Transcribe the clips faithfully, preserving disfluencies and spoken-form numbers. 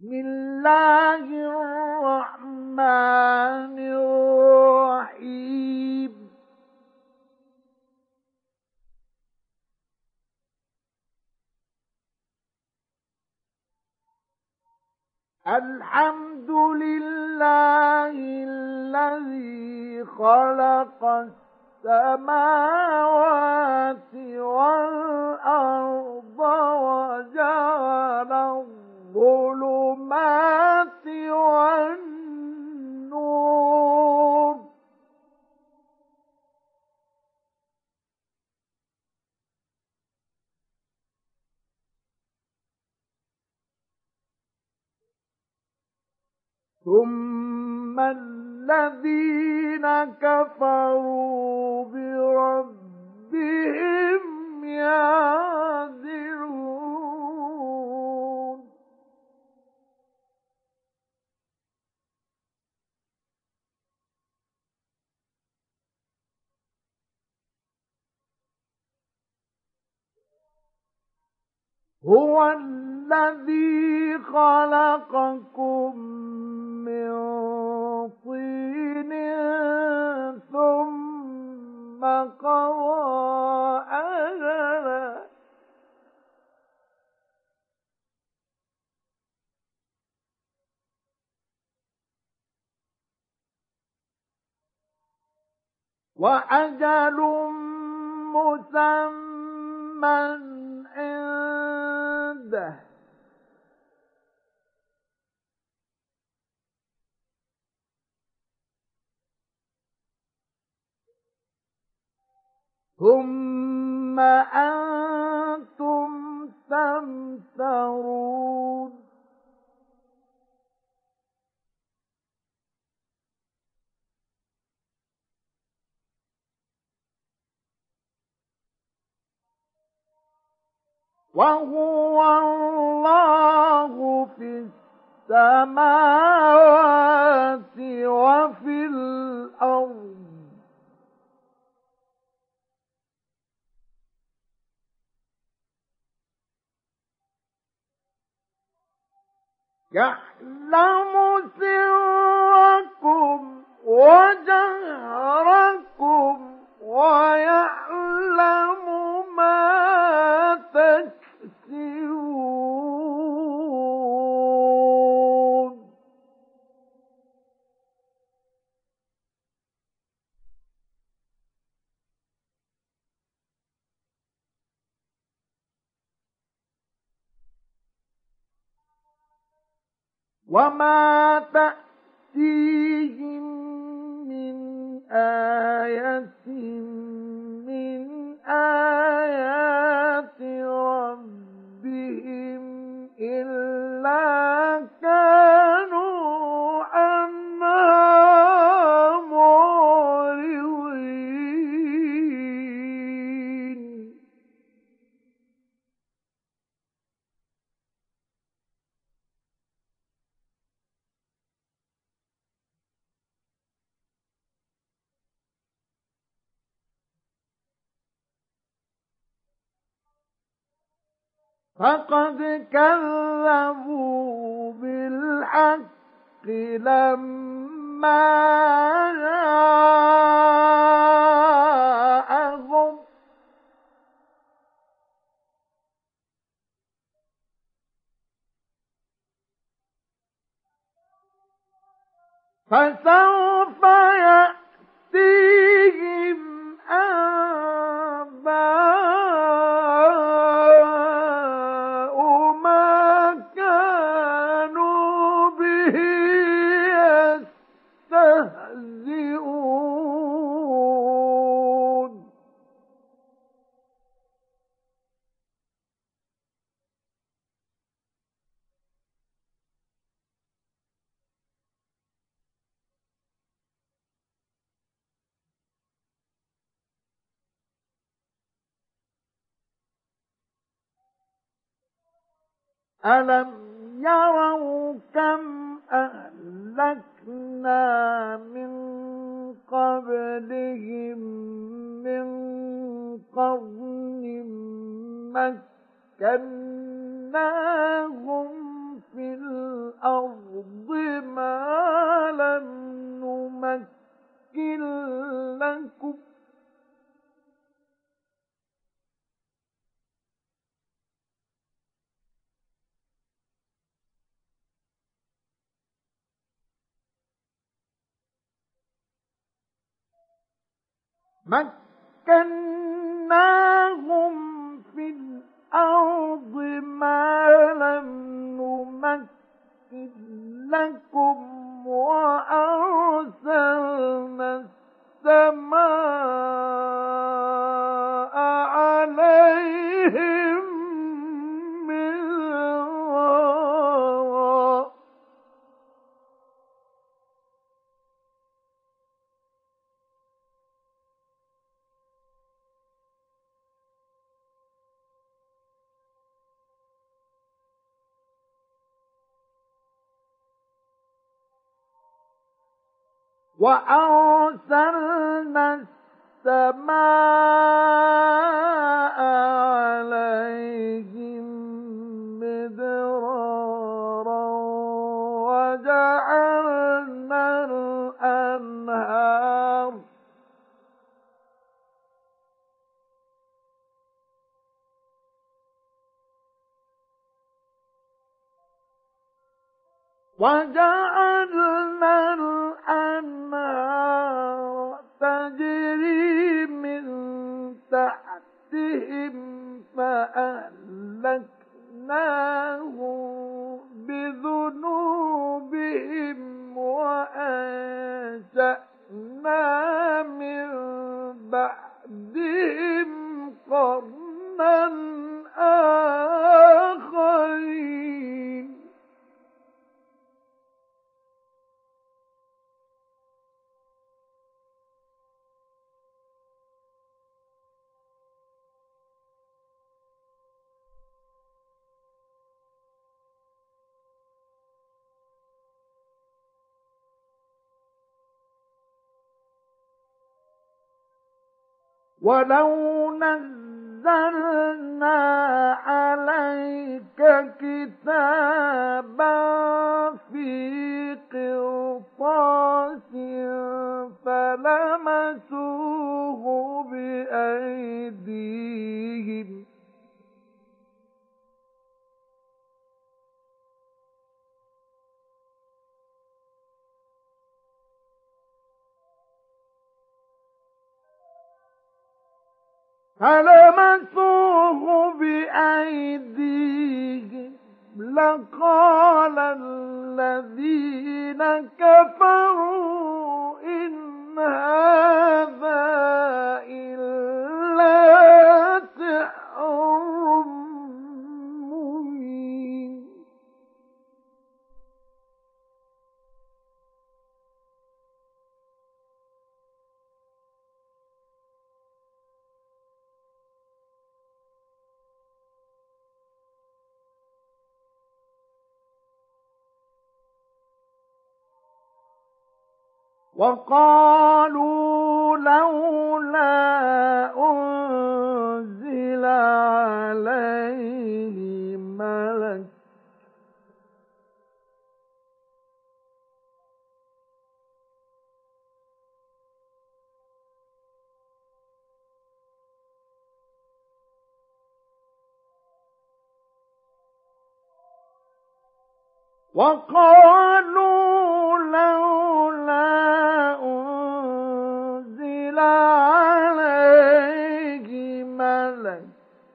بسم الله الرحمن الرحيم الحمد لله الذي خلق السماوات والأرض وجعل الظلمات والنور ثم الذين كفروا بربهم يعدلون هو الذي خلقكم من طين ثم قضى أجلا وأجل مسمى عنده ثم أنتم تمترون وهو الله في السماوات وفي الأرض يعلم سركم وجهركم ويعلم ما تكسبون وما تأتيهم من آية من آيات ربهم إلا كانوا عنها معرضين فقد كذبوا بالحق لما جاءهم فسوف يأتيهم أنباء ما كانوا به يستهزئون ألم يروا كم أهلكنا من قبلهم من قرن مكناهم في الأرض مكناهم في الأرض ما لم نمكن لكم وأرسلنا السماء عليهم مدرارا وأرسلنا السماء عليهم مدرارا وجعلنا الأنهار وجعلنا الأنهار تجري من تحتهم فأهلكناهم بذنوبهم وأنشأنا من بعدهم قرنا آخرين ولو نزلنا عليك كتابا في قرطاس فلمسوه بأيديهم فلمسوه بأيديهم لقال الذين كفروا إن هذا إلا سحر مبين وقالوا لولا أنزل عليه ملك وقالوا لولا أنزل عليه ملك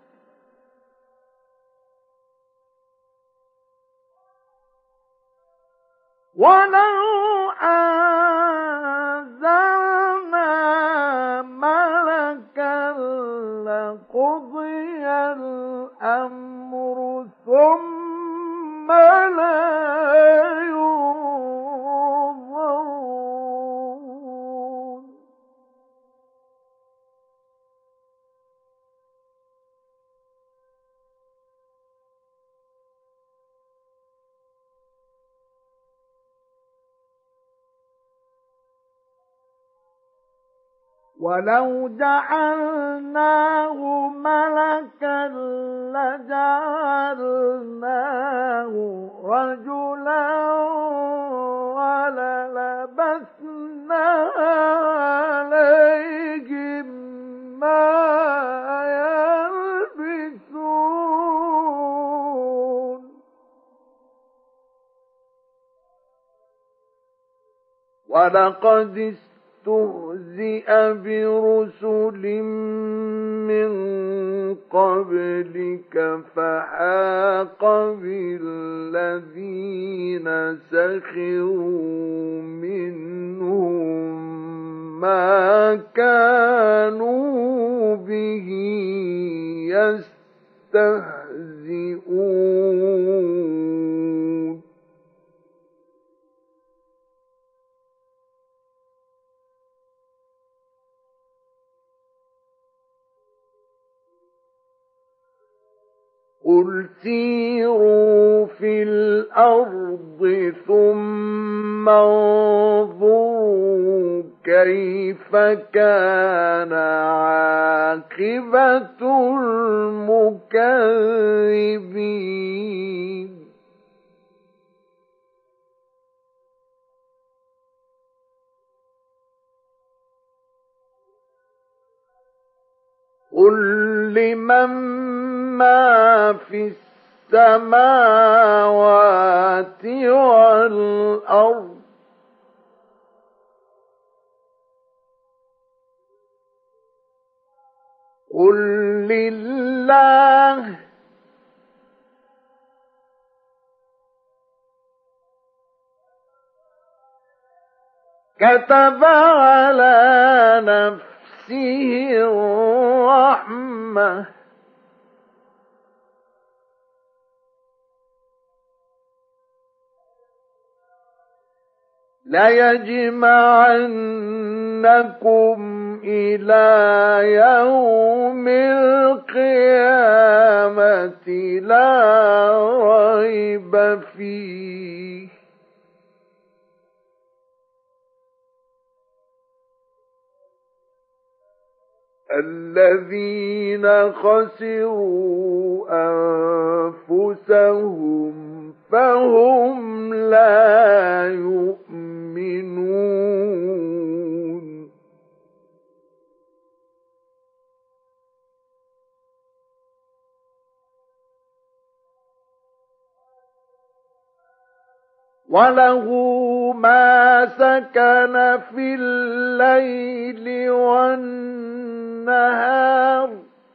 ولو أنزلنا ملكا لقضي الأمر ثم لا ينظرون ولو جعلناه ملكا لجعلناه رجلا وللبسنا عليهم ما يلبسون ولقد اسْتُهْزِئَ بِرُسُلٍ مِّن قَبْلِكَ فَحَاقَ بِالَّذِينَ سَخِرُوا مِنْهُم مَّا كَانُوا بِهِ يَسْتَهْزِئُونَ قُلْ سِيرُوا فِي الْأَرْضِ ثُمَّ انظُرُوا كَيْفَ كَانَ عَاقِبَةُ الْمُكَذِّبِينَ قُل لِّمَن مَّا فِي السَّمَاوَاتِ وَالْأَرْضِ قُل لِّلَّهِ كَتَبَ عَلَى نَفْسِهِ الرَّحْمَةَ لَيَجْمَعَنَّكُمْ إِلَى يَوْمِ الْقِيَامَةِ لَا رَيْبَ فِيهِ الَّذِينَ خَسِرُوا أَنفُسَهُمْ فَهُمْ لَا يُؤْمِنُونَ وَلَهُ مَا سَكَنَ فِي اللَّيْلِ وَالنَّهَارِ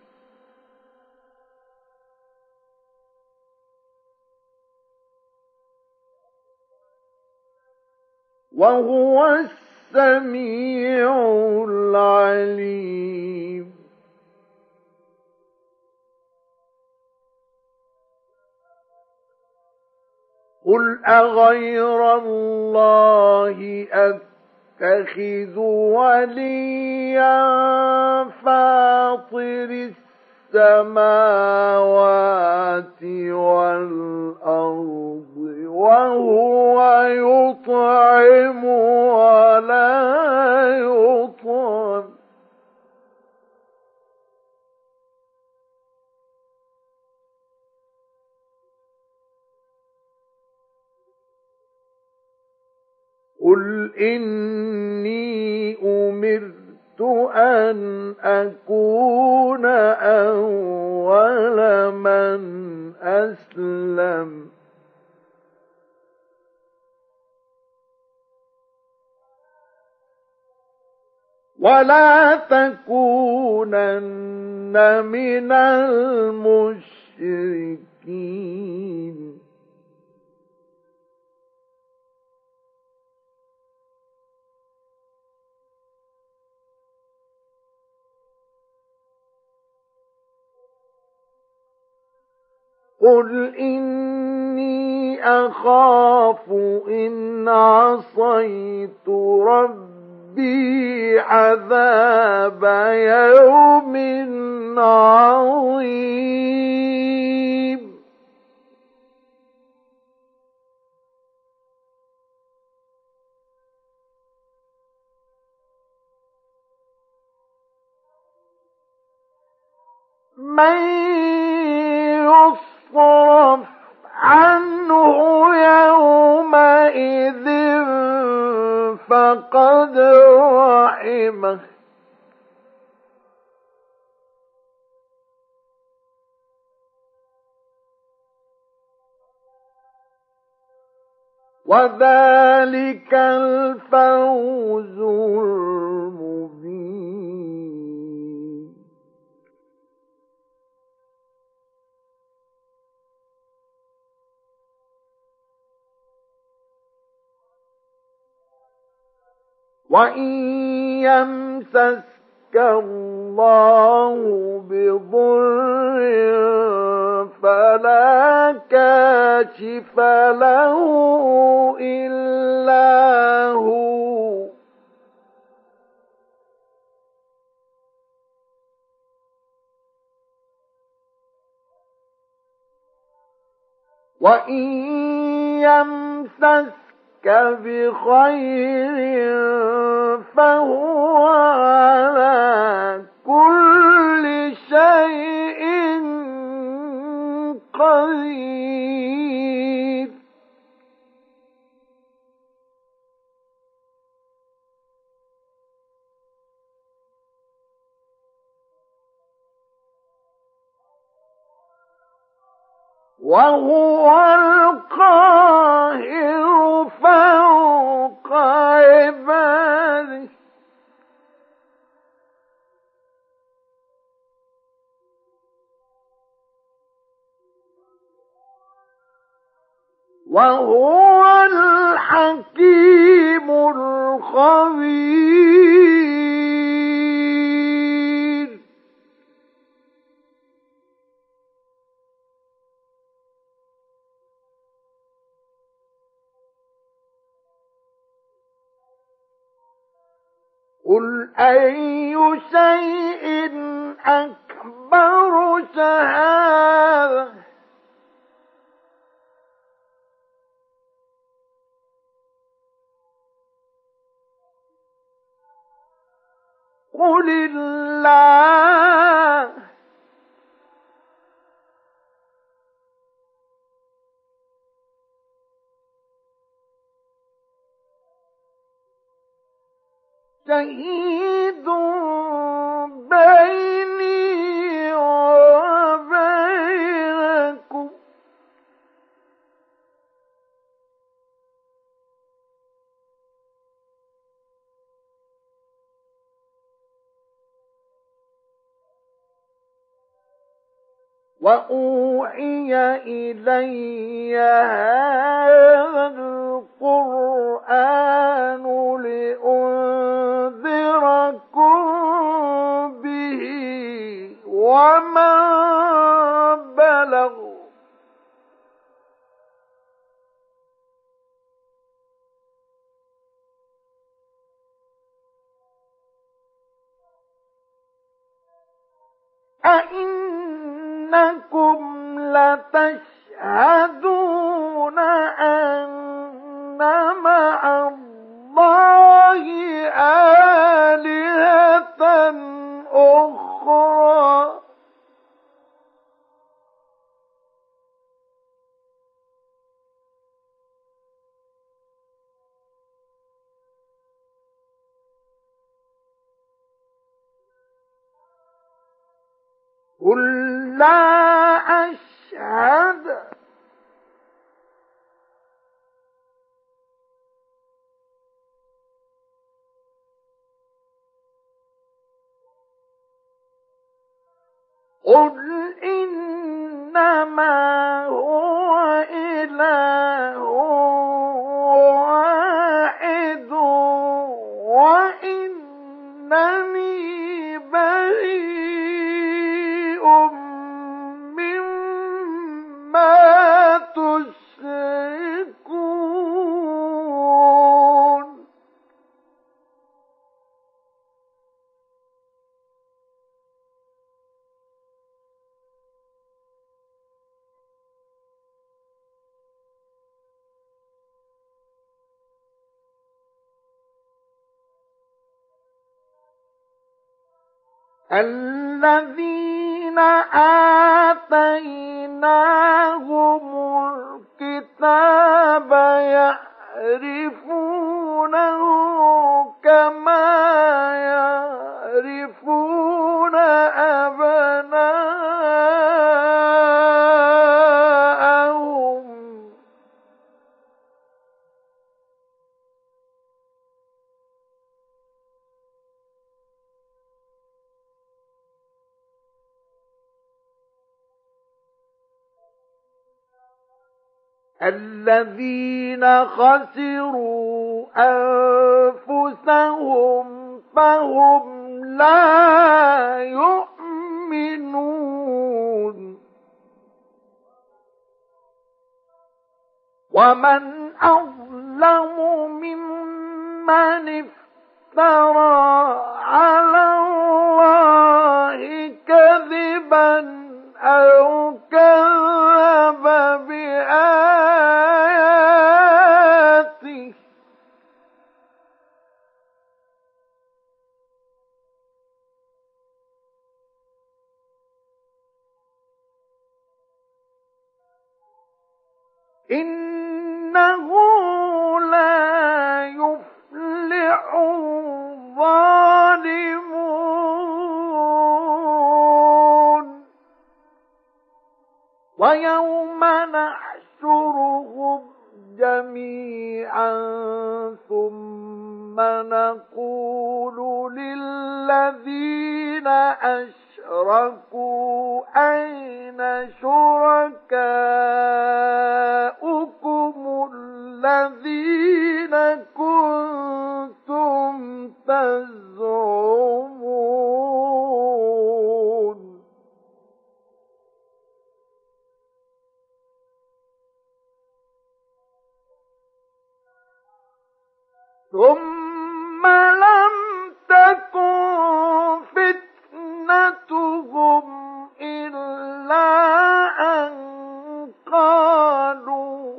وَهُوَ السَّمِيعُ الْعَلِيمُ قُلْ أَغَيْرَ اللَّهِ أَتَّخِذُ وَلِيًّا فَاطِرِ السَّمَاوَاتِ وَالْأَرْضِ وَهُوَ يُطْعِمُ وَلَا يُطْعَمُ قُلْ إِنِّي أُمِرْتُ أَنْ أَكُونَ أَوَّلَ مَنْ أَسْلَمَ وَلَا تَكُونَنَّ مِنَ الْمُشْرِكِينَ قُلْ إِنِّي أَخَافُ إِنْ عَصَيْتُ رَبِّي عَذَابَ يَوْمٍ عَظِيمٍ مَن يُصْرَفْ عَنْهُ يَوْمَئِذٍ فَقَدْ رَحِمَهُ وذلك الفوز المبين. وإن يمسسك الله بضر فلا كاشف له إلا هو، وإن يمسسك بخير فهو على كل شيء قدير. وهو القاهر فوق عباده. وهو الحكيم الخبير. قل أي شيء أكبر شهادة قل الله. شهيد بيني وبينكم وأوحي إلي هذا القرآن لأنذركم به ومن بلغ أئنكم لتشهدون أن مع الله آلهة أخرى قل لا أشهد قل إنما هو إله واحد وإنني بريء مما تشركون. الذين آتيناهم الكتاب يعرفونه كما يعرفون أبناءهم الذين خسروا أنفسهم فهم لا يؤمنون ومن أظلم ممن افترى على الله كذبا أو كذب بآياته إنه لا يفلح الظالمون ويوم نحشرهم جميعا ثم نقول للذين أشركوا أين شركاؤكم الذين كنتم تزعمون ثم لم تكن فتنتهم إلا أن قالوا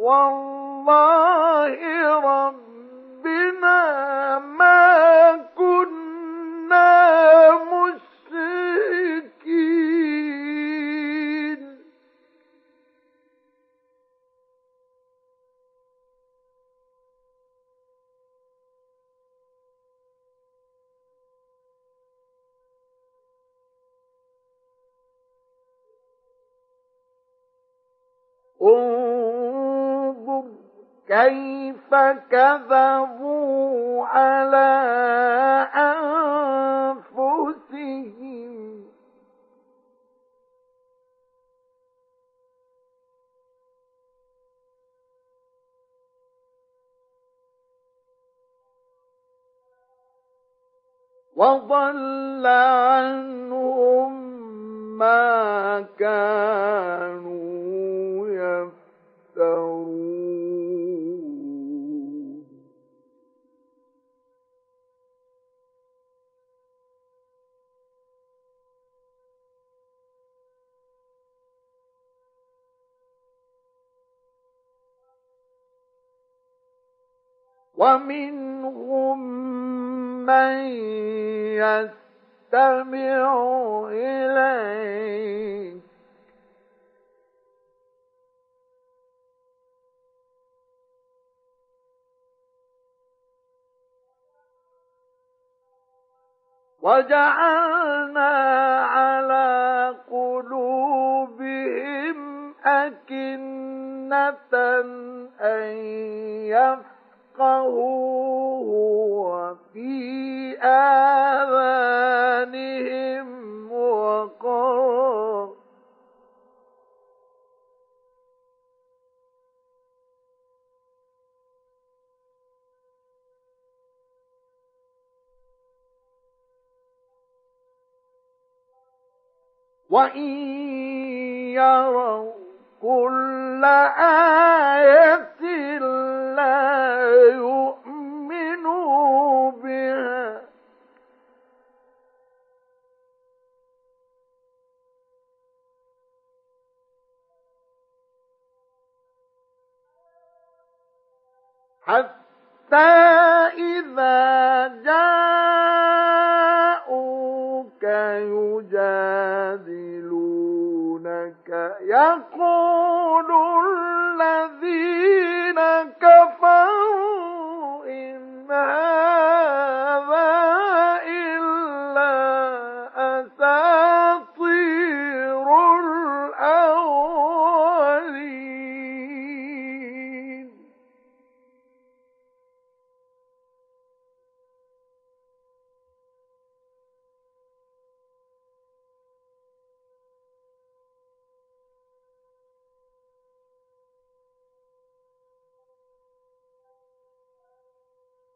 والله ربنا ما كنا مشركين انظر كيف كذبوا على أنفسهم وضل عنهم ما كانوا يفترون ومنهم من يستمع إليك وجعلنا على قلوبهم أكنة أن يفقهوه وفي آذانهم وقرا وإن يروا كل آية لا يؤمنوا بها حتى إذا جاءوك يجادلونك يقول الذين كفروا إن هذا إلا أساطير الأولين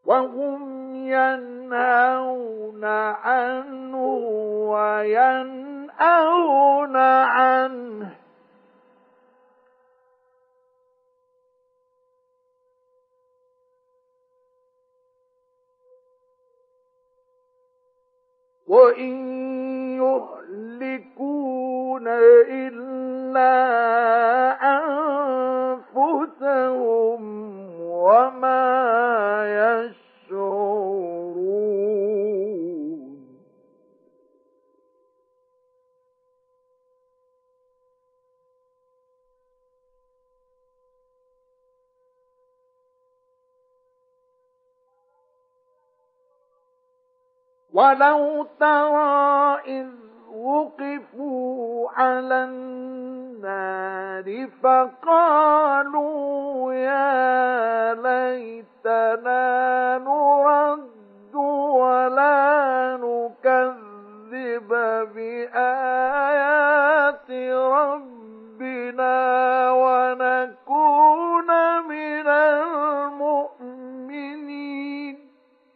وهم ينهون عنه وينأون عنه وإن يهلكون إلا أنفسهم وما يشعرون. ولو ترى إذ وقفوا على النار فقالوا يا ليتنا نرد ولا نكذب بآيات ربنا ونكون من المؤمنين.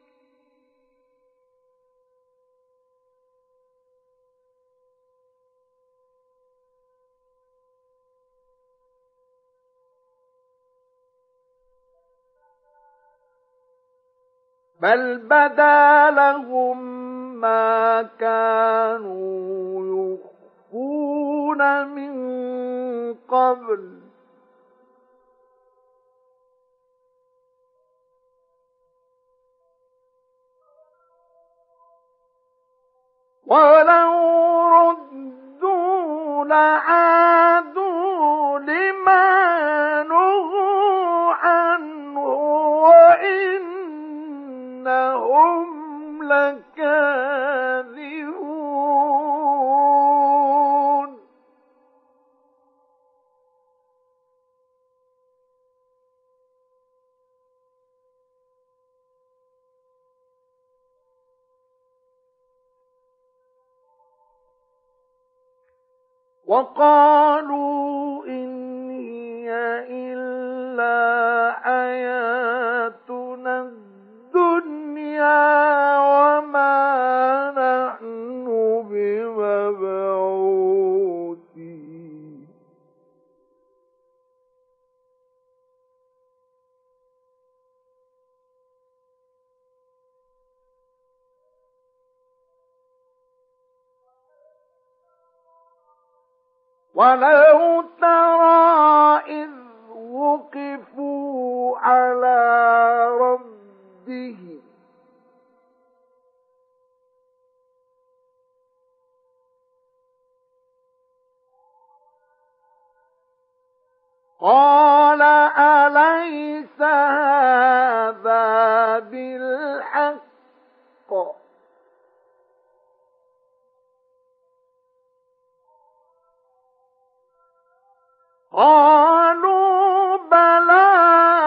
بل بدا لهم ما كانوا يخفون من قبل ولو ردوا لعادوا لما نهوا عنه وإنهم لكاذبون. وقالوا إن هي إلا حياتنا الدنيا وما نحن بمبعوثين. ولو ترى إذ وقفوا على ربهم قال أليس هذا بالحق قالوا بلى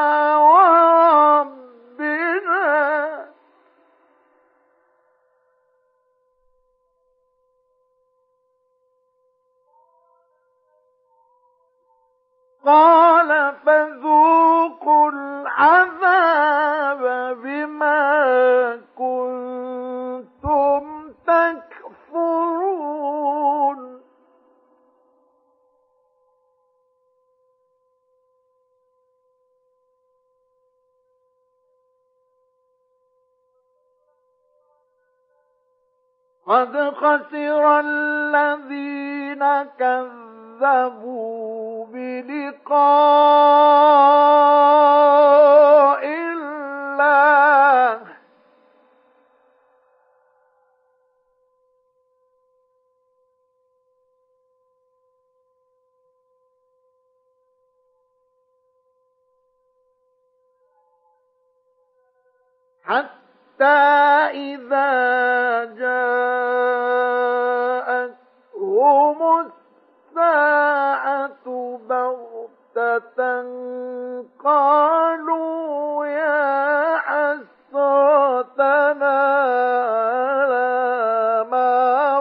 وربنا قال فذوقوا العذاب بما كنتم تكفرون. قد خسر الذين كذبوا بلقاء الله حتى إذا جاءتهم الساعة بغتة قالوا يا حسرتنا على ما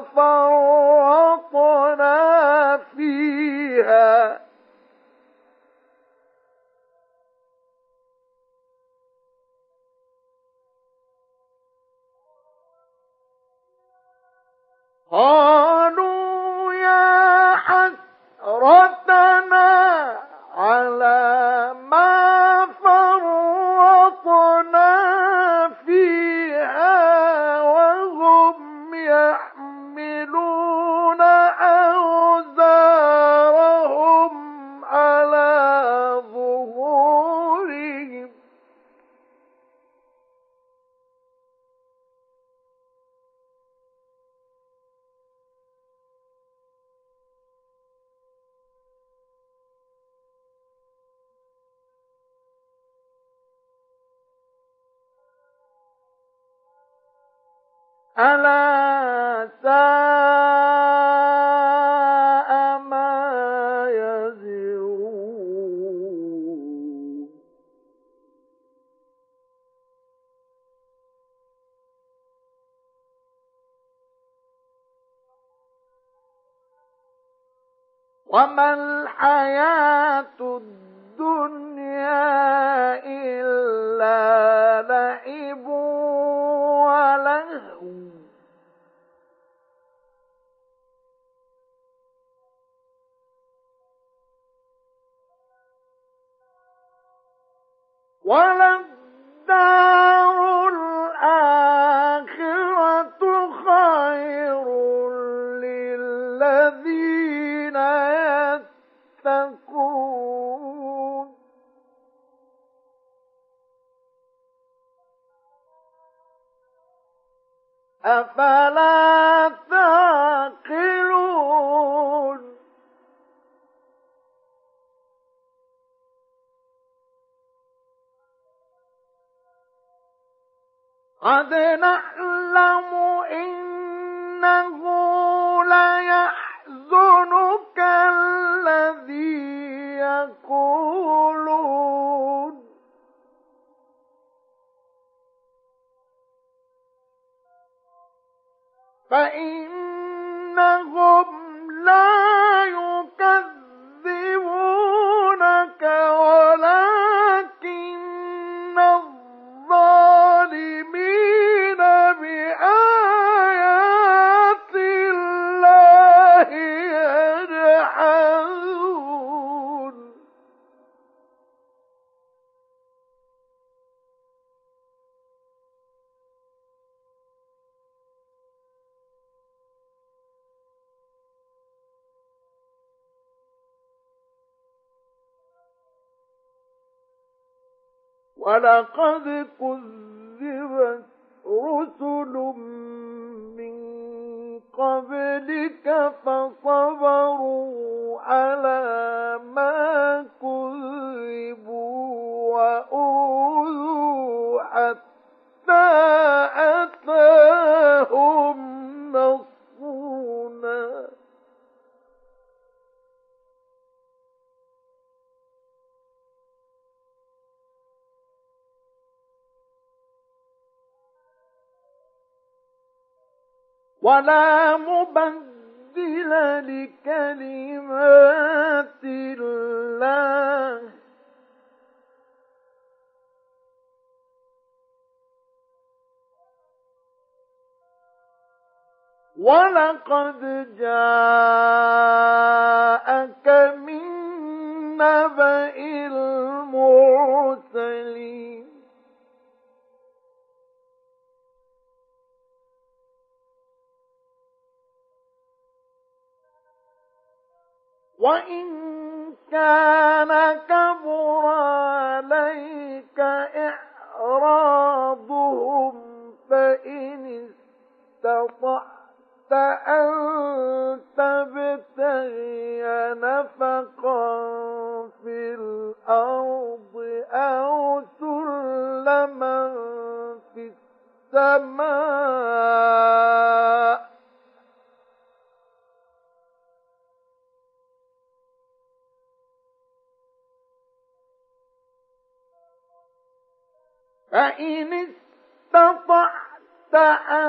فرطنا فيها قالوا يا حسرتنا على ما فرطنا فيها وهم يحملون أوزارهم على ظهورهم ألا ساء ما يزرون وما الحياة الدنيا إلا لعب ولهو وللدار الآخرة خير للذين يتقون أفلا تعقلون قد نعلم إنه ليحزنك الذي يقولون فإنهم لا يكذبونك ولكن الظالمين بآيات الله يجحدون ولقد كذبت رسل من قبلك فصبروا على ما كذبوا وأوذوا حتى أتاهم نصرنا ولا مبدل لكلمات الله ولقد جاءك من نبأ المرسلين وإن كان كبر عليك إعراضهم فإن استطعت أن تبتغي نفقا في الأرض أو سلما في السماء فإن استطعت أن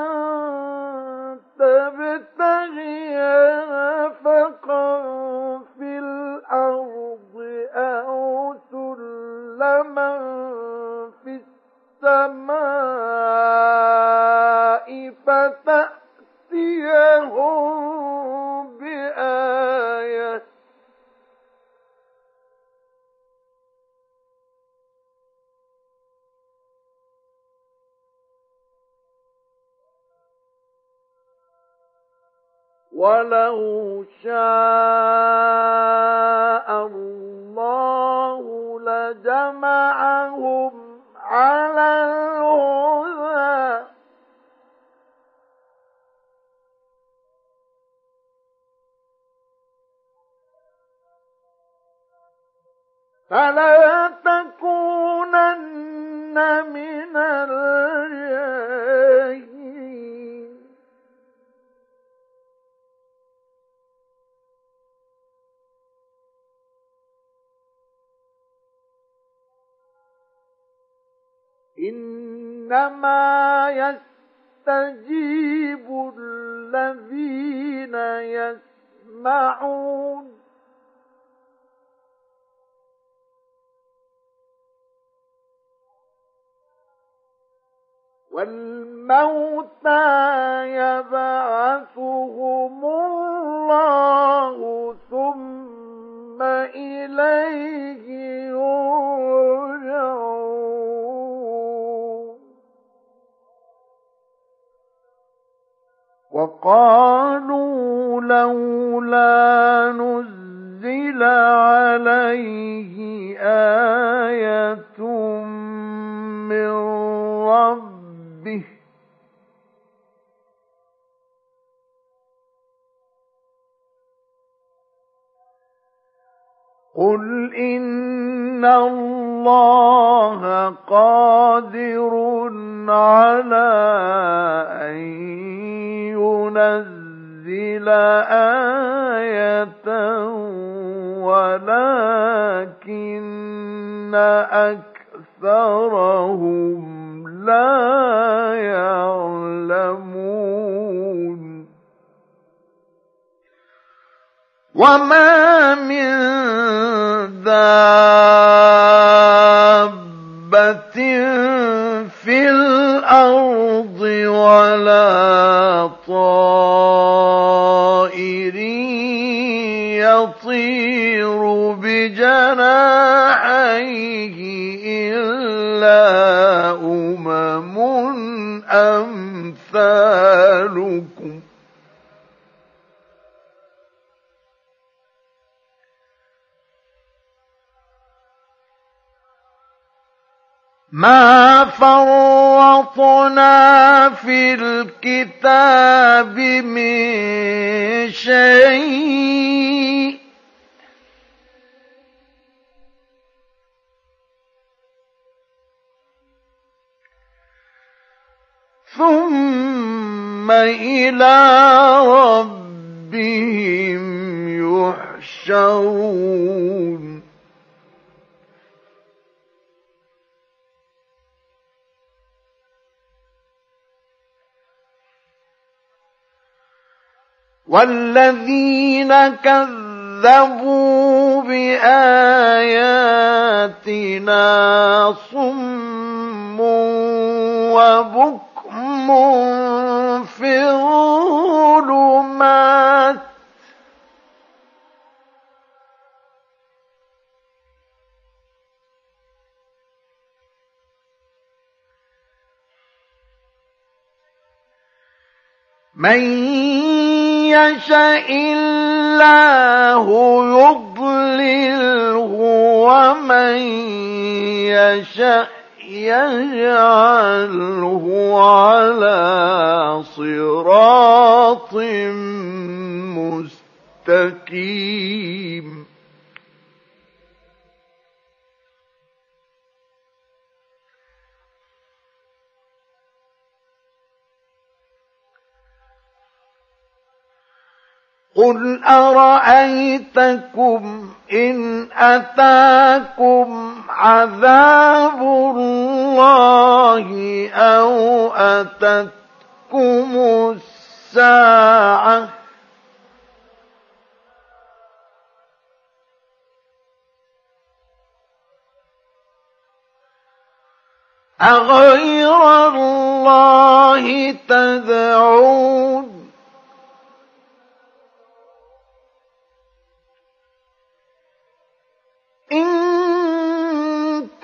تبتغي نفقا في الأرض أو سلما في السماء فتأتيهم ولو شاء الله لجمعهم على الهدى فلا تكونن من الجاهلين إنما يستجيب الذين يسمعون والموتى يبعثهم الله ثم إليه يرجعون وقالوا لولا نزل عليه آية من ربه قل إن الله قادر على أن ينزل آية ولكن أكثرهم لا يعلمون وما من دابة في الأرض ولا طائر يطير بجناحيه إلا أمم أمثالكم ما فرطنا في الكتاب من شيء ثم إلى ربهم يحشرون والذين كذبوا بآياتنا صم وبكم في الظلمات من يشاء الله يضلله ومن يشاء يجعله على صراط مستقيم قل أرأيتكم إن أتاكم عذاب الله أو أتتكم الساعة أغير الله تدعون إن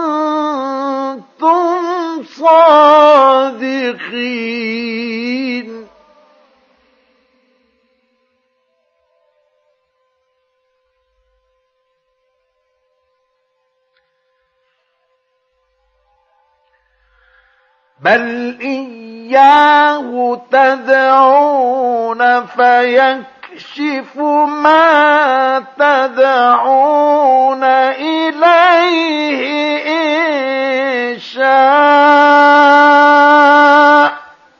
كنتم صادقين بل إياه تدعون فيكشف ما تدعون إليه إن شاء.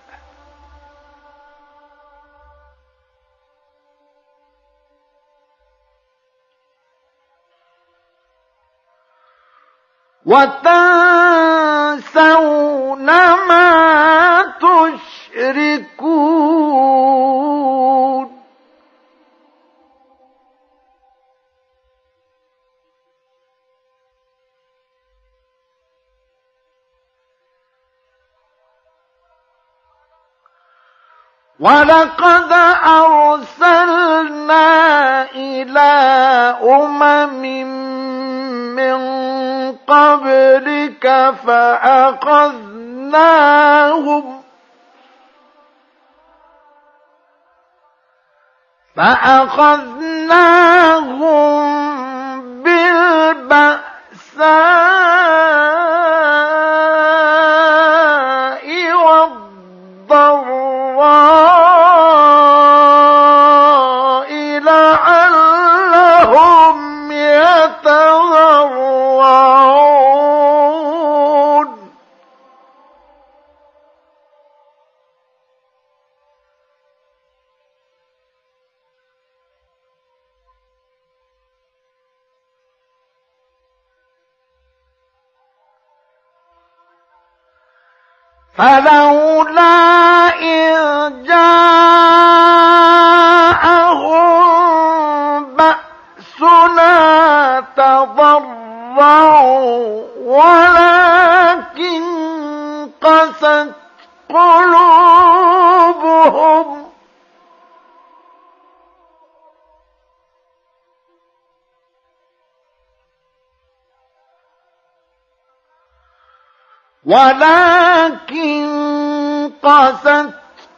وتنسون ما تشركون. ولقد أرسلنا إلى أمم من قبلك فأخذناهم فأخذناهم بالبأساء والضراء لعلهم يتضرعون. فلولا إذ جاءهم بأسنا تضرعوا ولكن قست قلوبهم ولكن قست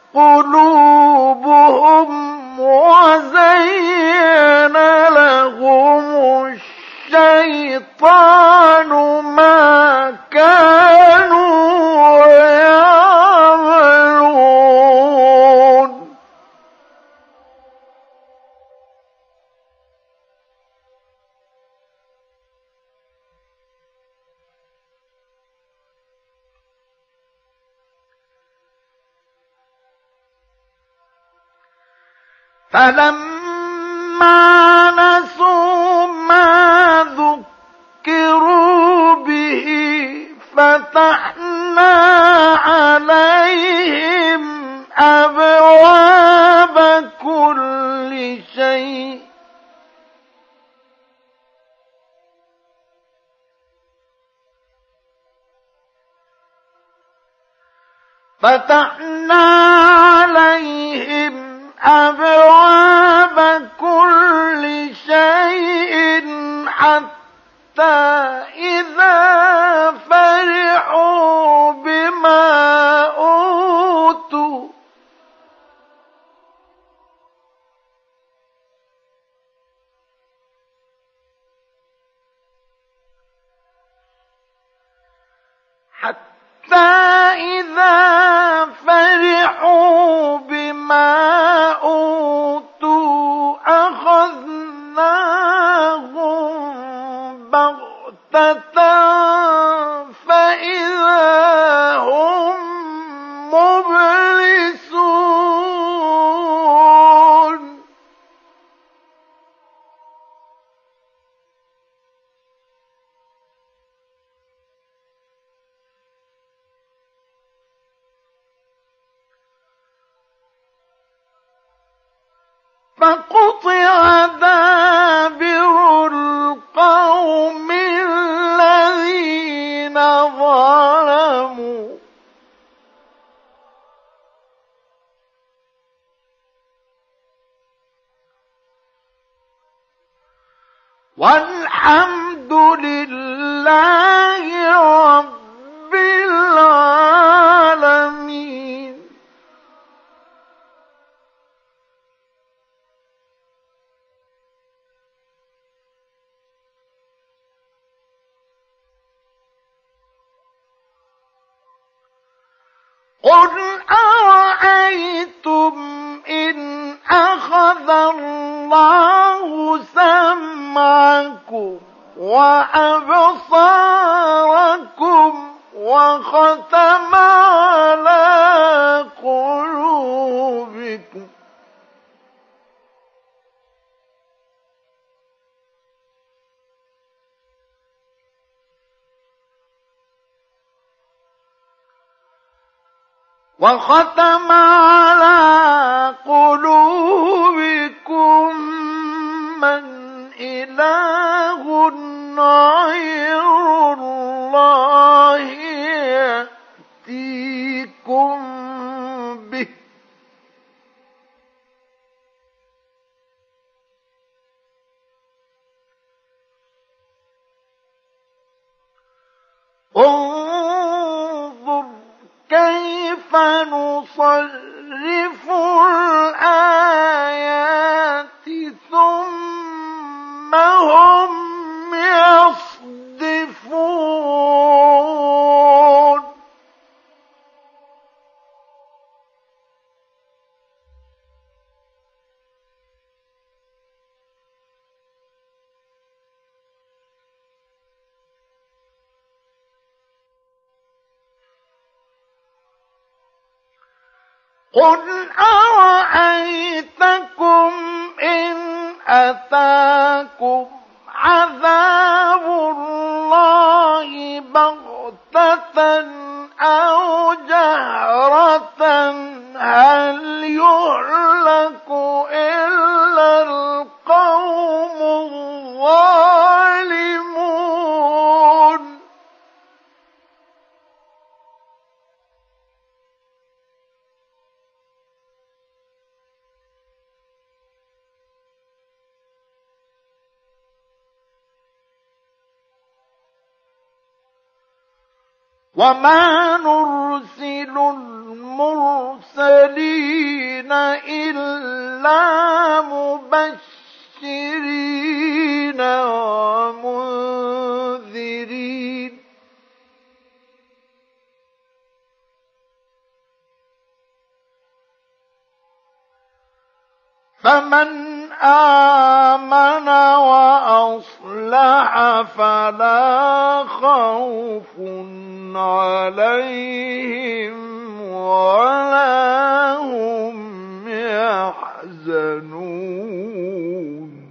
قلوبهم وزين لهم الشيطان ما كانوا يعملون. فلما نسوا ما ذكروا به فتحنا عليهم أبواب كل شيء فتحنا عليهم أبواب كل شيء حتى إذا فرحوا بما أوتوا حتى إذا فرحوا بما أوتوا أخذناهم بغتة فإذا هم مبلسون. فقطع دابر القوم الذين ظلموا والحمد لله رب العالمين. قل أرأيتم إن أخذ الله سمعكم وأبصاركم وختم على قلوبكم وختم على قلوبكم من إله غير الله يأتيكم به انظر كيف نصرف الآيات ثم هم يصدفون قل أرأيتكم إن أتاكم عذاب الله بغتة أو جهرة هل يهلك إلا القوم الظالمون وما نرسل المرسلين إلا مبشرين ومنذرين فمن آمن وأصلح فلا خوف عليهم ولا هم يحزنون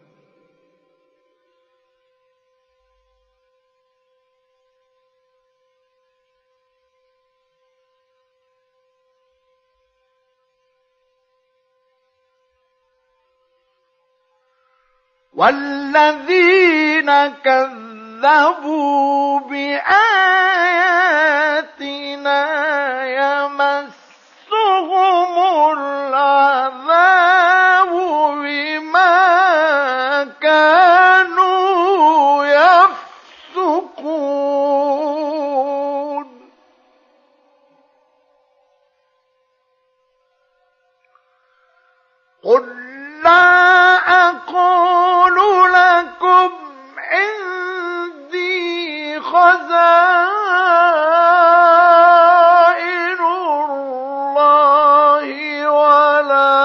والذين كذبوا بآياتنا يمسهم العذاب بما كانوا يفسقون قل لا أقول لكم عندي خزائن الله ولا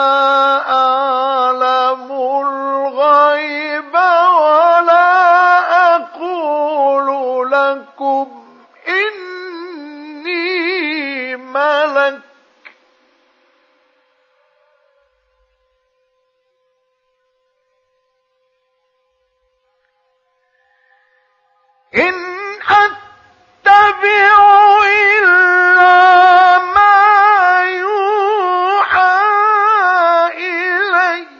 أعلم الغيب ولا أقول لكم إني ملك إن أتبع إلا ما يوحى إلي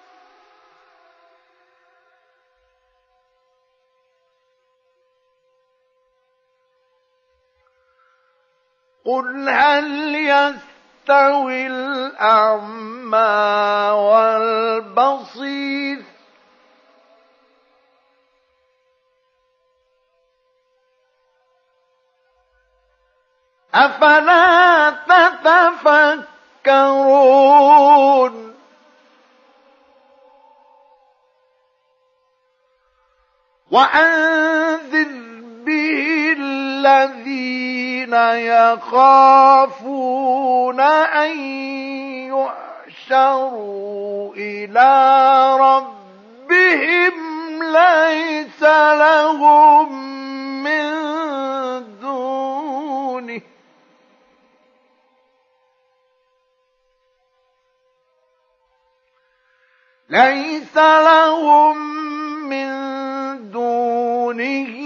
قل هل يستوي الأعمى والبصير أفلا تتفكرون وأنذر به الذين الذين يخافون أن يحشروا إلى ربهم ليس لهم من دونه ليس لهم من دونه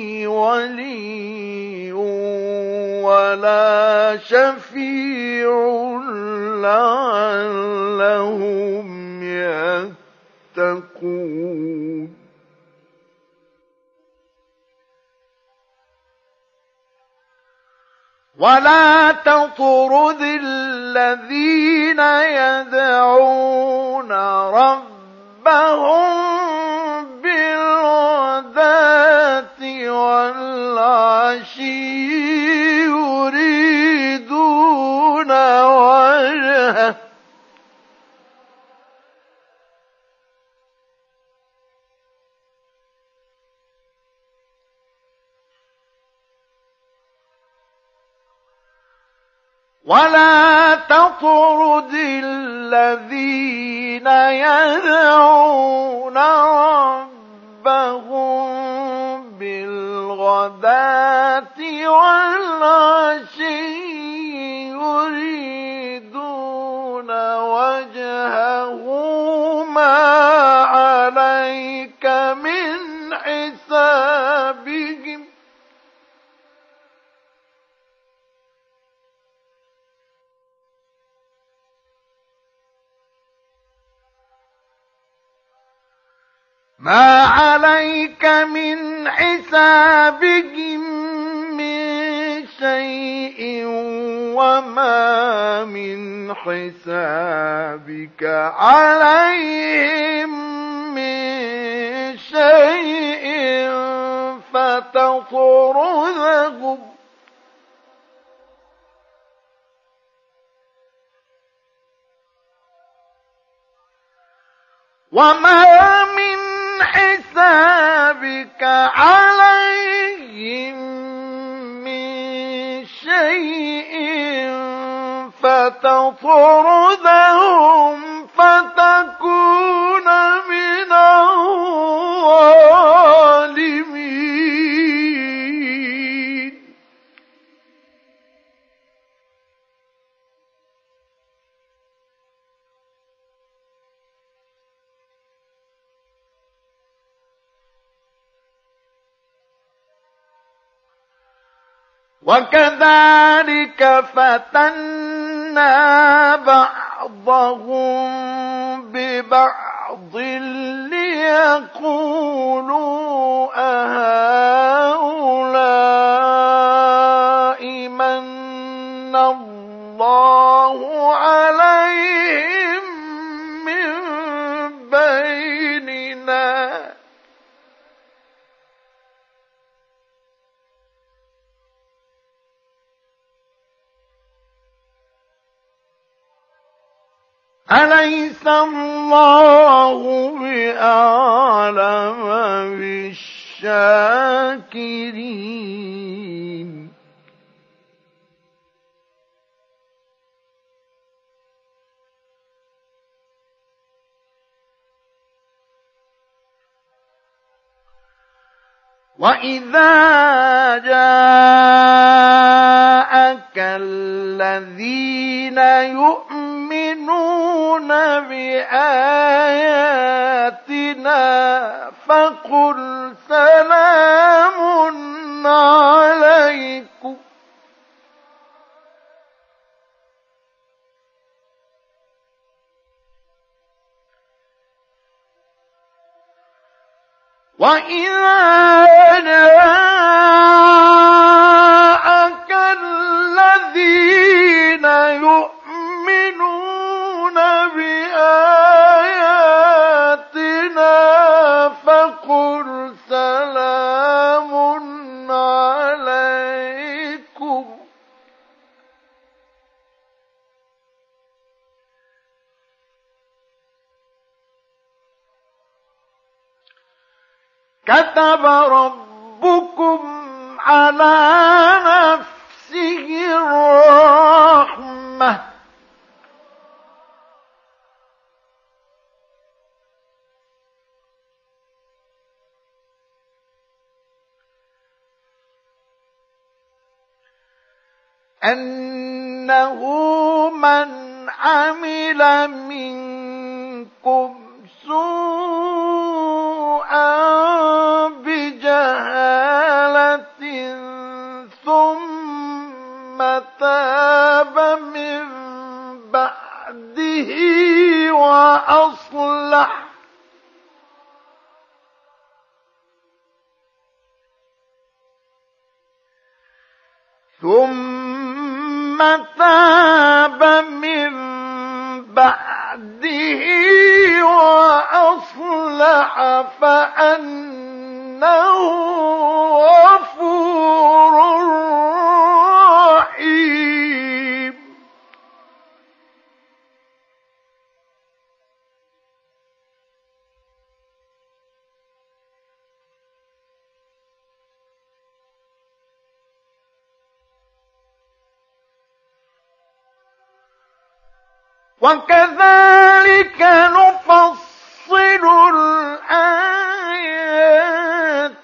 ولي ولا شفيع لعلهم يتقون ولا تطرد الذين يدعون ربهم بالغداة والعشي يريدون وجهه ولا تطرد الذين يدعون ربهم بالغداة والعشي يريدون وجهه ما عليك من حسابهم ما عليك من حسابهم من شيء وما من حسابك عليهم من شيء فتطردهم وما من حسابك عليهم من شيء فتطردهم فتكون من الظالمين وكذلك فتنا بعضهم ببعض ليقولوا أهؤلاء من الله عليهم من بيننا أليس الله بأعلم بالشاكرين وإذا جاءك الذين يؤمنون بآياتنا فقل سلام عليكم وإذا جاءك الذين يؤمنون بآياتنا فقل سلام عليكم كتب ربكم على نفسه الرحمة أنه من عمل منكم سوءا بجهالة ثم تاب من بعده وأصلح ثم تاب من بعده وأصلح فأنه غفور رحيم. وكذلك نفصل الآيات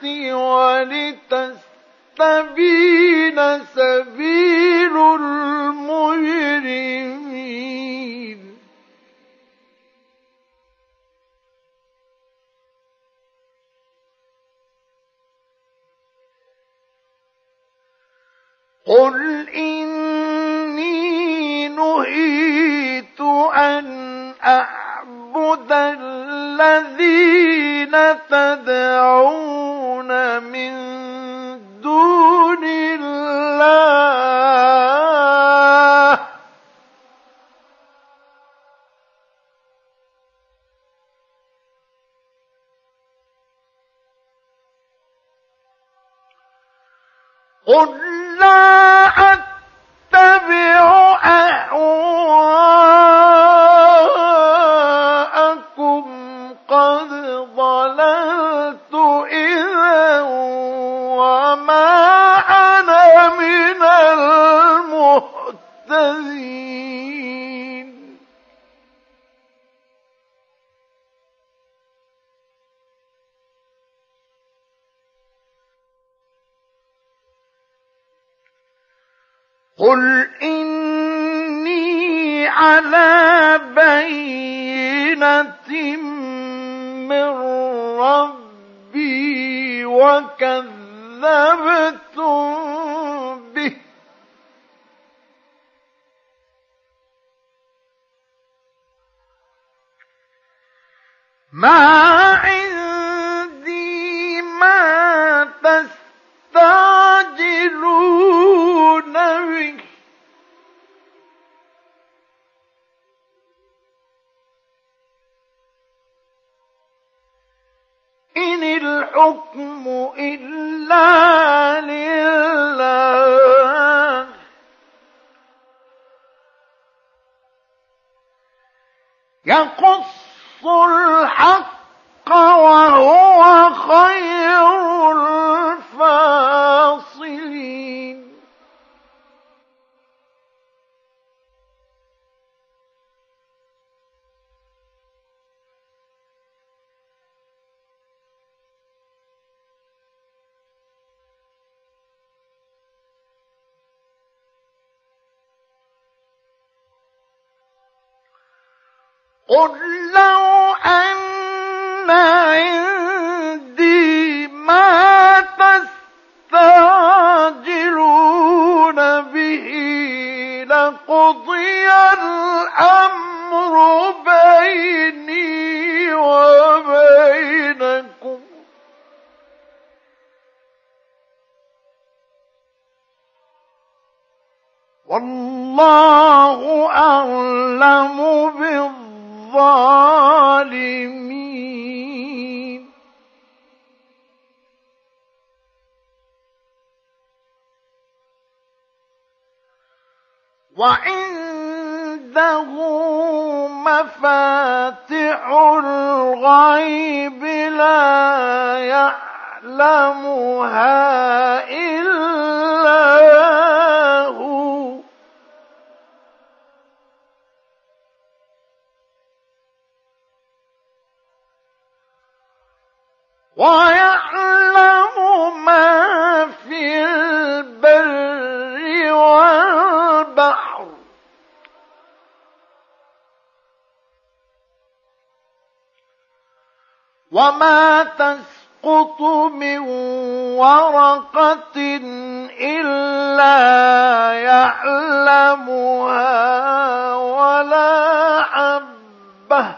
ولتستبين سبيل المجرمين. قل إني نهيت أن أعبد الذين تدعون من دون الله قل لا أتبع أهواءكم قد ضللت إذا وما أنا من المهتدين. قل إني على بينة من ربي وكذبتم به ما عندي ما تستعجلون به إن الحكم إلا لله يقص الحق وهو خير الفاصلين. قل لو أن عندي ما تستعجلون به لقضي الأمر بيني وبينكم والله أعلم بالظالمين. وعنده مفاتح الغيب لا يعلمها إلا هو وما تسقط من ورقة إلا يعلمها ولا حبة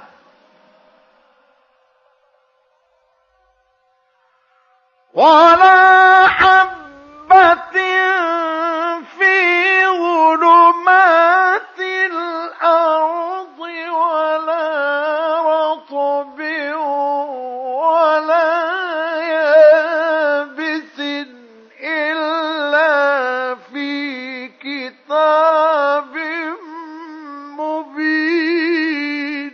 ولا حبة في ظلمات الأرض ولا رطب ولا يابس إلا في كتاب مبين.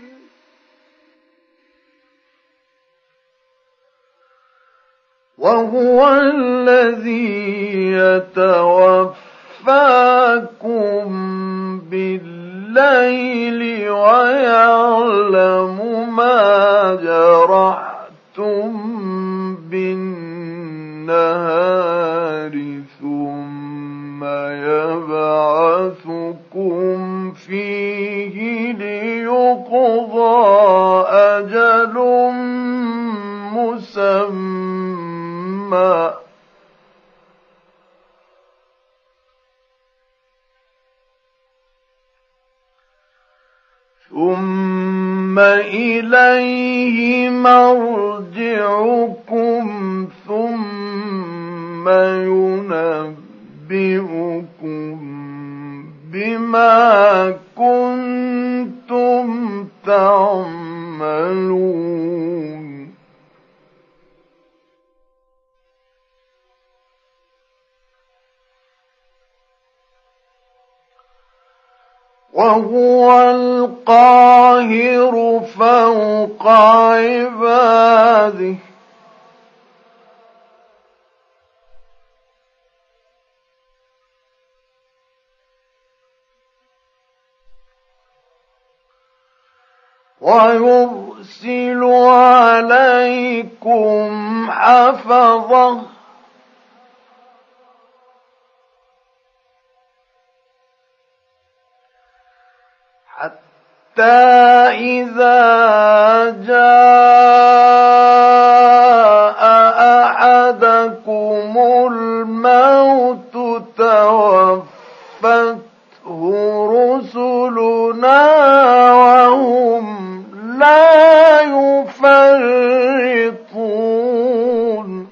وهو الذي يتوفاكم بالليل ويعلم ما جرحتم بالنهار ثم يبعثكم فيه ليقضى أجل مسمى ثم إليه مرجعكم ثم ينبئكم بما كنتم تعملون. وهو القاهر فوق عباده ويرسل عليكم حفظه حتى إذا جاء أحدكم الموت توفته رسلنا وهم لا يفرطون.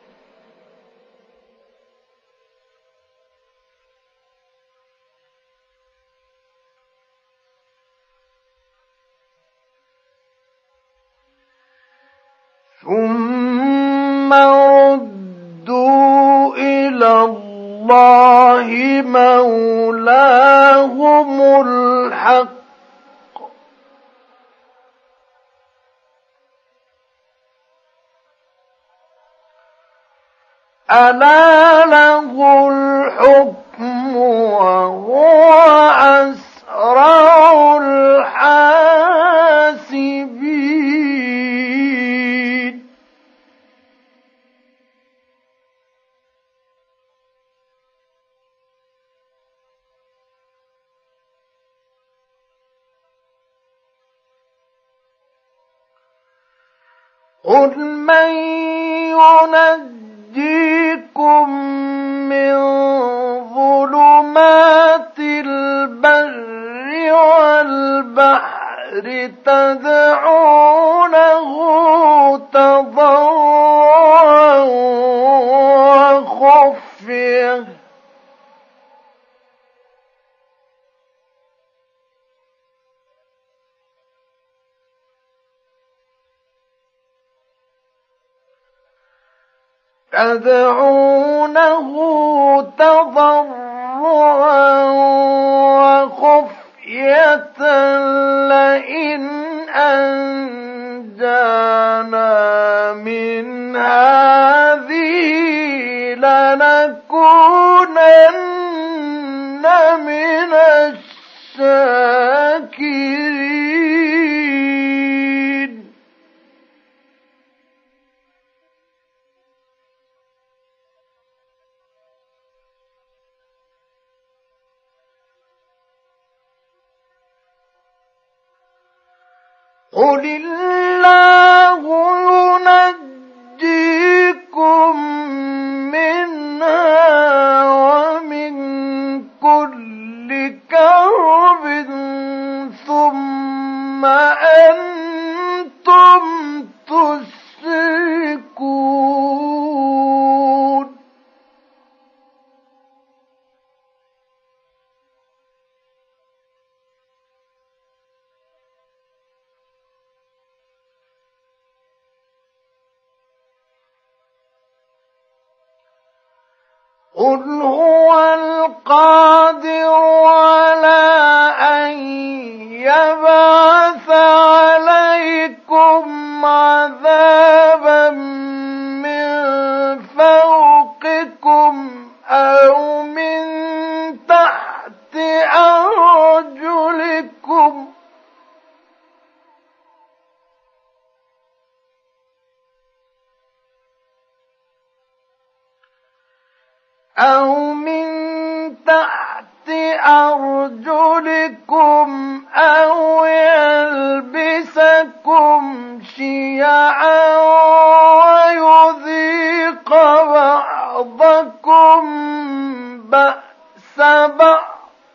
ثم ردوا إلى الله مولاهم الحق ألا له الحكم وهو أسرع الحاسبين. قل من ينجيكم من ظلمات البر والبحر تدعونه تضرعا وخفية تدعونه تضرعا وخفية لئن أنجانا من هذه لنكونن من الشاكرين. قل الله قل هو القادر على أن يبعث عليكم عذابا من فوقكم أو من تحت أرجلكم أو من تحت أرجلكم أو يلبسكم شيعا ويذيق بعضكم بأس بعض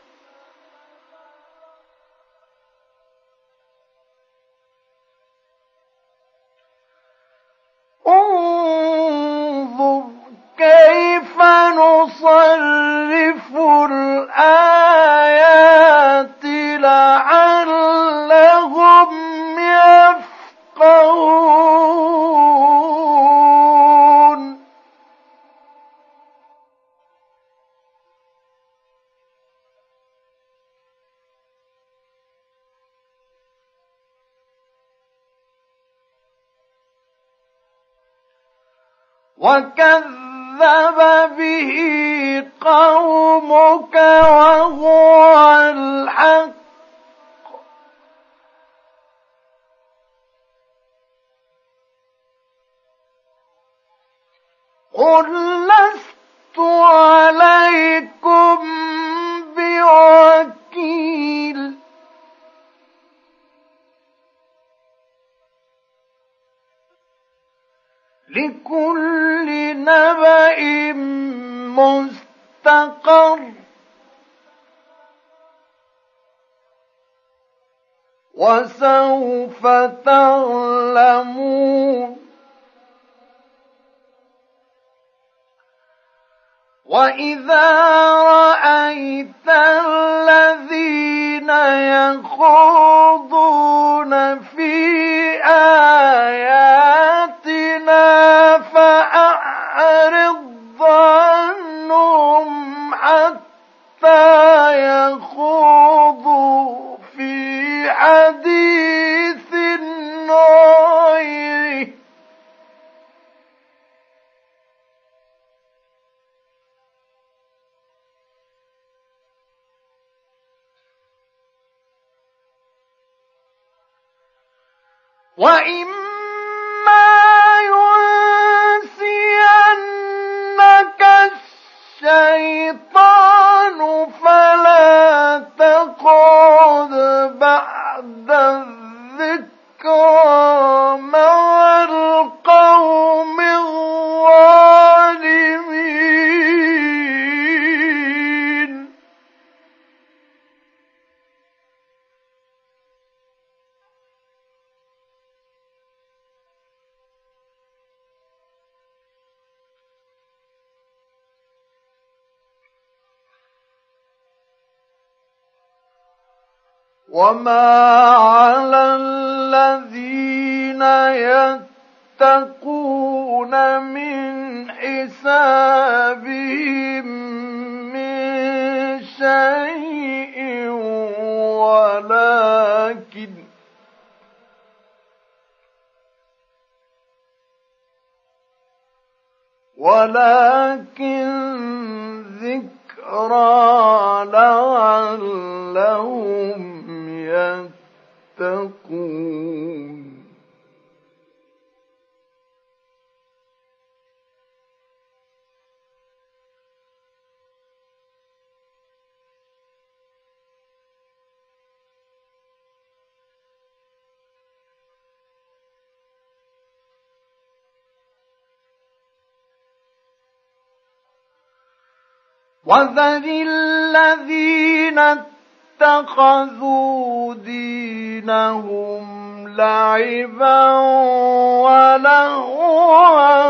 انظر كيف نصرف الآيات لعلهم يفقهون وكذب به قومك وهو الحق قل لست عليكم بوكيل لكل نبأ مستقر وسوف تعلمون وإذا رأيت الذين يخوضون في آياتنا فأعرض عنهم حتى يخوضوا في حديث غيره وإما ينسينك الشيطان فلا تقعد بعد الذكرى مع القوم الظالمين وما على الذين يتقون من حسابهم من شيء ولكن ولكن ذكرى لعلهم يتقون وذر الذين اتخذوا دينهم لعبا ولهوا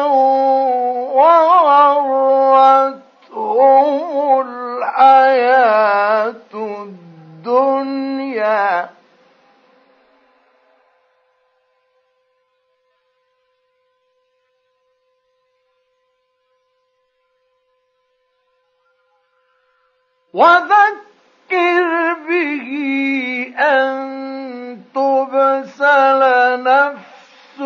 وغرتهم الحياة الدنيا وذكر به أن تبسل نفس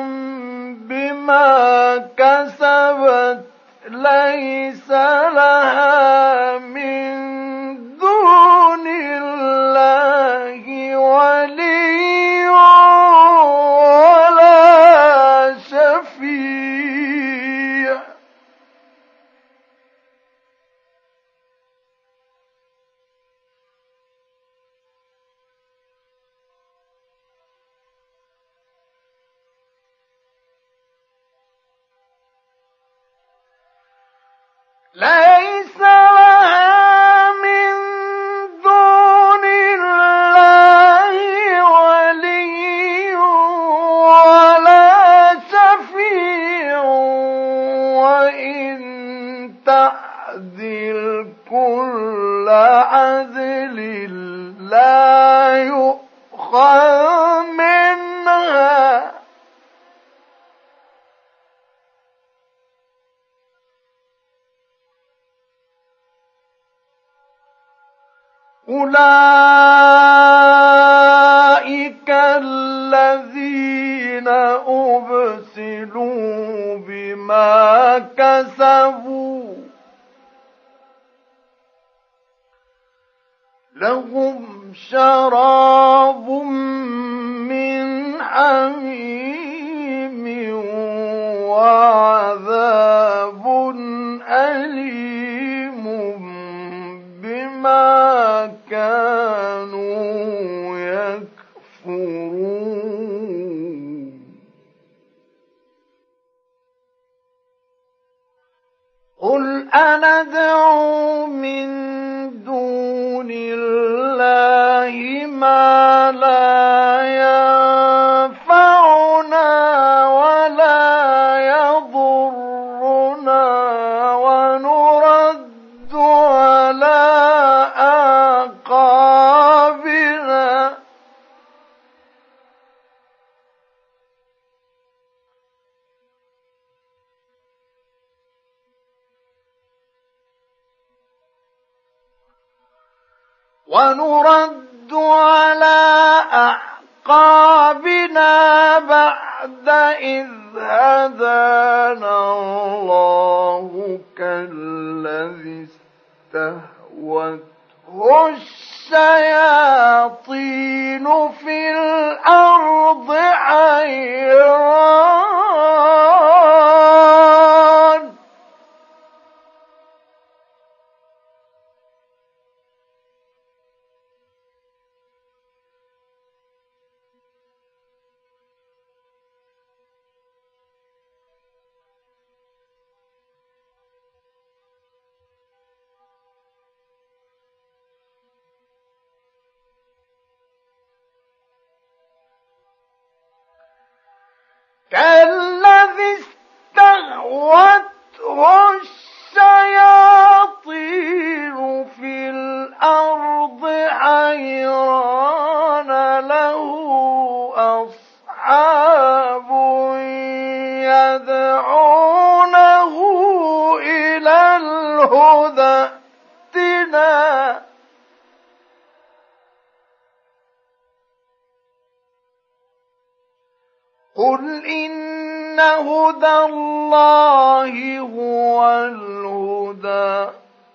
بما كسبت ليس لها من دون الله ولي ولا شفيع. ليس لها من دون الله ولي ولا شفيع وإن تعدل كل عدل لا يؤخذ منها أولئك الذين أبسلوا بما كسبوا لهم شراب من حميم وعذاب أليم بما كانوا يكفرون. قل أندعو من دون الله ما لا ينفعنا ولا يضرنا ونرد على أعقابنا ونرد على أعقابنا بعد إذ هدانا الله كالذي استهوته الشياطين في الأرض حيران كالذي استهوته الشياطين في الأرض حيران له أصحاب يدعونه إلى الهدى ائتنا قل إن هدى الله هو الهدى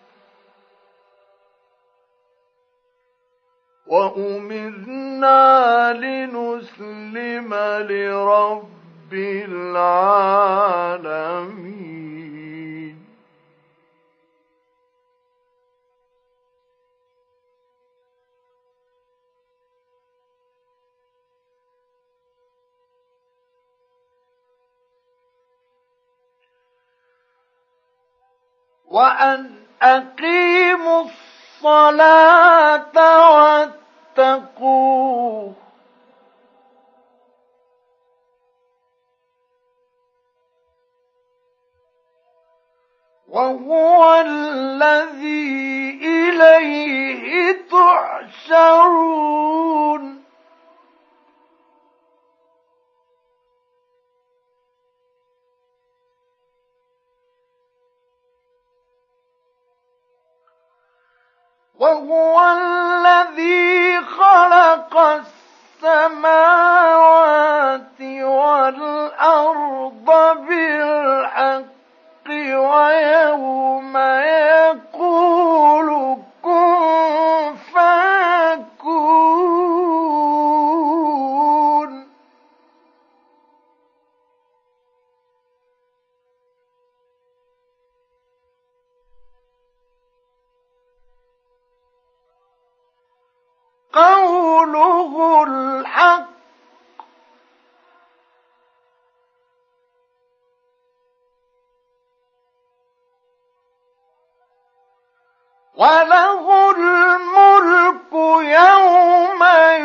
وأمرنا لنسلم لرب العالمين. وأن أقيموا الصلاة واتقوه وهو الذي إليه تحشرون. وهو الذي خلق السماوات والأرض بالحق ويوم يقول كن فيكون قوله الحق وله الملك يوم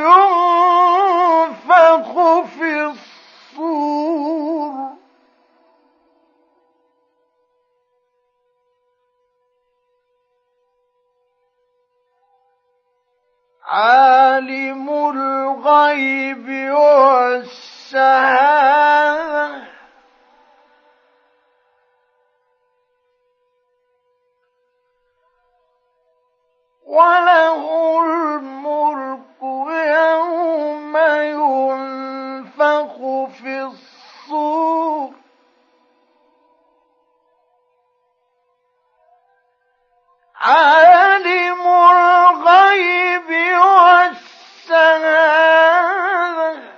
ينفخ في الصور عالم الغيب والشهادة وله الملك يوم ينفخ في الصور عالم الغيب والشهادة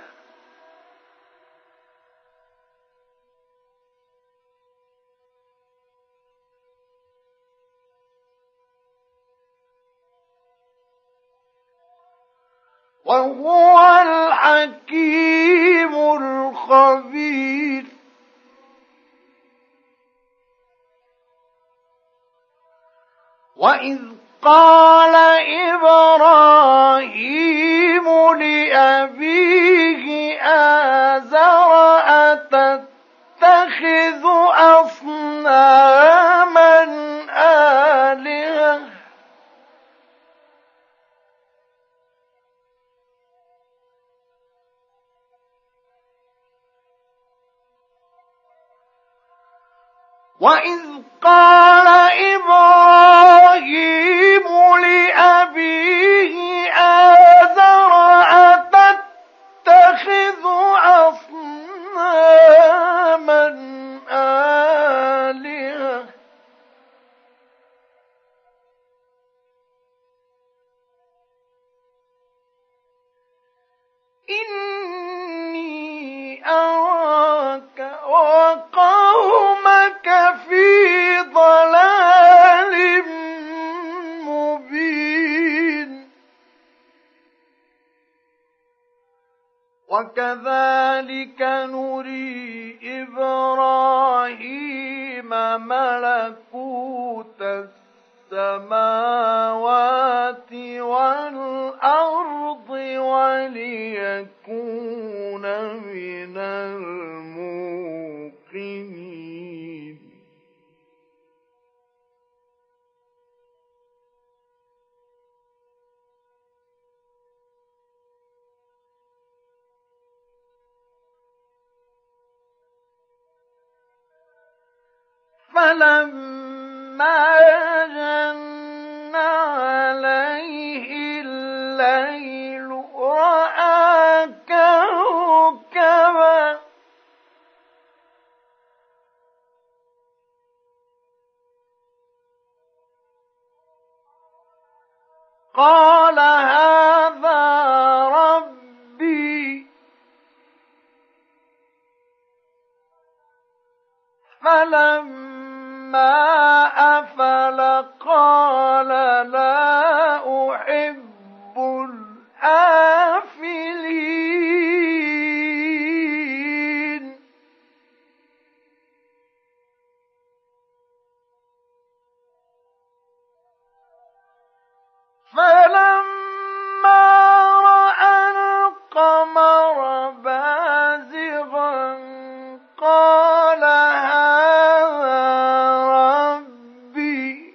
وهو الحكيم الخبير وإذ قال إبراهيم لأبيه آزر أتتخذ أصناما آلهة وإذ قال إبراهيم لأبيه آزر أتتخذ أصناما آلهة إني أراك وقومك في ضلال مبين وكذلك نري إبراهيم ملكوت السماوات والأرض وليكون من الموقنين فلما جن عليه الليل رأى كوكبا قال هذا ربي فلما أفل قال لا أحب الآفلين فلما رأى القمر بازغا قال هذا ربي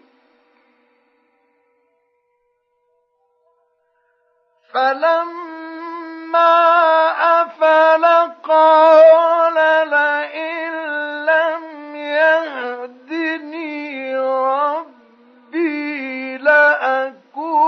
فلما أفل قال لئن لم يهدني ربي لأكون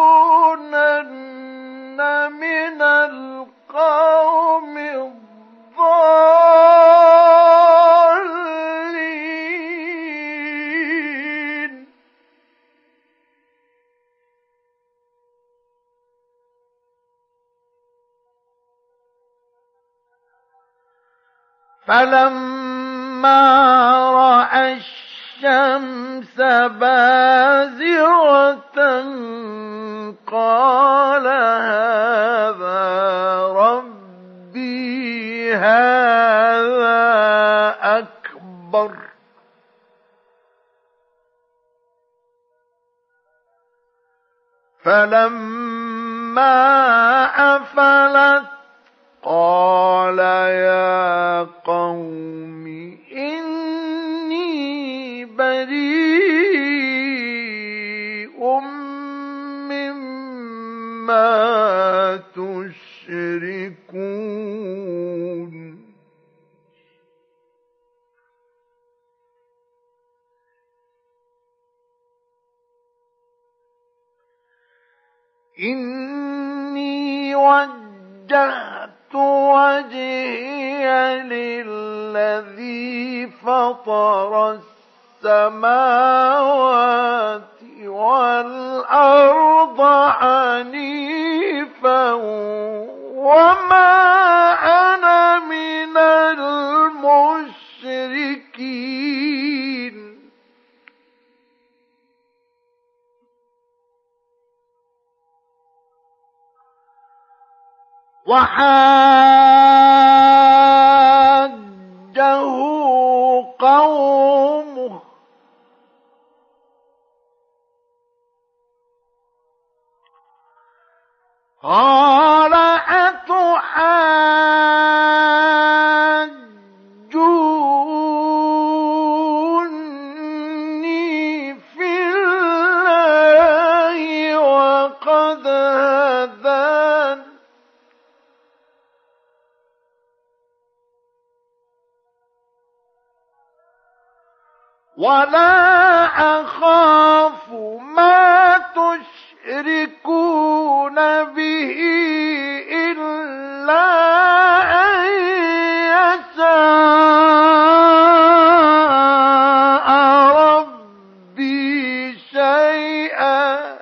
فلما رأى الشمس بازغة قال هذا ربي هذا أكبر. فلما أفلت قال يا قوم إني بريء مما تشركون. إني وجهت وجهي للذي فطر السماوات والأرض حنيفا وما أنا من المشركين. وحاجه قومه قال أتحاجوني في الله وقد هدان ولا أخاف ما تشركون به إلا أن يشاء ربي شيئا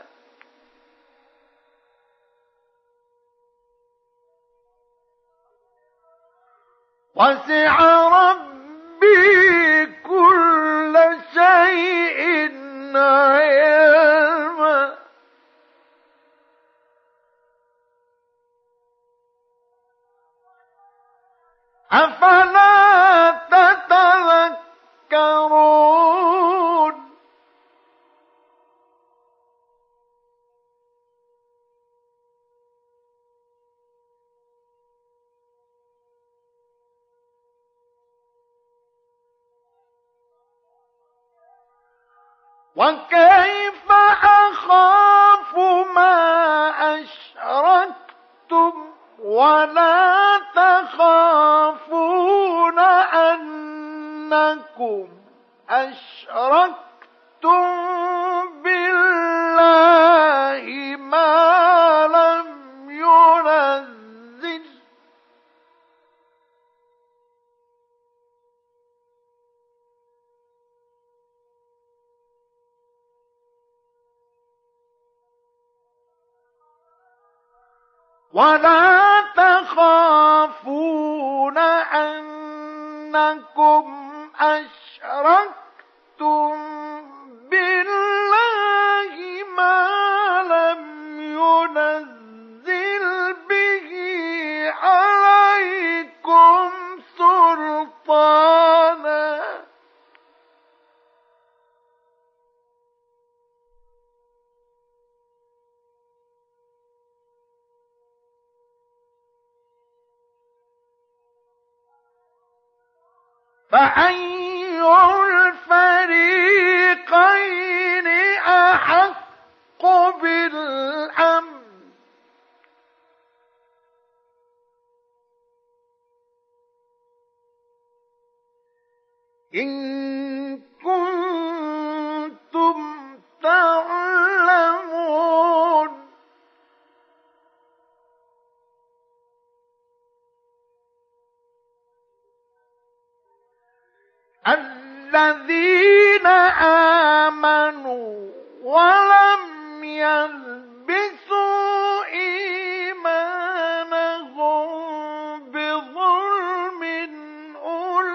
وسع ربي كل شيء علما أفلا تتذكرون. وكيف أخاف ما أشركتم ولا تخافون أنكم أشركتم بالله ما لم ينزل ولا تخافون أنكم أشركتم بالله ما لم ينزل به عليكم سلطانا فأي الفريقين أحق بالأمن إن كنتم تعلمون. الذين آمنوا ولم يلبسوا إيمانهم بظلم أولئك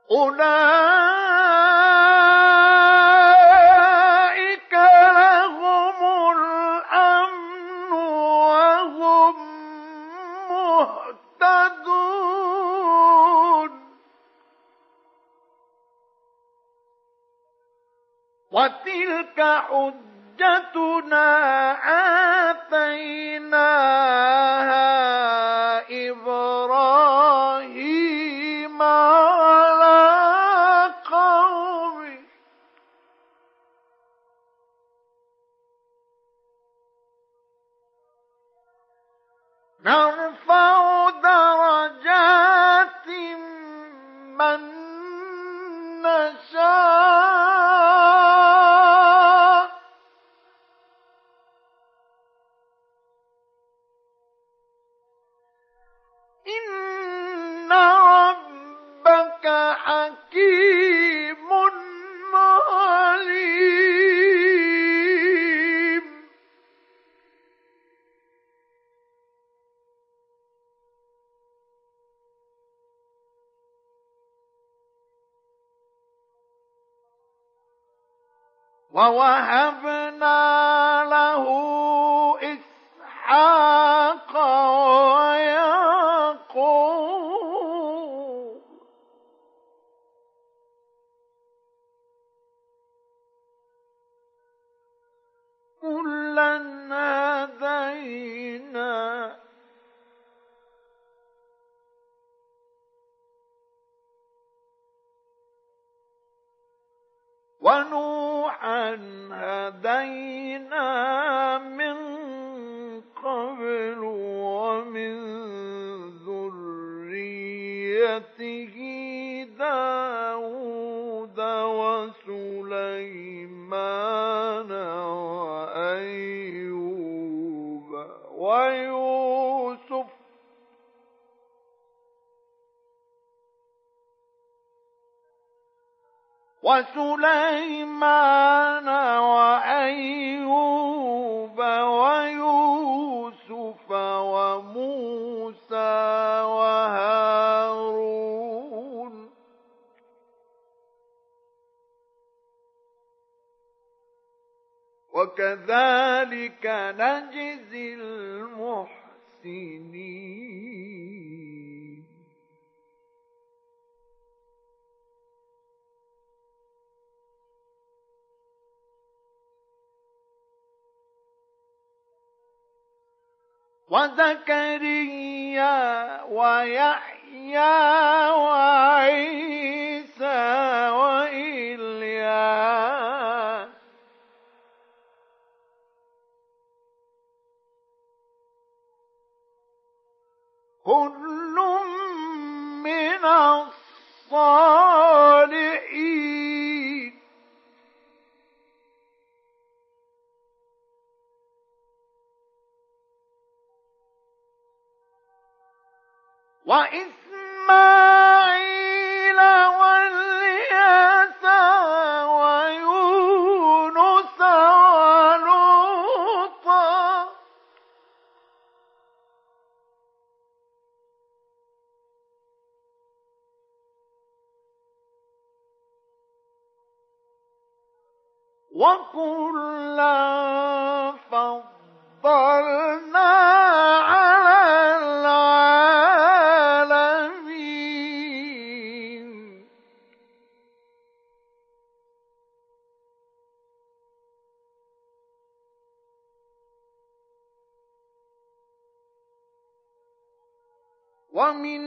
أولئك لهم الأمن وهم مهتدون وتلك حجتنا آتيناها إبراهيم على قومه نرفع درجات من نشاء إن ربك حكيم عليم ووهبنا له إسحاق ويعقوب كلا هدينا ونوحا هدينا من قبل ومن ذريته داود وسليمان وأيوب ويوسف وسليمان وأيوب ويوسف وموسى وهارون وكذلك نجزي المحسنين وزكريا ويحيى وعيسى وإلياس كل من الصالحين وإسماعيل واليسع ويونس ولوطا وكلا فضلنا على العالمين ومن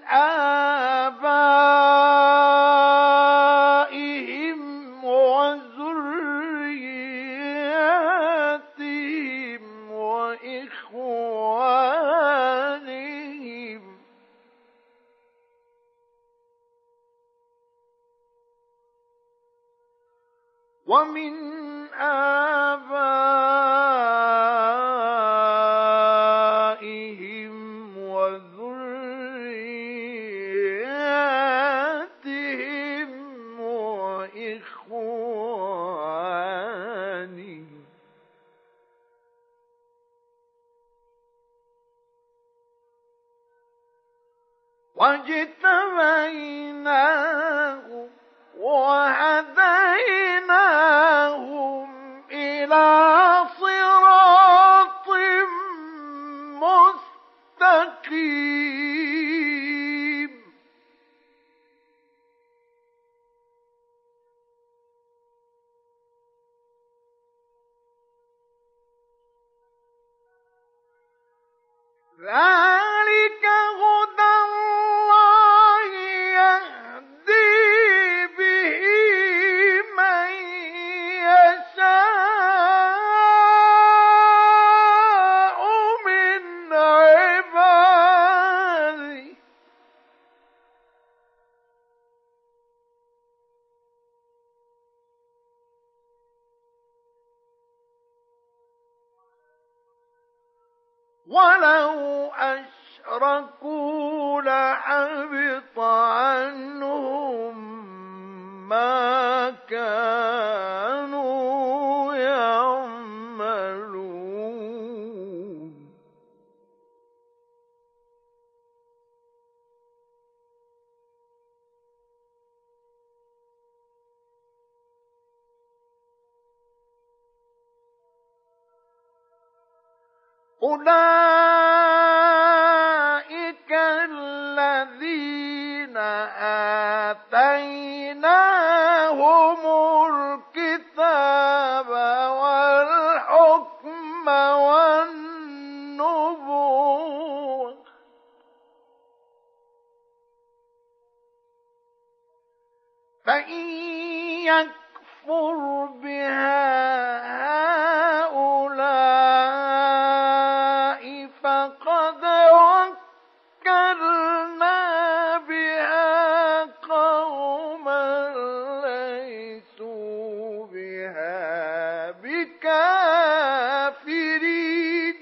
آبائهم وذرياتهم وإخوانهم ومن آبائهم وذرياتهم وإخوانهم واجتبيناهم ذلك هدى الله يهدي به من يشاء من عباده ولو أشركوا لحبط عنهم ما كانوا يعملون أولئك الذين آتيناهم الكتاب والحكم والنبوة فإن يكفر بها هؤلاء فقد وكلنا بها قوما ليسوا بها بكافرين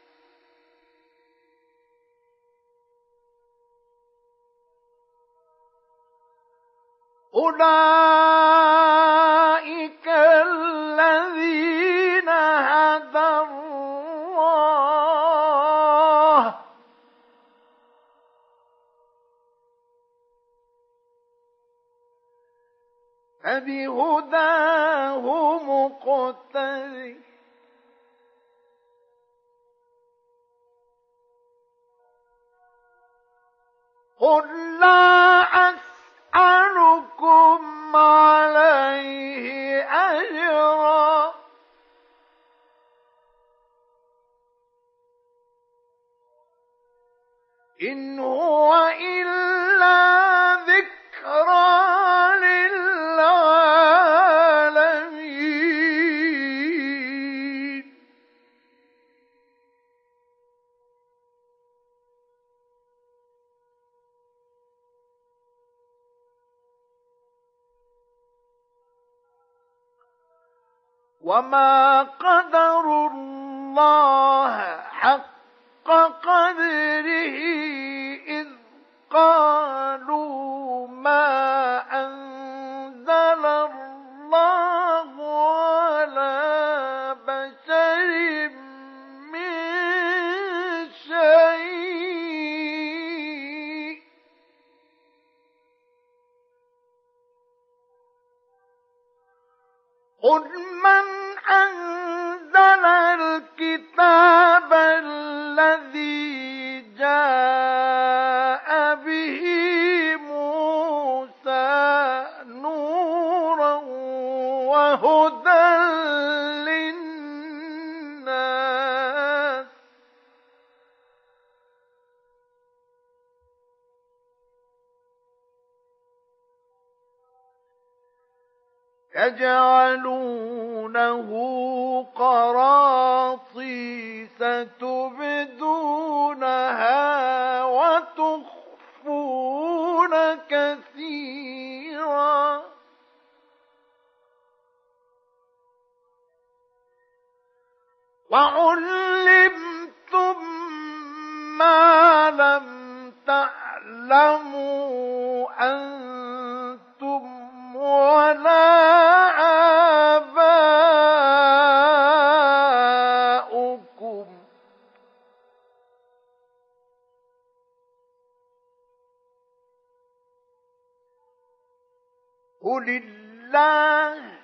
أولئك الذين هدى الله فبهداه مقتدي قل لا أسألكم عليه أجرا إن هو إلا ذكرى للعالمين وما قدروا الله حق قدره إذ قالوا ما أنزل الله على بشر من شيء قل من أنزل الكتاب الذي جاء به موسى نورا وهدى للناس يجعلونه قراطيس تبدونها وتخفون كثيرا وعلمتم ما لم تعلموا أنتم ولا آباؤكم قل الله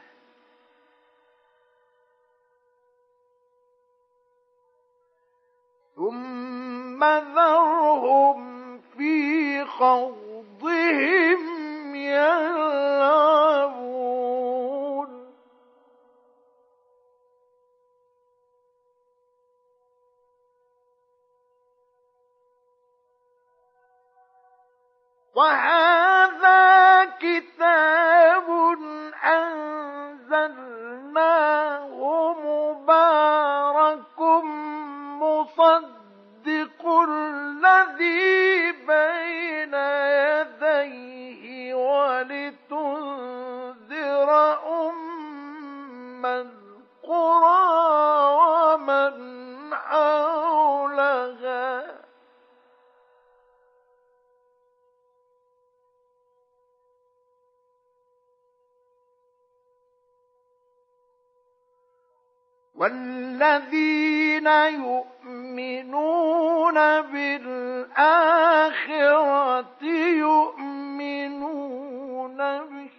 ثم ذرهم في خوضهم يلعبون وهذا كتاب أنزلناه مبارك مصدق الذي بين يديه ولتنذر أم القرى ومن حولها والذين يؤمنون بالآخرة يؤمنون به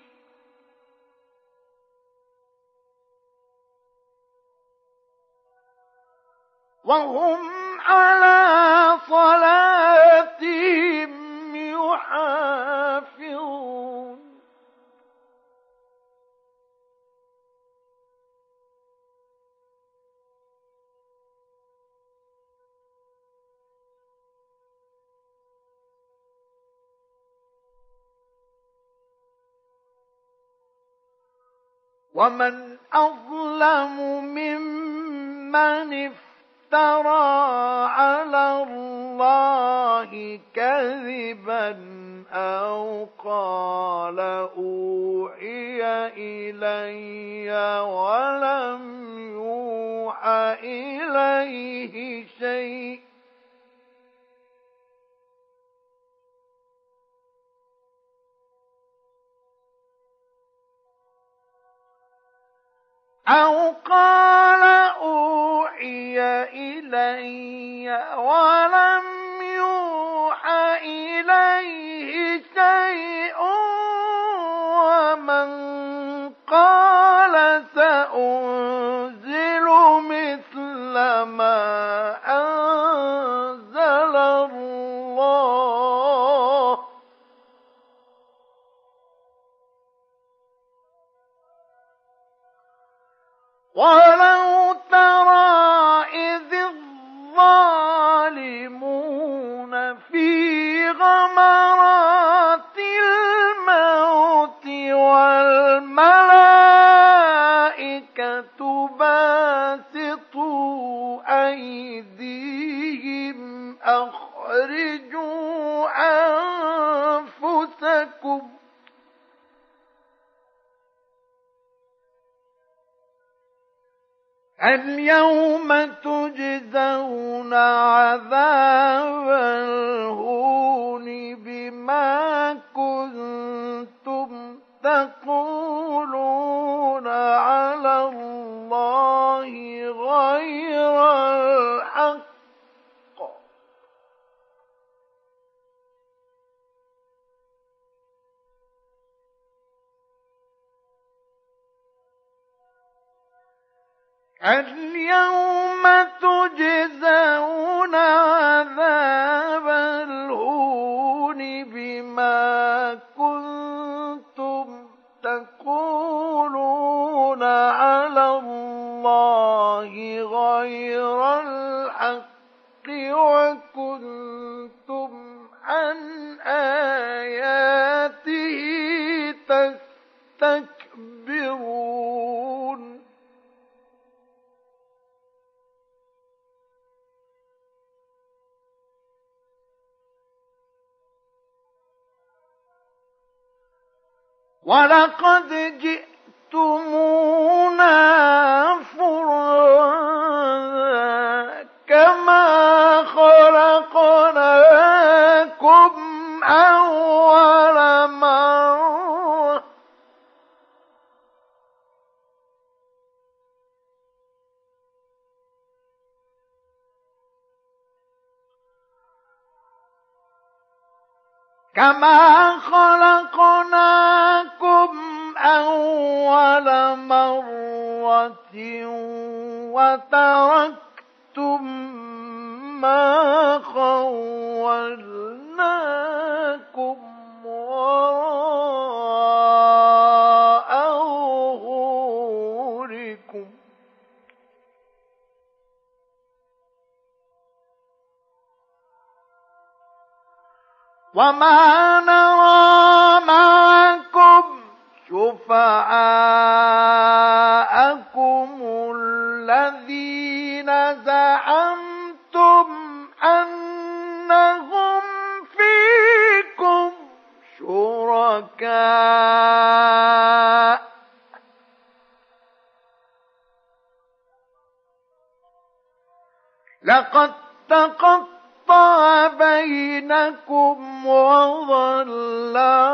وهم على صلاتهم يحافظون ومن أظلم ممن افترى على الله كذبا أو قال أوحي إلي ولم يوحى إليه شيء أو قال أوحي إلي ولم يوحى إليه شيء ومن قال سأنزل مثل ما أنزل الله ولو ترى إذ الظالمون في غمرات الموت والملائكة باسطوا أيديهم أخرجوا أنفسكم اليوم تجزون عذاب الهون بما كنتم تقولون على الله غير الحق اليوم تجزون عذاب الهون بما كنتم تقولون على الله غير الحق وكنتم عن آياته تستكبرون ولقد جئتمونا فرادا كما خلقناكم أول مرة كما خلقناكم أول مرة وتركتم ما خولناكم وراء ظهوركم وما نرى معكم شفعاءكم الذين زعمتم أنهم فيكم شركاء لقد تقطع بينكم وضل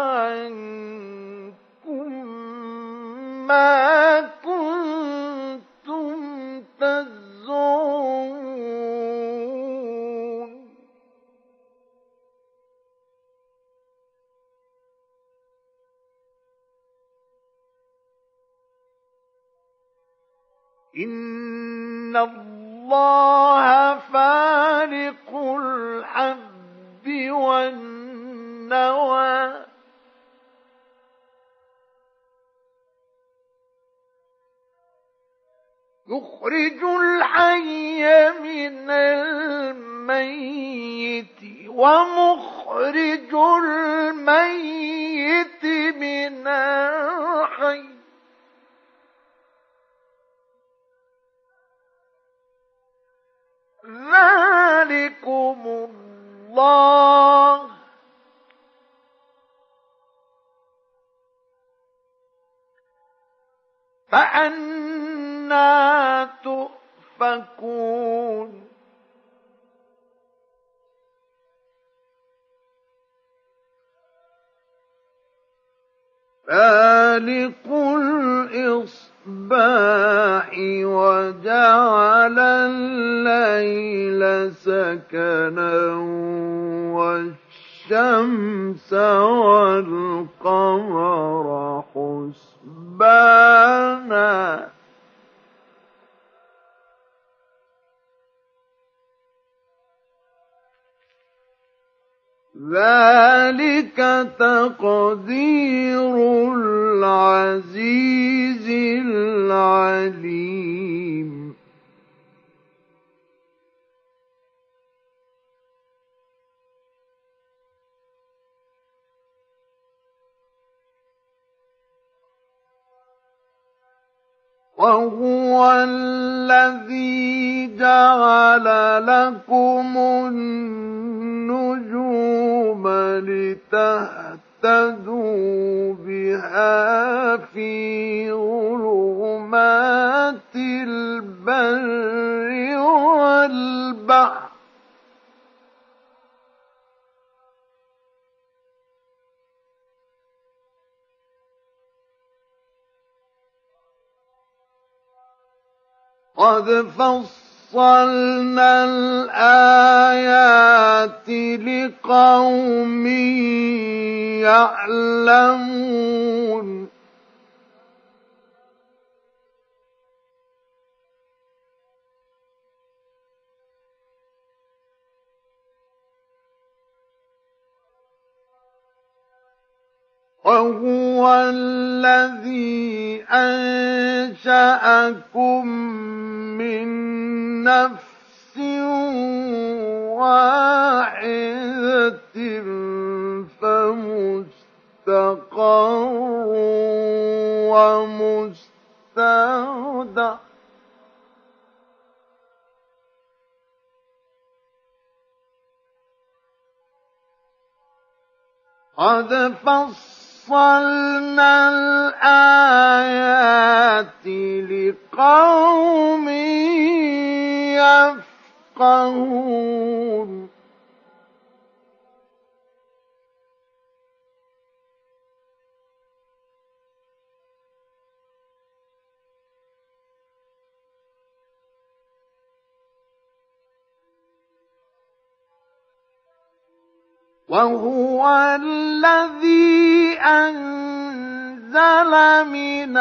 عنكم ما كنتم تزعمون إن الله فالق الحب والنوى يخرج الحي من الميت ومخرج الميت من الحي ذلكم الله فأنى تؤفكون فالق الإصباح وجعل الليل سكنا والشمس والقمر حسبانا ذلك تقدير العزيز العليم وهو الذي جعل لكم النجوم لتهتدوا بها في ظلمات البر والبحر قد فصلنا الآيات لقوم يعلمون وهو الذي أنشأكم من نفس واحدة فمستقر ومستودع قد فصلنا الآيات لقوم يفقهون وهو الذي أنزل من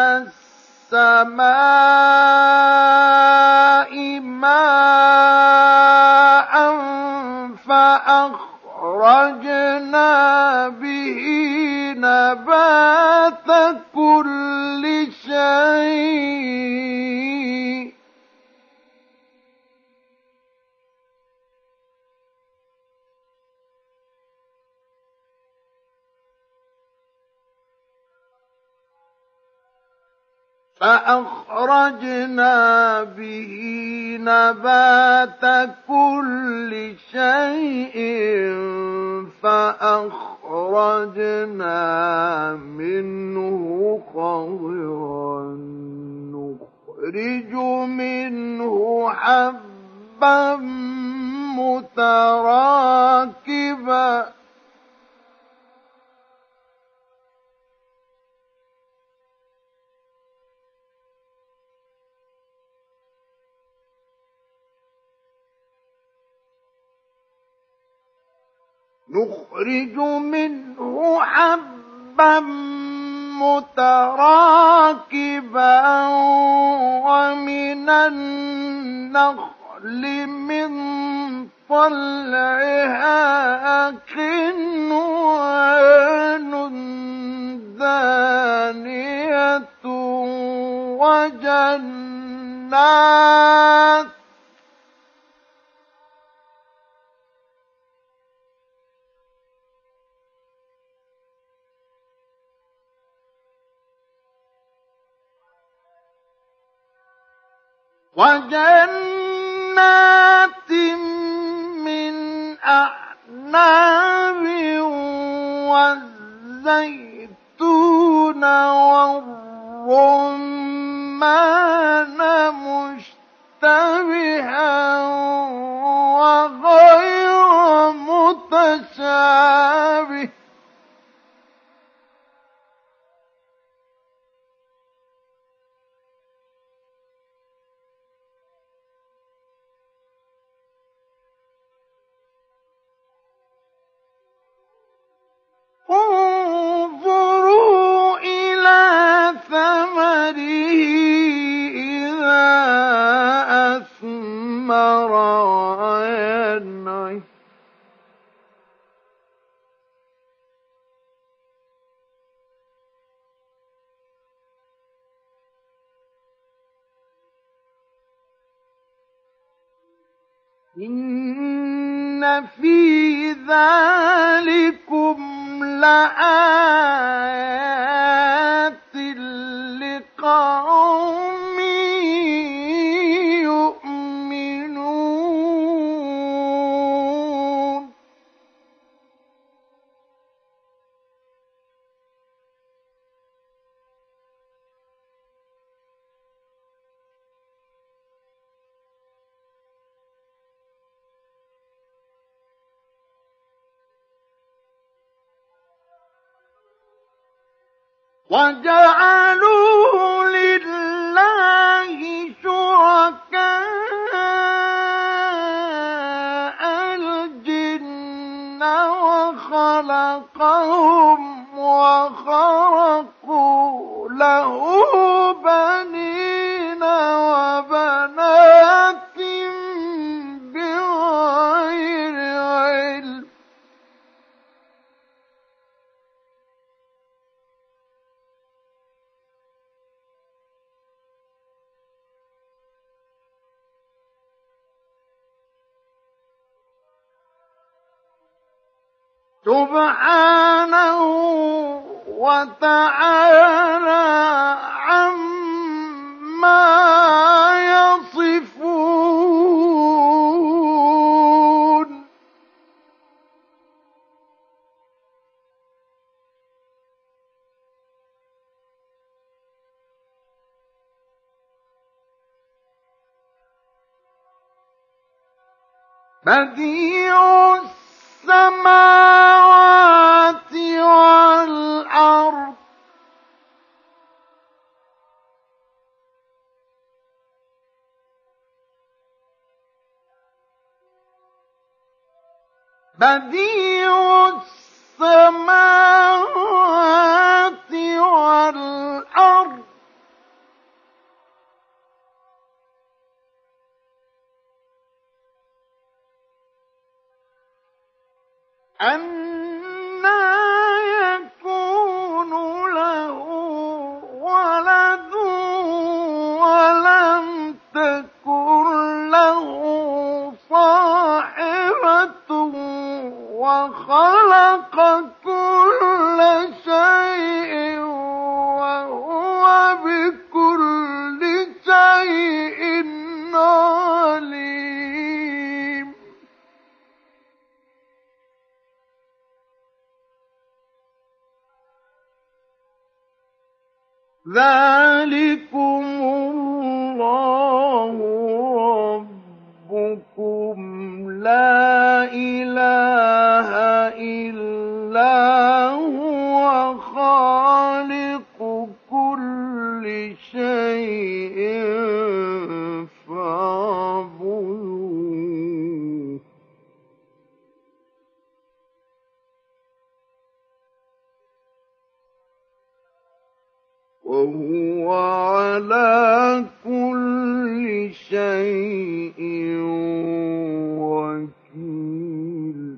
السماء ماء فأخرجنا به نبات كل شيء فأخرجنا به نبات كل شيء فأخرجنا منه خضرا نخرج منه حبا متراكبا نخرج منه حبا متراكبا ومن النخل من طلعها قنوان دانية وجنات وجنات من أعناب والزيتون والرمان مشتبها وغير متشابه انظروا إلى ثمره إذا أثمر وينعي إن في ذلكم لآيات لقوم يؤمنون وجعلوا لله شركاء الجن وخلقهم وخرقوا له بنين وبنات بغير علم سبحانه وتعالى عما يصفون بديع السماوات والأرض بديع السماوات والأرض أنى يكون له ولد ولم تكن له صاحبة وخلق كل شيء وهو بكل ذلكم الله ربكم لا إله إلا هو خالق كل شيء فاعبدوه وهو على كل شيء وكيل.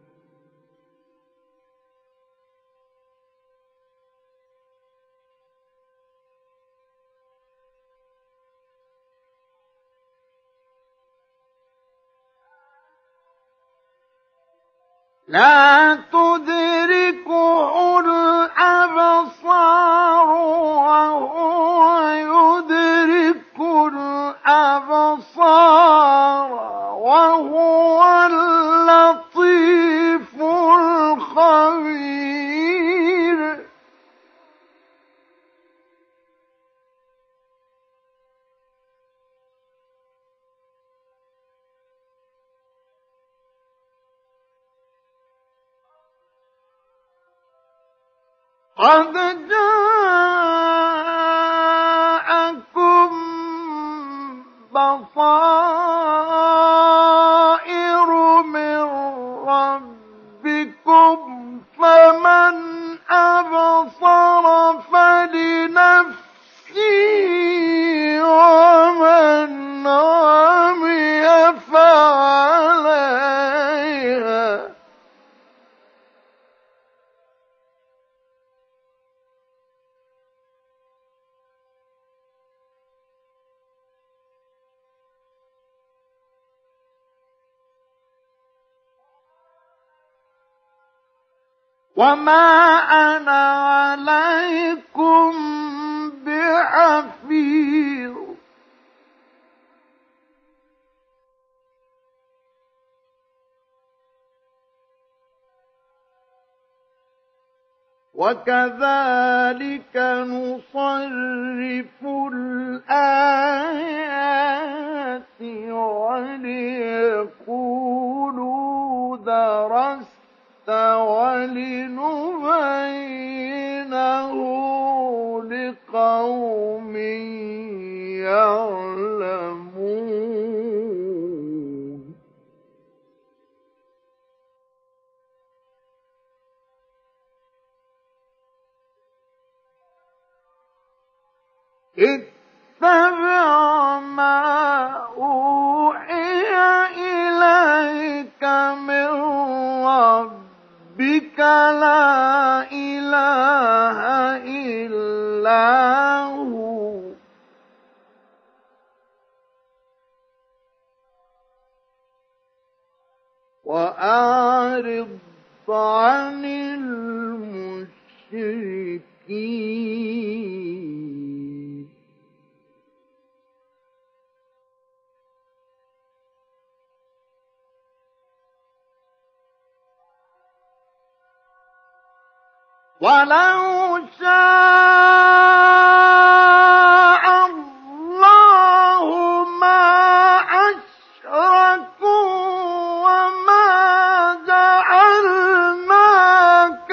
لا تدركه الأبصار وهو يدرك الأبصار وهو اللطيف الخبير. قد جاءكم بصائر من ربكم فمن أبصر فلنفسه ومن عمي فعليها. وما أنا عليكم بحفيظ. وكذلك نصرف الآيات وليقولوا درست ولنبينه لقوم يعلمون. اتبع ما أوحي إليك من ربك لا إله إلا هو وأعرض عن المشركين. ولو شاء الله ما أشركوا وما جعلناك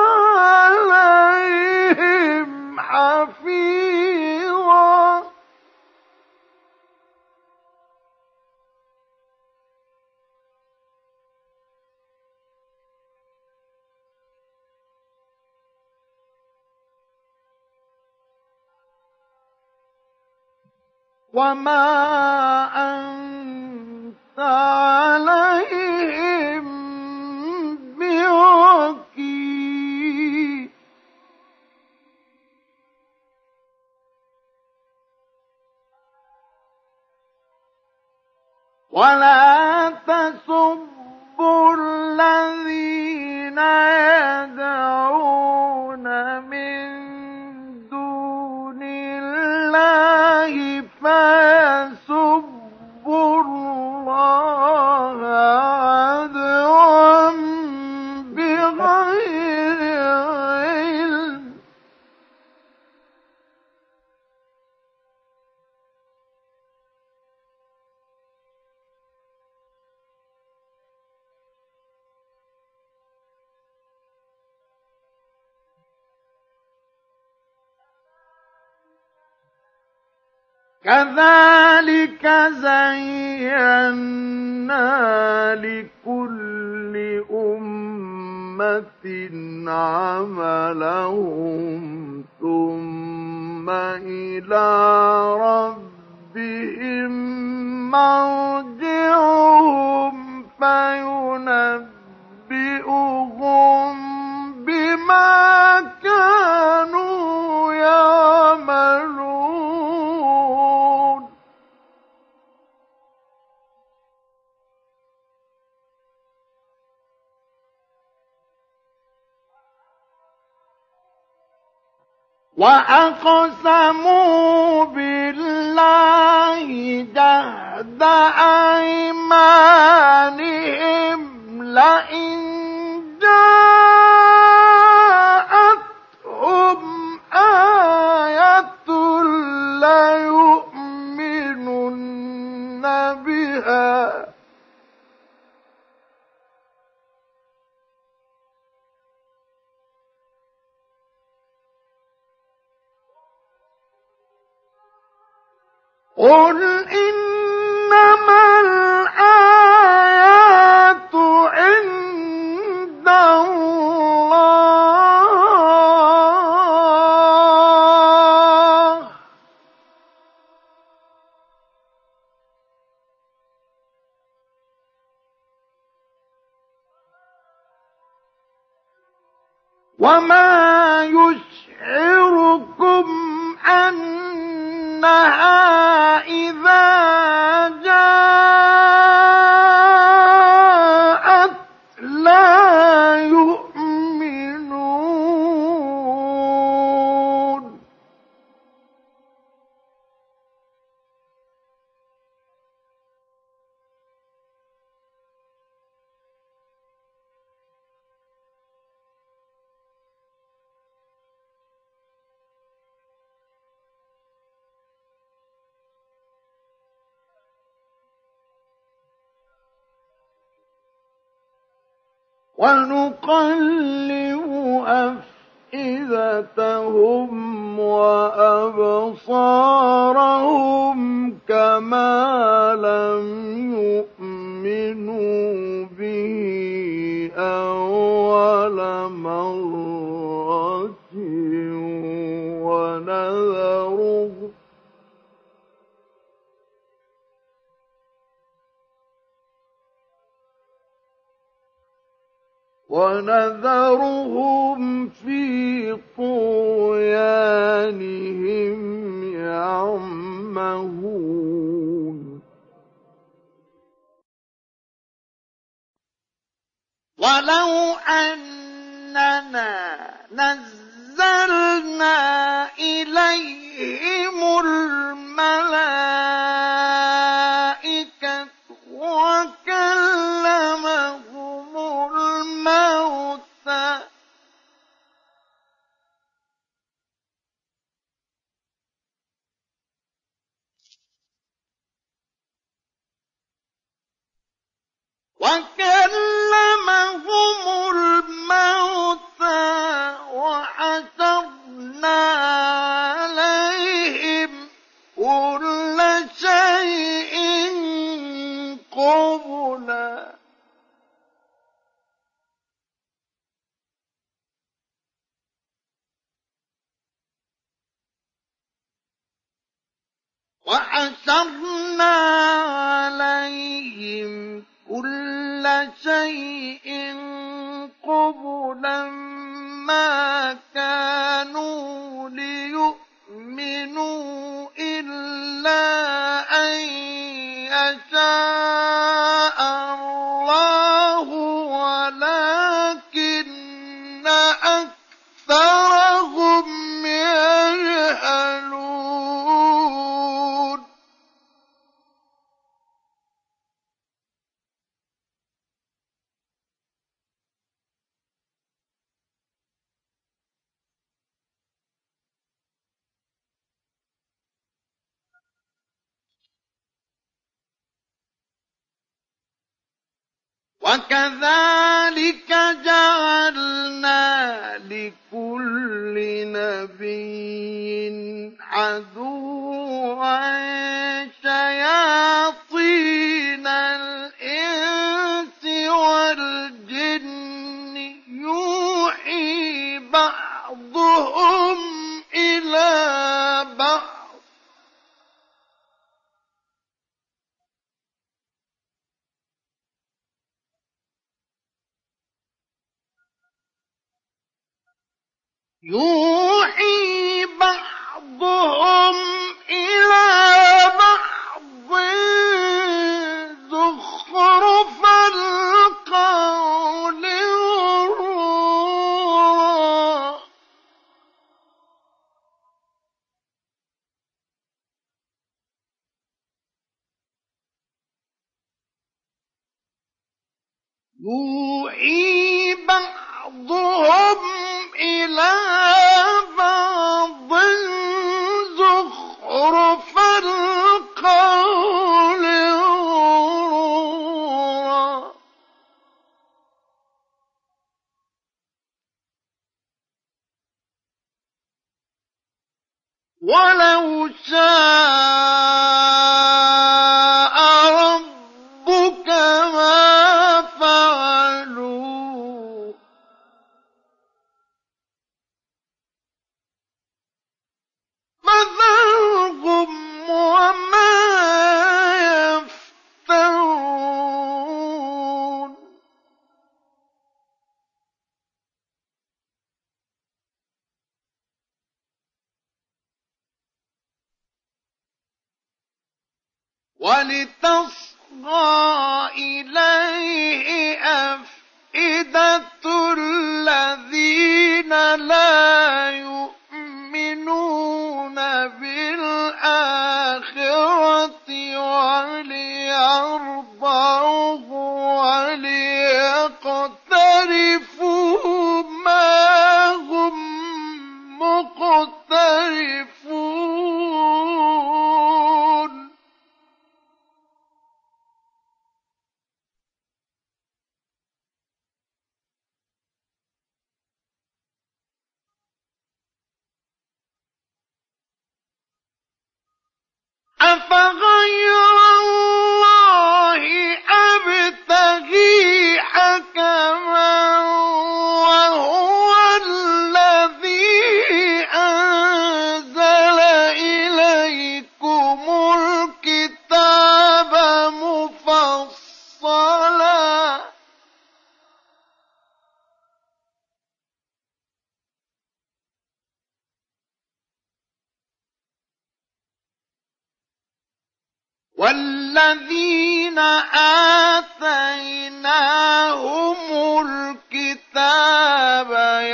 عليهم حفيظا. وما أنت عليهم بوكيل. ولا تسبوا الذين يدعون من دون الله فيسبوا الله عدوا بغير علم كذلك زينا لكل أمة عملهم ثم إلى ربهم مرجعهم فينبئهم بما كانوا يعملون. وأقسموا بالله جهد أيمانهم لئن جاءتهم آية ليؤمنن بها قل إنما الآيات عند الله وما يشعركم أنها إذا جاءت لا يؤمنون. ونقلب أفئدتهم وأبصارهم كما لم يؤمنوا به أول مرة ونذرهم ونذرهم في طغيانهم يعمهون. ولو أننا نزلنا إليهم الملائكة وكلمهم الموتى وكلمهم الموتى وحشرنا عليهم كل شيء قبلا وحشرنا عليهم كل شيء قبلا ما كانوا ليؤمنوا إلا أن يشاء الله ولكن أكثرهم يجهلون. وكذلك جعلنا لكل نبي عدوا يوحي بعضهم إلى بعض زخرف القول غرورا يوحي بعضهم إلى بعض زخرف القول غرورا ولو شاء ربك ما فعلوا فذرهم وما يفترون ولتصغى إليه أفئدة الذين لا يؤمنون بالآخرة وليرضوه وليقترفوا ما هم مقترفون أفغير الله أبتغي حكما وهو الذي أنزل إليكم الكتاب مفصلا والذين آتيناهم الكتاب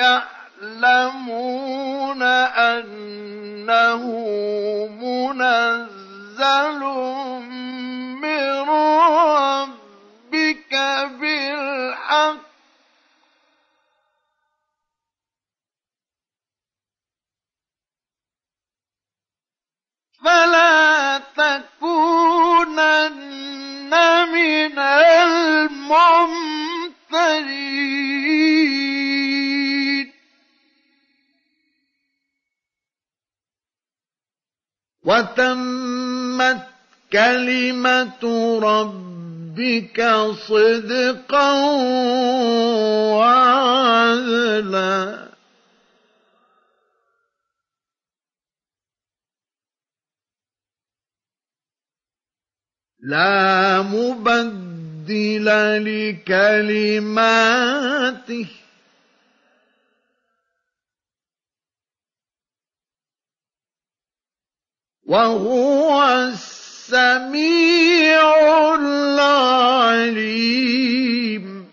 يعلمون أنه منزل من ربك بالحق فلا تكونن من الممترين وتمت كلمة ربك صدقا وعدلا لا مبدل لكلماته وهو السميع العليم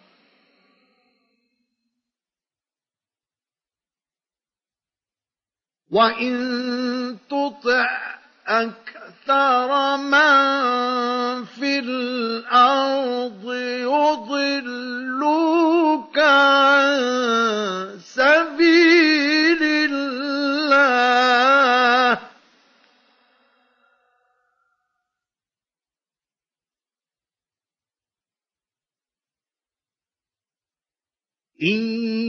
وإن تطع أكثر من في الأرض يضلوك عن سبيل الله إن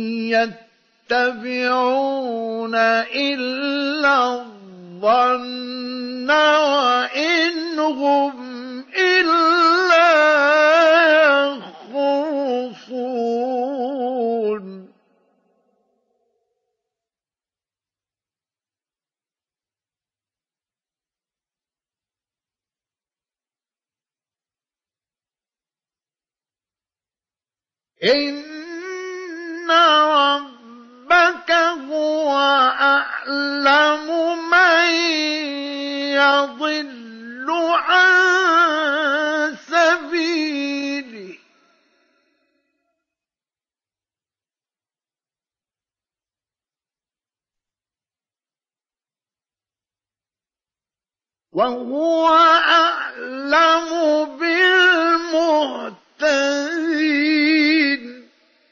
يتبعون إلا الظن وإن هم إلا يخرصون إن ربك هو يعلم من يضل عن سبيله وهو أعلم بالمهتدين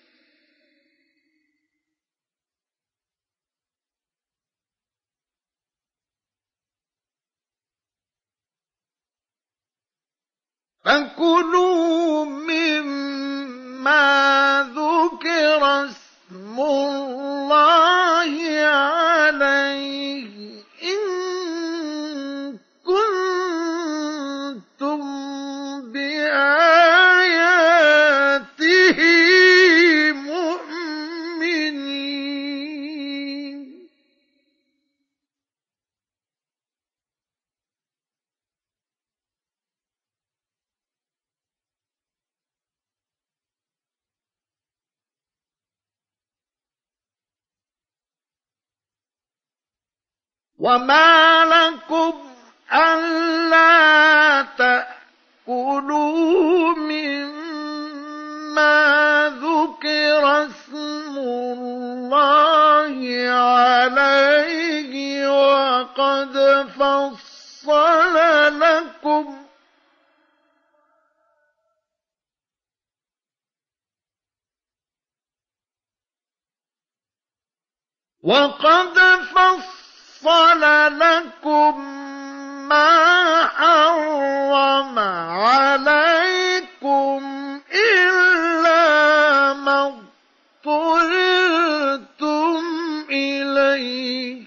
فكلوا مما ذكر اسم الله عليه إن كنتم بآياته مؤمنين وما لكم ألا تأكلوا مما ذكر اسم الله عليه وقد فصل لكم وقد فصل فصل لكم ما حرم عليكم إلا ما اضطررتم إليه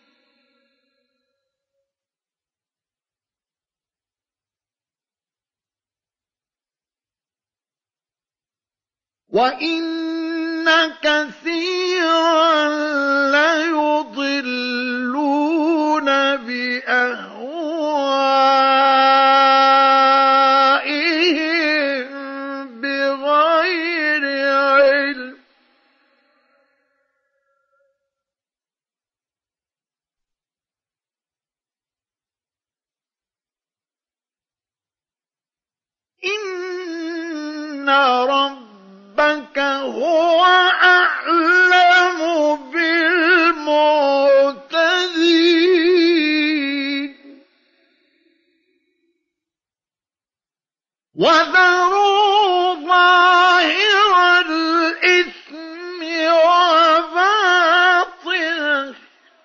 وإن كثيرا ليضلون بأهوائهم بغير علم إن ربك هو أعلم بالمعتدين وذروا ظاهر الإثم وباطنه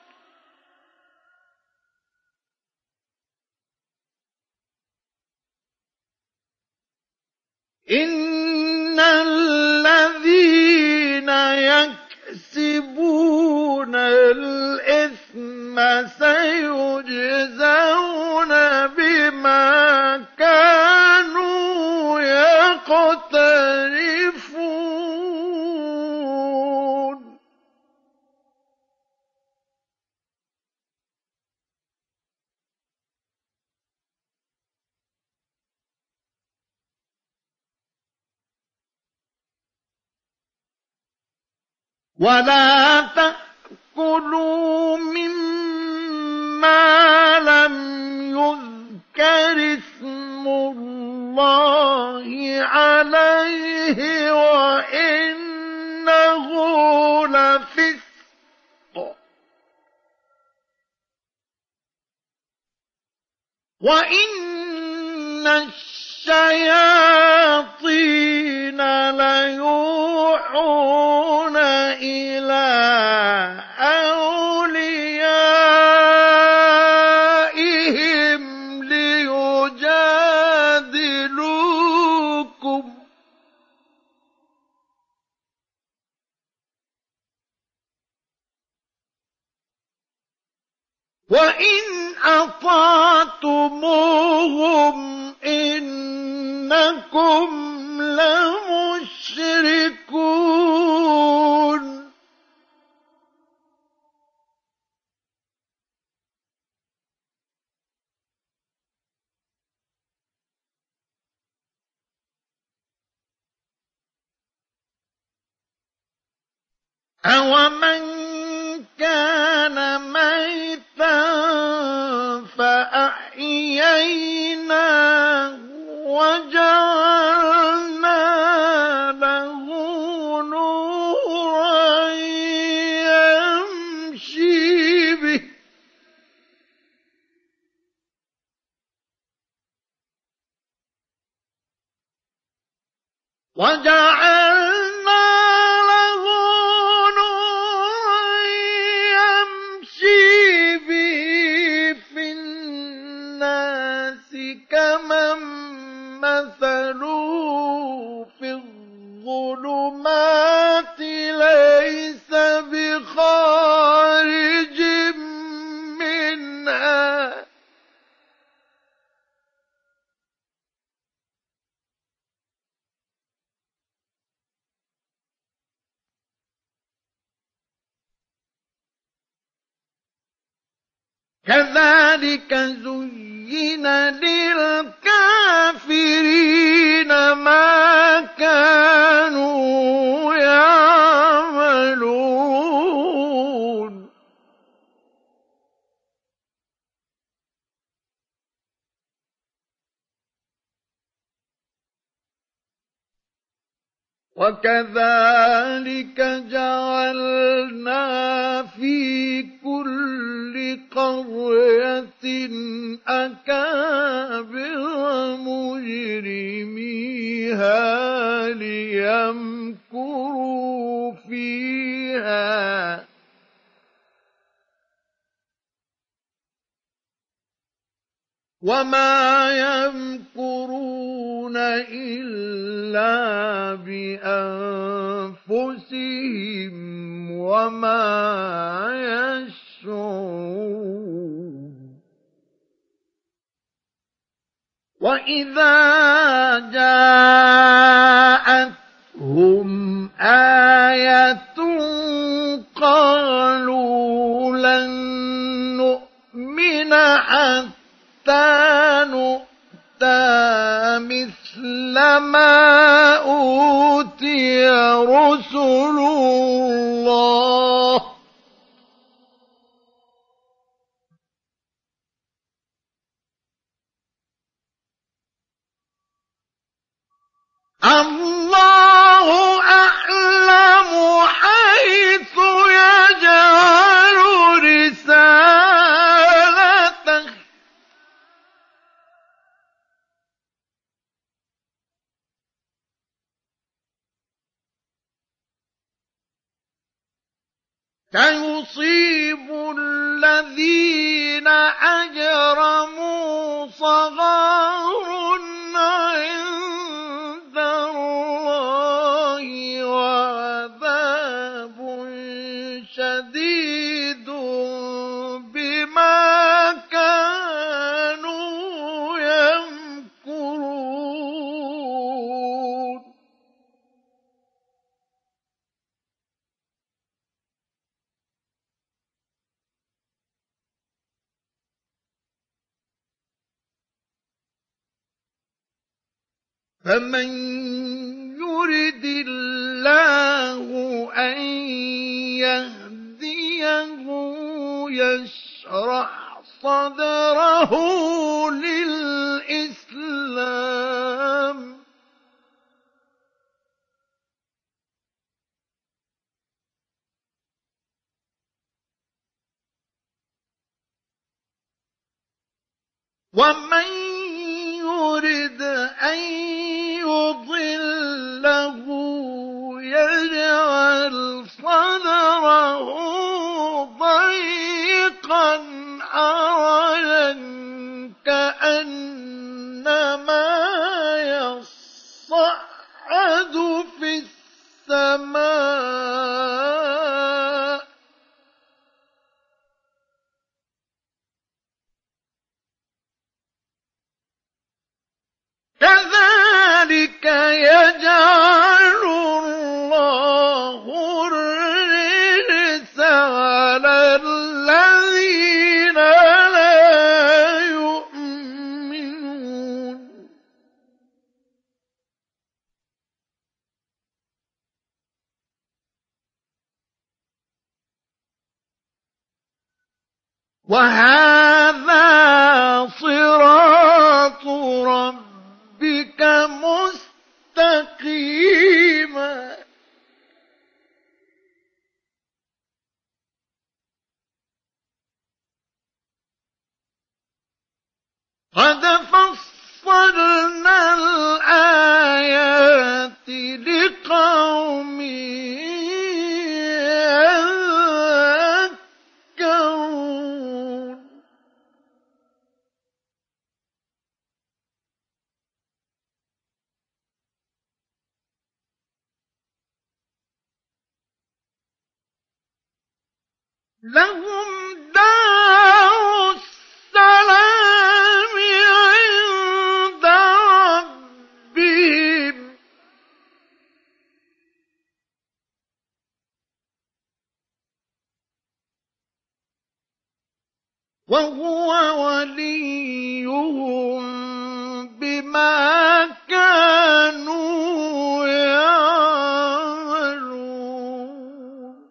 إن الذين يكسبون الإثم سيجزون بما كانوا يقترفون ولا تأكلوا مما لم يذكر اسم الله عليه وإنه لفسق وإن الشياطين ليوحون إلى أوليائهم ليجادلوكم وإن أطعتموهم إنكم لمشركون أَوَمَنْ كَانَ وجعلنا له نورا يمشي به في الناس كمن مثله في الظلمات ليس بخارج منها كذلك زين للكافرين ما كانوا يعملون وكذلك جعلنا في كل قرية أكابر مجرميها ليمكروا فيها وما يمكرون إلا بأنفسهم وما يشعرون وإذا جاءتهم آية قالوا لن نؤمن حتى نؤتى مثل ما أوتي رسل الله الله أعلم حيث يجعل رسالته سيصيب الذين أجرموا صغار عند الله وعذاب شديد بما كانوا يمكرون فمن يرد الله أن يهديه يشرح صدره للإسلام ومن يرد أن يضله يجعل صدره ضيقا حرجا كأنما يصعد في السماء كذلك يجعل الله الرجس على الذين لا يؤمنون وهذا صراط ربك مستقيما قد فصلنا الآيات لقوم يذكرون لهم دار السلام عند ربهم وهو وليهم بما كانوا يعملون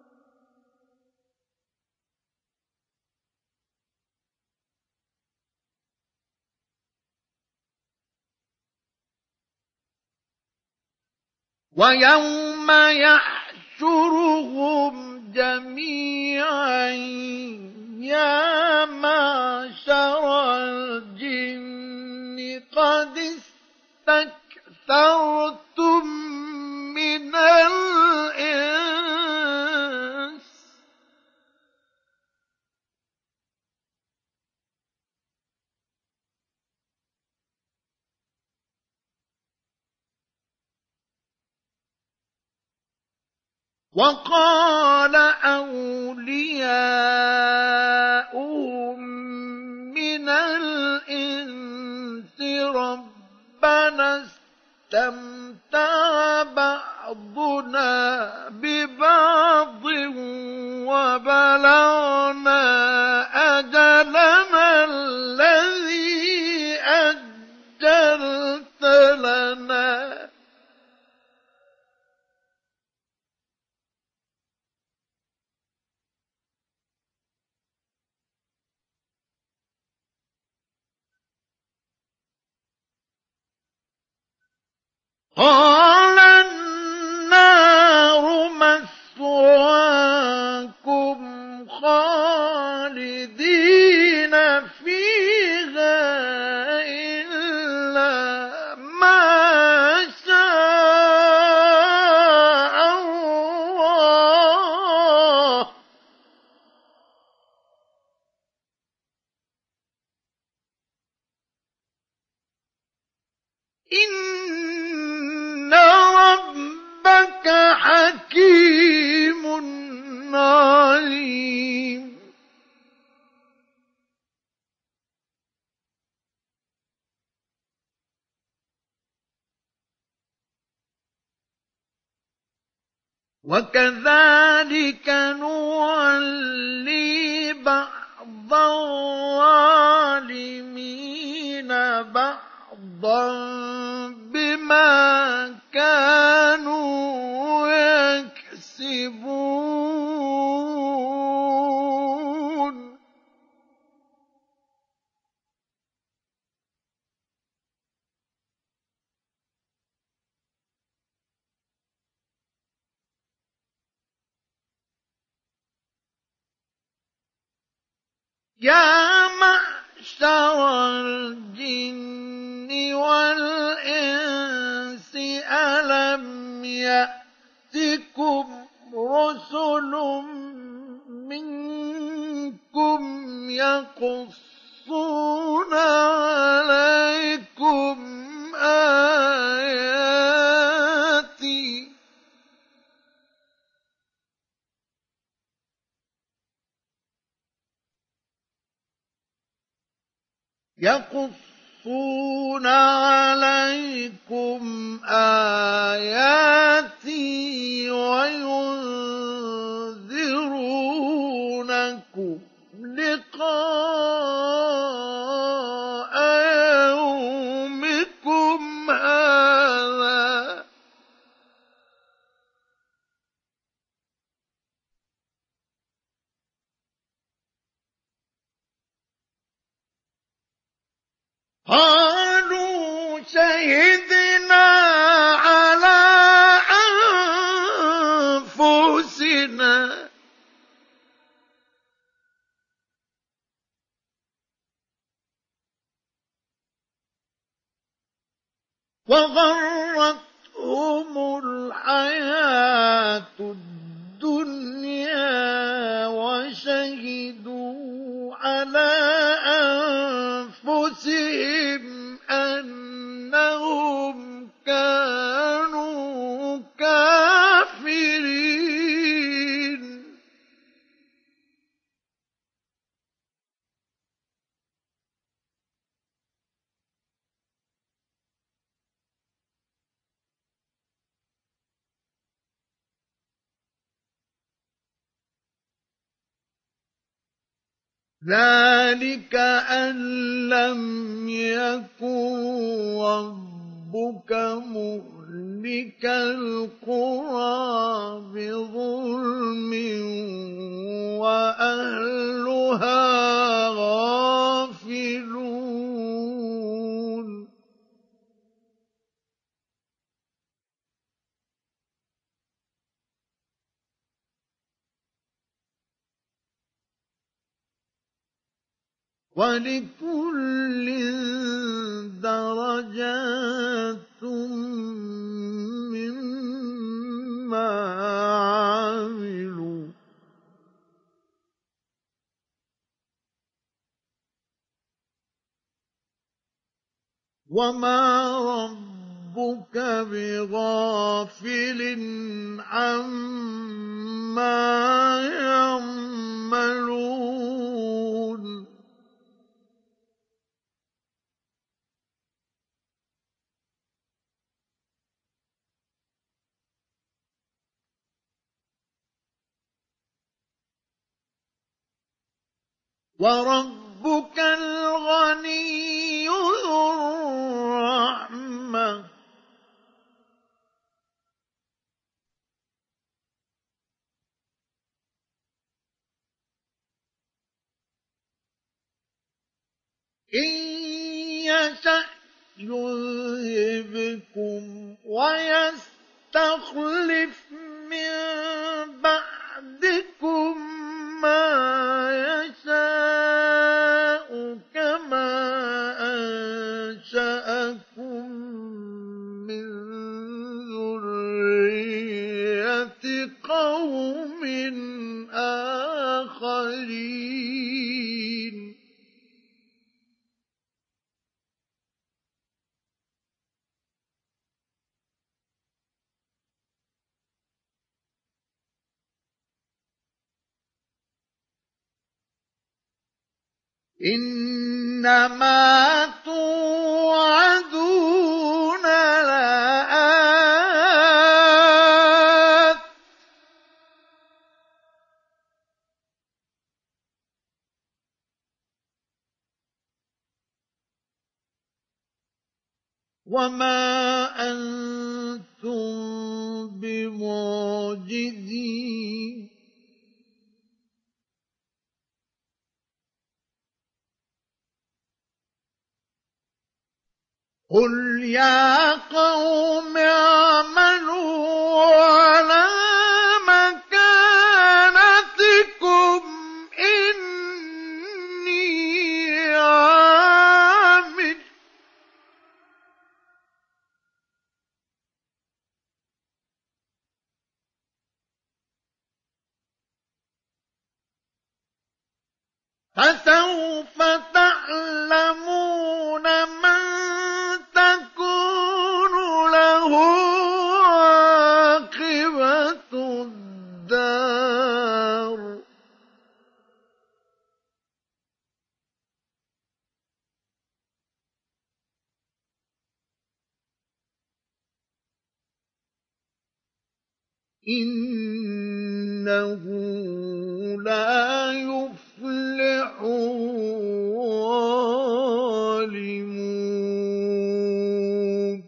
ويوم يحشرهم جميعا يا معشر الجن قد استكثرتم من الإنس وقال أولياؤهم من الإنس ربنا استمتع بعضنا ببعض وبلغنا أجلنا الذي أجلت لنا قال النار مثواكم خالدين فيها إلا ما شاء الله إن ربك حكيم عليم وكذلك نولي بعض الظالمين بعضا بما كانوا يكسبون يا معشر الجن والإنس ألم يأتكم رسل منكم يقصون عليكم آياتي يقصون عليكم آياتي وينذرونكم لقاء يومكم هذا قالوا شهدنا على أنفسنا وغرتهم الْحَيَاةُ الدُّنْيَا وَشَهِدُوا عَلَىٰ أَنفُسِهِمْ أَنَّهُمْ كَانُوا كَافِرِينَ. ذَٰلِكَ أَن لَّمْ يَكُن رَّبُّكَ مُهْلِكَ الْقُرَىٰ بِظُلْمٍ وَأَهْلُهَا غَافِلُونَ. وَلِكُلٍّ دَرَجَاتٌ مِّمَّا عَمِلُوا ۚ وَمَا رَبُّكَ بِغَافِلٍ عَمَّا يَعْمَلُونَ. وَرَبُّكَ الْغَنِيُّ ذُو الرَّحْمَةِ ۚ إِن يَشَأْ يُذْهِبْكُمْ وَيَسْتَخْلِفْ مِن بَعْدِكُم مَّا يَشَاءُ كَمَا أَنشَأَكُم مِّن ذُرِّيَّةِ قَوْمٍ آخَرِينَ. إِنَّمَا تُوعَدُونَ لَآتٍ ۖ وَمَا أَنتُم بِمُعْجِزِينَ. قُلْ يَا قَوْمِ اعْمَلُوا عَلَىٰ مَكَانَتِكُمْ إِنِّي عَامِلٌ ۖ فَسَوْفَ تَعْلَمُونَ مَن تَكُونُ لَهُ عَاقِبَةُ الدَّارِ ۗ إِنَّهُ لَا يُفْلِحُ الظَّالِمُونَ.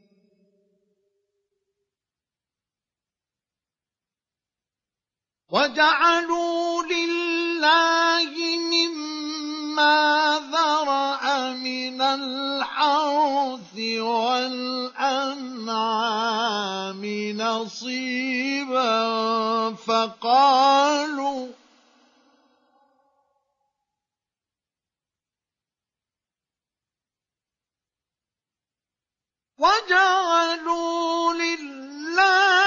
وَجَعَلُوا لِلَّهِ مِمَّا ذَرَأَ مِنَ الْحَرْثِ وَالْأَنْعَامِ نَصِيبًا فَقَالُوا وَجَعَلُوا لِلَّهِ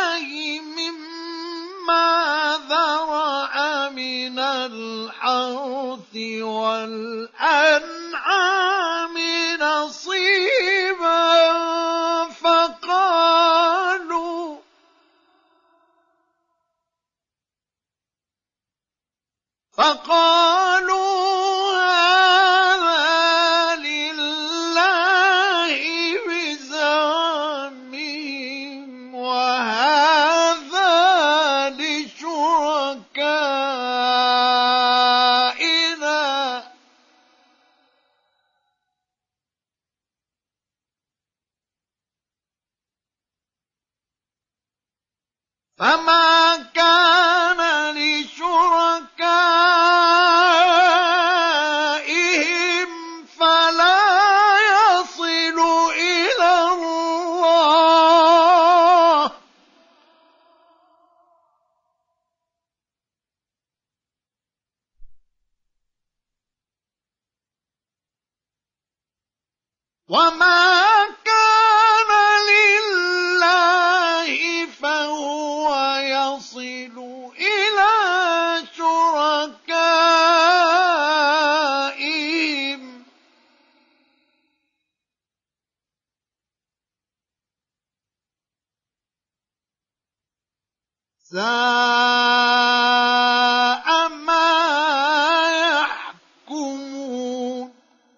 الْحَرْثِ وَالْأَنْعَامِ نَصِيبًا فَقَالُوا فَقَالُوا هَٰذَا لِلَّهِ بِزَعْمِهِمْ وَهَٰذَا لِشُرَكَائِنَا ۖ فَمَا كَانَ لِشُرَكَائِهِمْ فَلَا يَصِلُ إِلَى اللَّهِ ۖ وَمَا كَانَ لِلَّهِ فَهُوَ يَصِلُ إِلَىٰ شُرَكَائِهِمْ ۗ سَاءَ مَا يَحْكُمُونَ.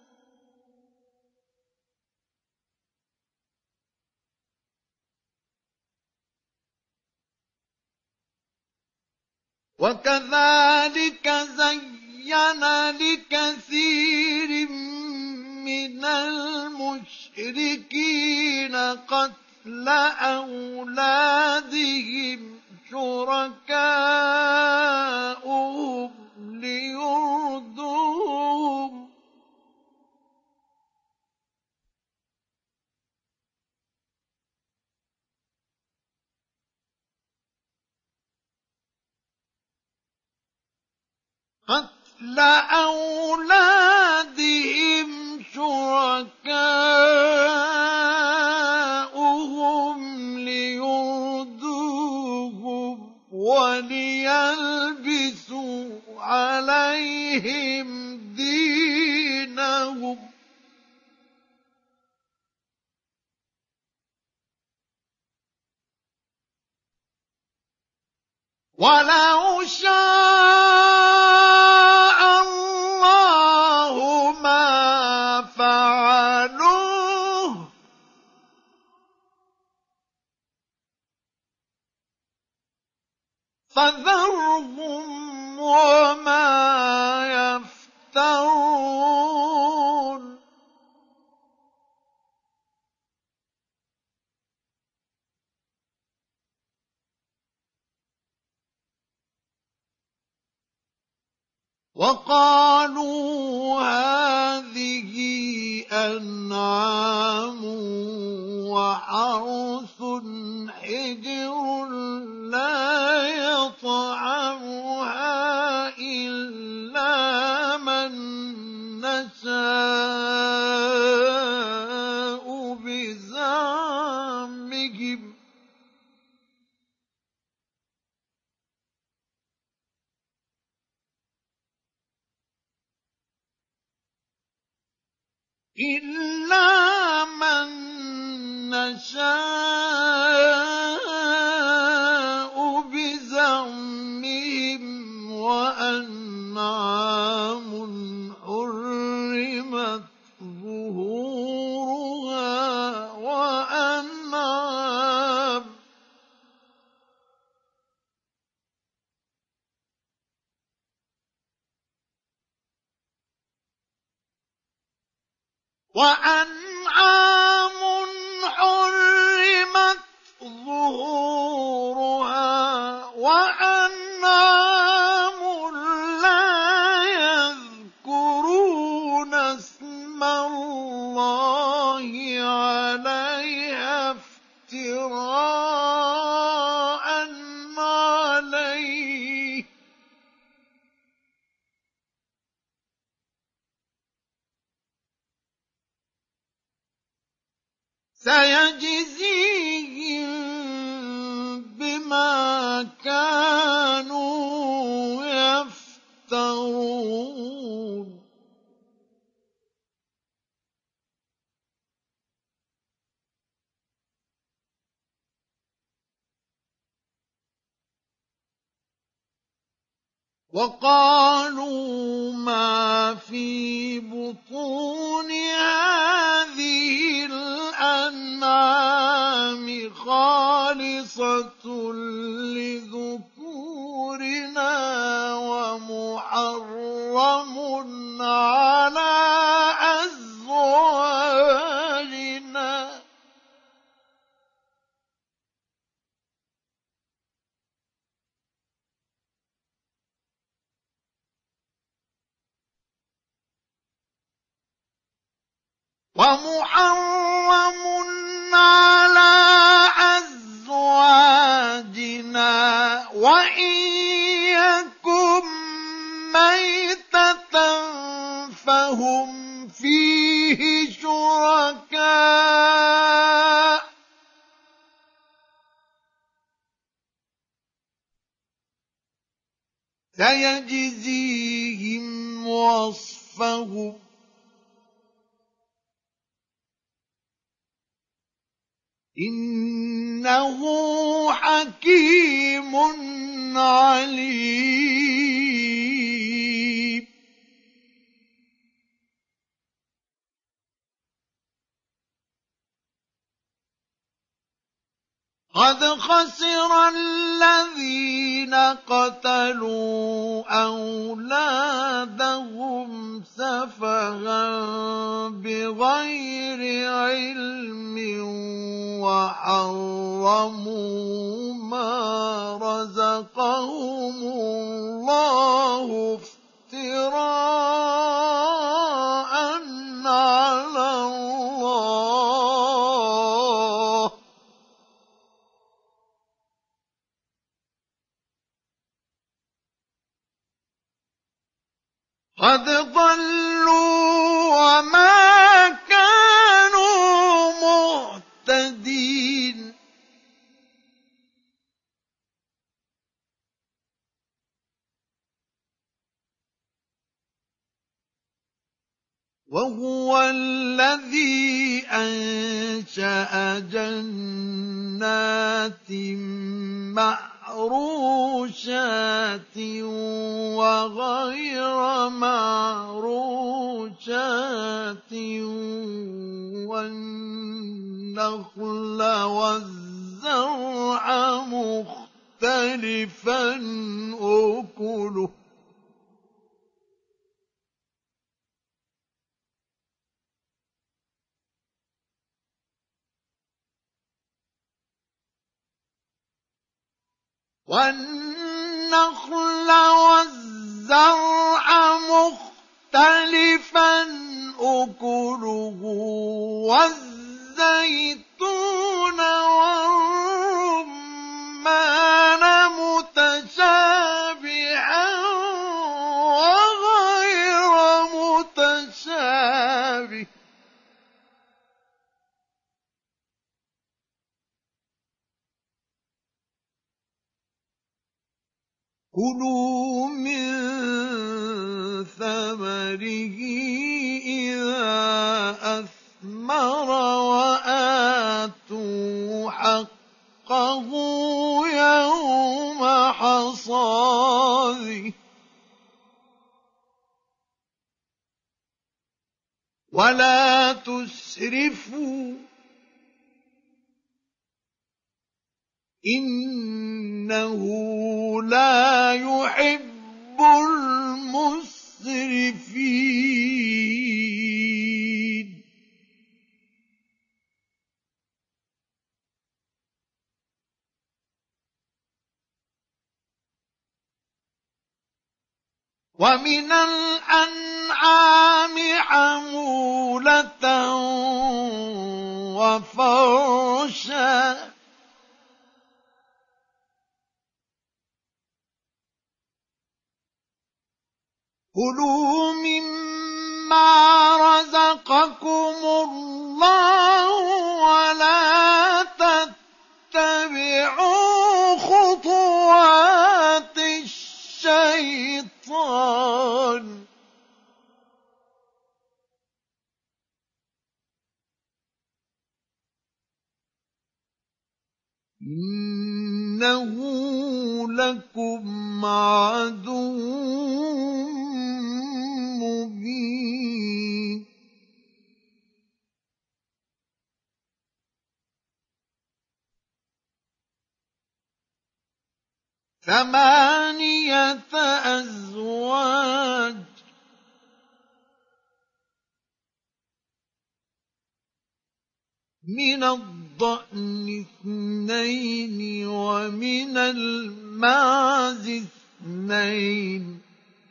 وَكَذَٰلِكَ زَيَّنَ لِكَثِيرٍ مِّنَ الْمُشْرِكِينَ قَتْلَ أَوْلَادِهِمْ شُرَكَاؤُهُمْ لِيُرْدُوهُمْ ۗ قَتْلَ أَوْلَادِهِمْ شُرَكَاؤُهُمْ لِيُرْدُوهُمْ وَلِيَلْبِسُوا عَلَيْهِمْ دِينَهُمْ ۖ وَلَوْ شَاءَ اللَّهُ مَا فَعَلُوهُ ۖ فَذَرْهُمْ وَمَا يَفْتَرُونَ. وَقَالُوا هَٰذِهِ أَنْعَامٌ وَحَرْثٌ حِجْرٌ لَّا يَطْعَمُهَا إِلَّا مَن نَّشَاءُ بِزَعْمِهِمْ ۚ إِلَّا مَن نَّشَاءُ بِزَعْمِهِمْ وَأَنْعَامٌ حُرِّمَتْ ظُهُورُهَا وَأَنْعَامٌ وَأَنْعَامٌ حُرِّمَتْ ظُهُورُهَا وَأَنْعَامٌ لَّا يَذْكُرُونَ اسْمَ اللَّهِ عَلَيْهَا افْتِرَاءً عَلَيْهِ ۚ سَيَجْزِيهِم بِمَا كَانُوا يَفْتَرُونَ. وقالوا ما في بطون هذه الأنعام خالصة لذكورنا ومحرم على أزواجنا ومحرم على أزواجنا وإن يكن ميتة فهم فيه شركاء سيجزيهم وصفهم إنه حكيم عليم قد خسر الذين قتلوا أولادهم سفها بغير علم وحرموا ما رزقهم الله افتراء على الله قد ضلوا وما كانوا مهتدين وهو الذي أنشأ جنات معروشات وغير معروشات والنخل والزرع مختلفا أكله والنخل والزرع مختلفا أكله والزيتون والرمان متشابها وغير متشابه كلوا من ثمره إذا أثمر وآتوا حقه يوم حصاده ولا تسرفوا إنه لا يحب المسرفين ومن الأنعام حمولة وفرشا كلوا مما رزقكم الله ولا تتبعوا خطوات الشيطان إنه لكم عدو مبين ثمانية أزواج من الضأن اثنين ومن المعز اثنين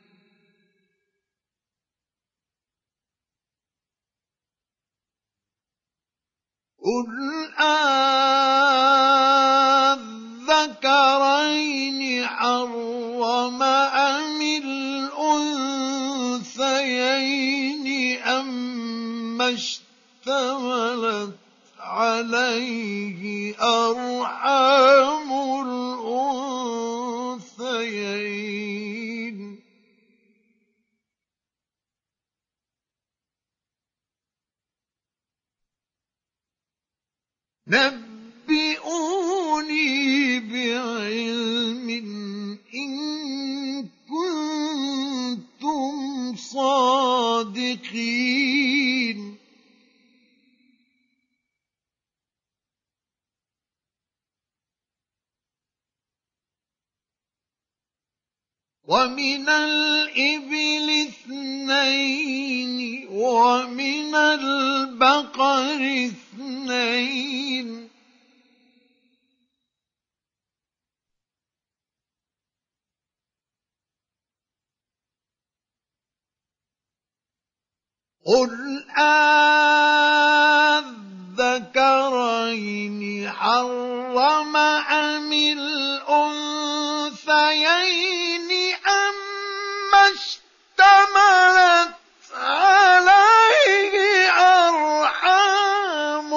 قل أذكرين حرم أم الأنثيين أم اشتملت عليه أرحام الأنثيين نبئوني بعلم إن كنتم صادقين ومن الإبل اثنين ومن البقر اثنين قل أذكرين حرم أم الأنثيين أم اشتملت عليه أرحام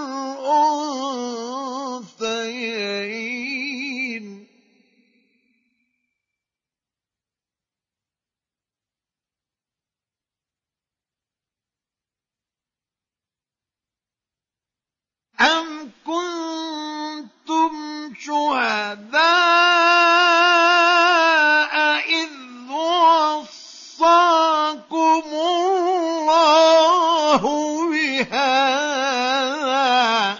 الأنثيين أم كنتم شهداء إذ وصاكم الله بهذا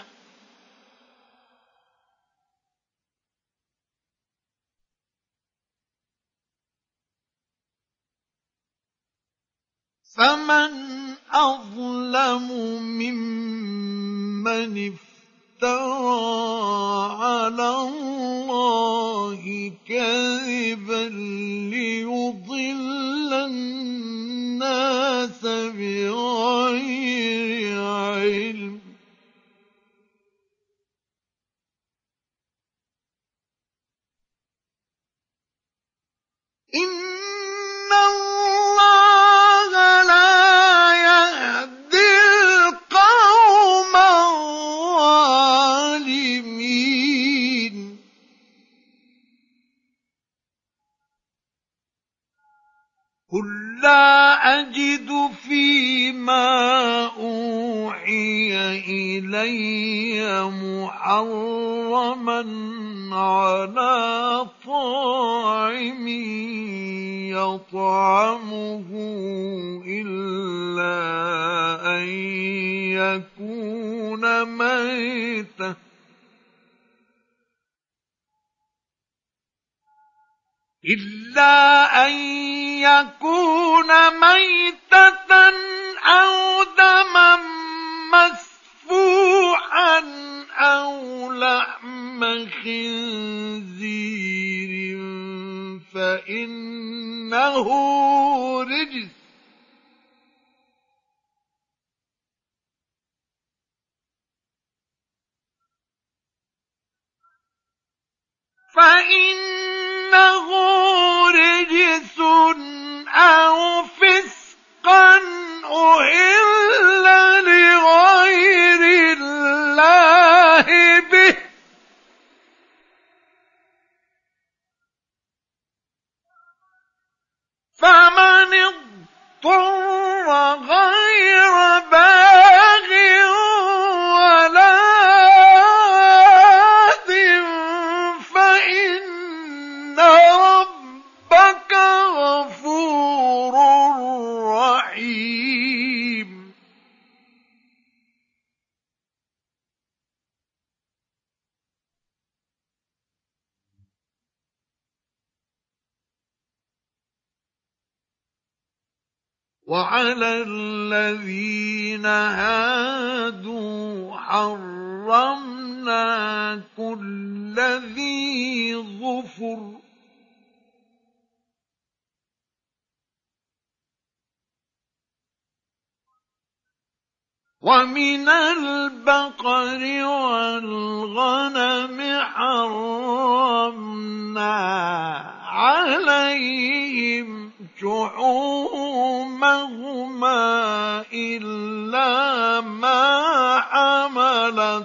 فمن أظلم ممن افترى على الله كذبا ليضل الناس بغير علم إن الله لا يهدي القوم الظالمين قل لا أجد فيما أوحي إلي محرما على طاعم يطعمه إلا أن يكون ميتا إلا أن يكون ميتة أو دما مسفوحا أو لحم خنزير فإنه رجس فإنه رجس أو فسقا أهل لغير الله به فمن اضطر غير باغ ولا آثم فإن وعلى الذين هادوا حرمنا كل ذي ظفر ومن البقر والغنم حرمنا عليهم شحومهما إلا ما حملت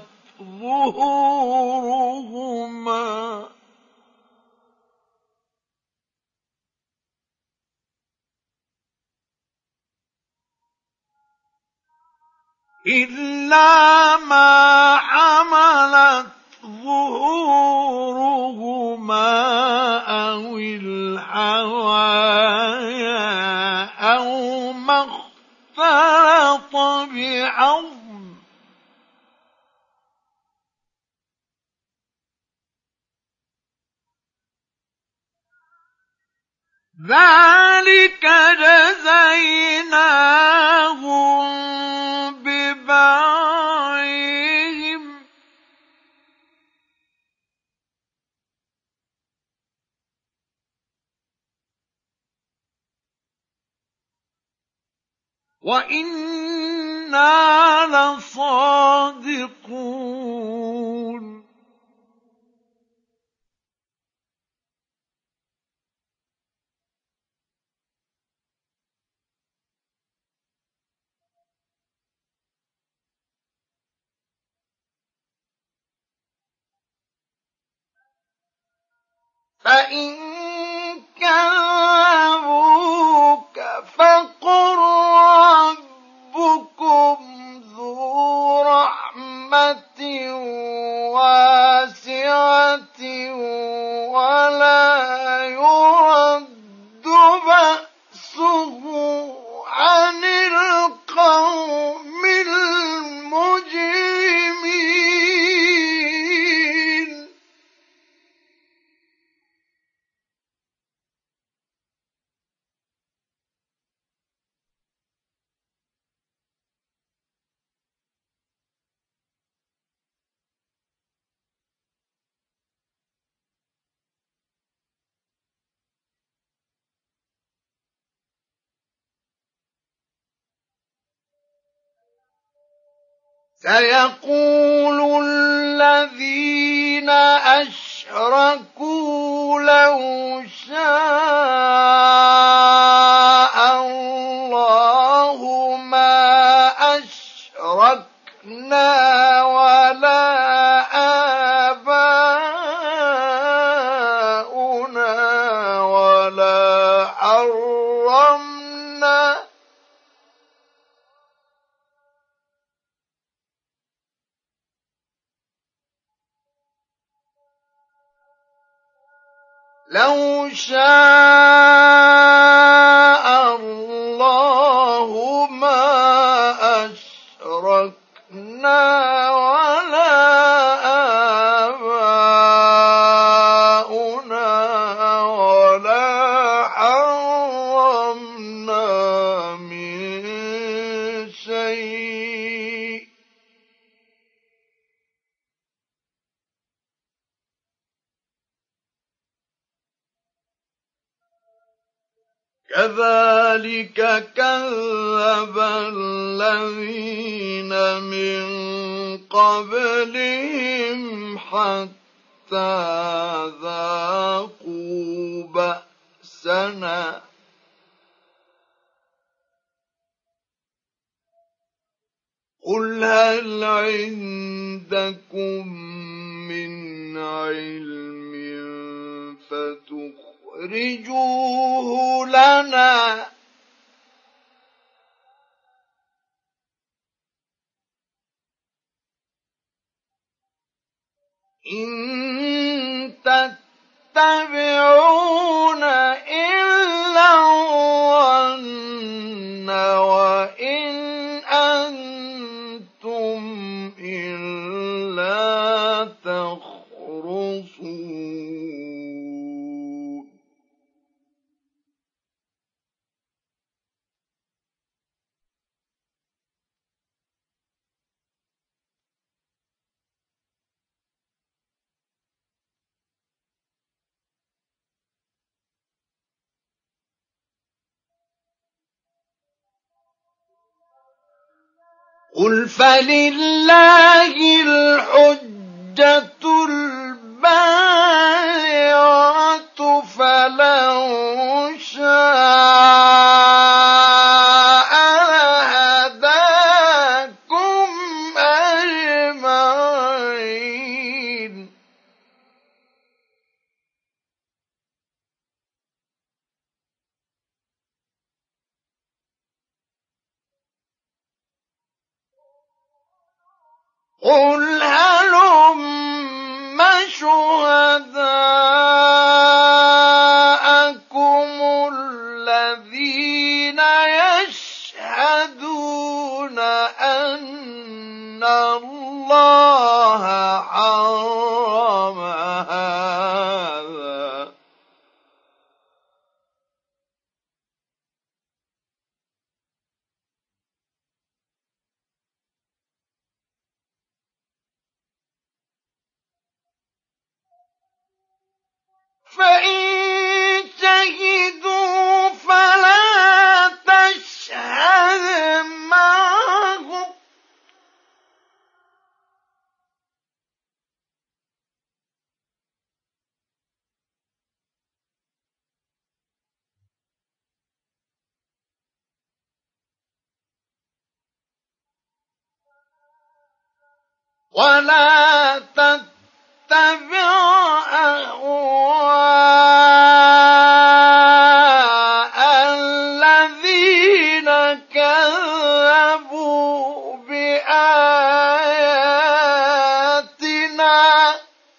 ظهورهما إلا ما حملت ظهورهما أو الحوايا أو ما اختلط بعظم ذلك جزيناهم ببغيهم وإنا لصادقون فإن كذبوك فقل ربكم ذو رحمة واسعة ولا يرد بأسه عن القوم المجرمين سيقول الذين أشركوا لو شاء الله ما أشركنا ولا آباؤنا ولا حرمنا لو شاء الله ما أشركنا ولا آباؤنا ولا حرمنا من شيء كذلك كذب الذين من قبلهم حتى ذاقوا بأسنا قل هل عندكم من علم فتخرجوه لنا إن تتبعون إلا الظن وإن أنتم إلا تخرصون قل فلله الحجة البالغة فلو شاء لهداكم أجمعين. قل هلم شهداءكم الذين يشهدون أن الله حرم هذا فإن شهدوا فلا تشهد معهم ولا تتبع أهواء الذين كذبوا بآياتنا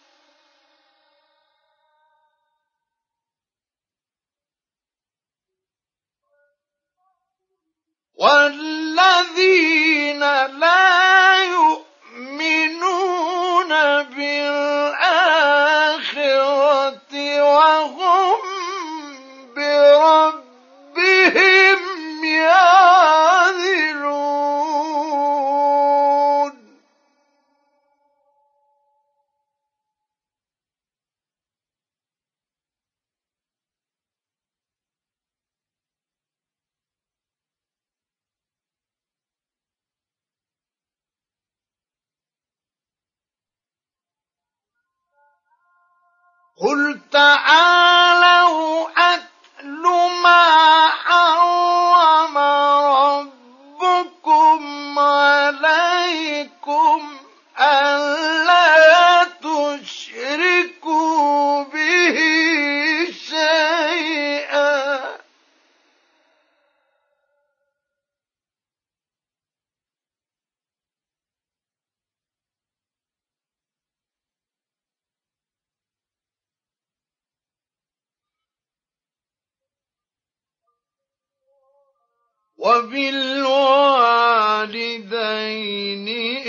والذين لا يؤمنون بالآخرة وهم بربهم يعدلون. قل تعالوا أتل ما حرم ربكم عليكم ألا تشركوا به شيئا وبالوالدين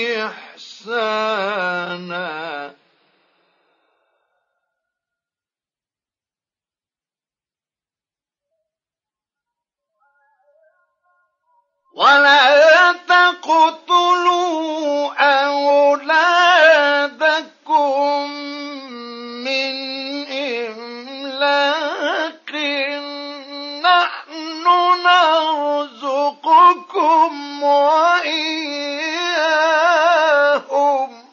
إحسانا ولا تقتلوا أولادكم من إملاق نحن نرزقكم وإياهم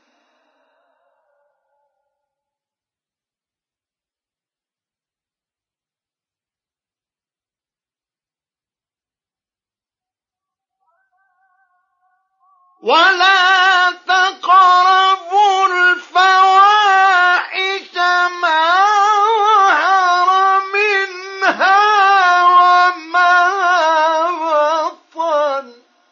ولا تقربوا الفواحش ما ظهر منها وما بطن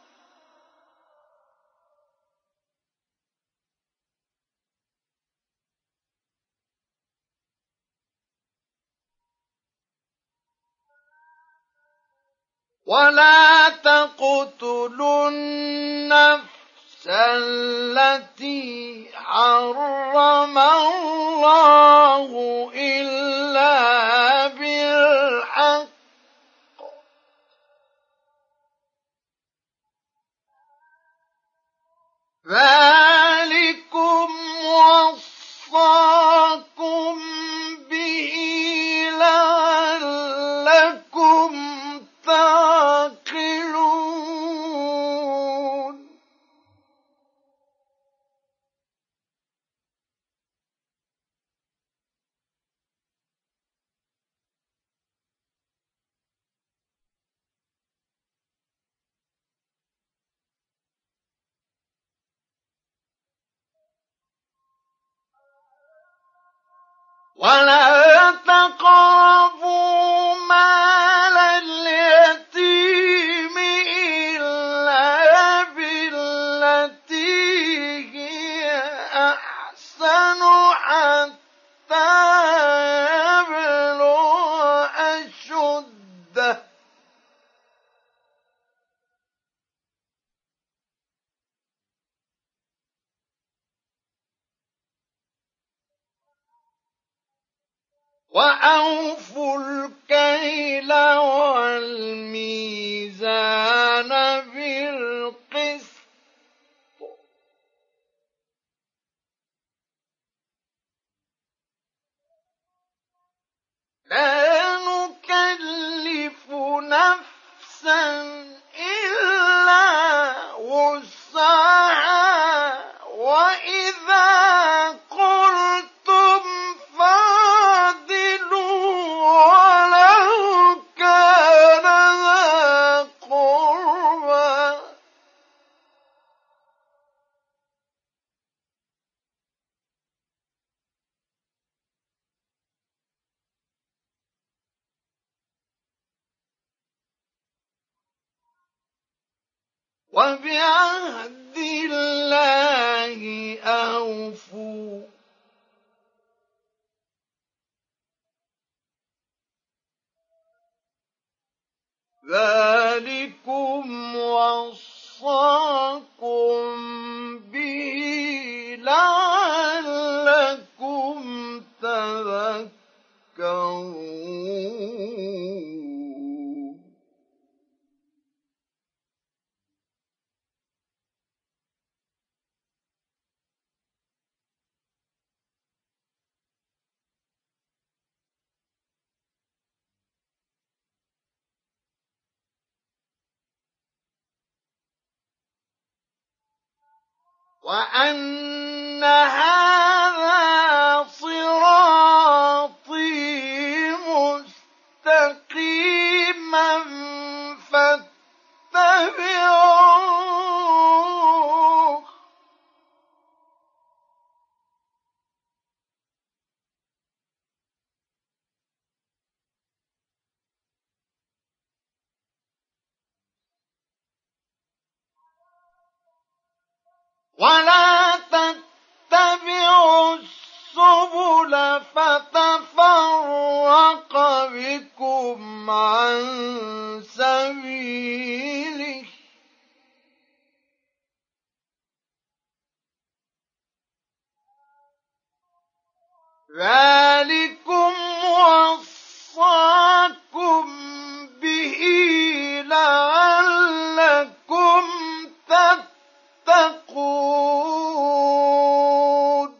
ولا تقتلوا النفس التي حرم الله إلا بالحق ذلكم وصاكم به لعلكم تعقلون. ولا تقربوا مال اليتيم إلا بالتي هي أحسن حتى يبلغ أشده. وأوفوا الكيل والميزان بالقسط لا نكلف نفسا إلا وسعها وإذا قلتم فاعدلوا ولو كان ذا قربى. وبعهد الله أوفوا ذلكم وصاكم به لعلكم تذكرون. وأن هذا صراطي مستقيما فاتبعوه ولا تتبعوا السبل فتفرق بكم عن سبيله ذلكم وصاكم به لعلكم تتقون.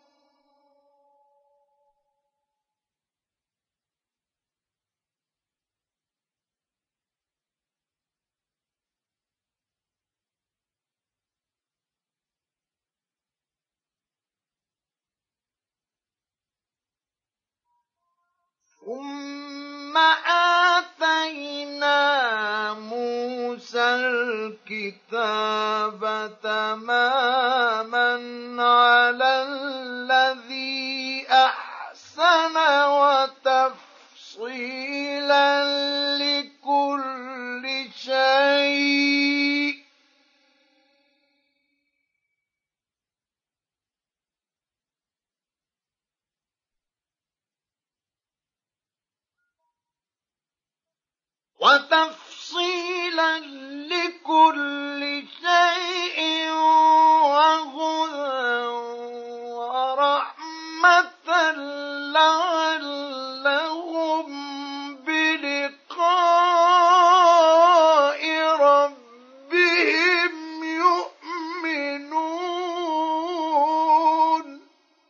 ثم آتينا موسى الكتاب تماما على الذي أحسن وتفصيلا لكل شيء وتفصيلا لكل شيء وهدى ورحمة لعلهم بلقاء ربهم يؤمنون.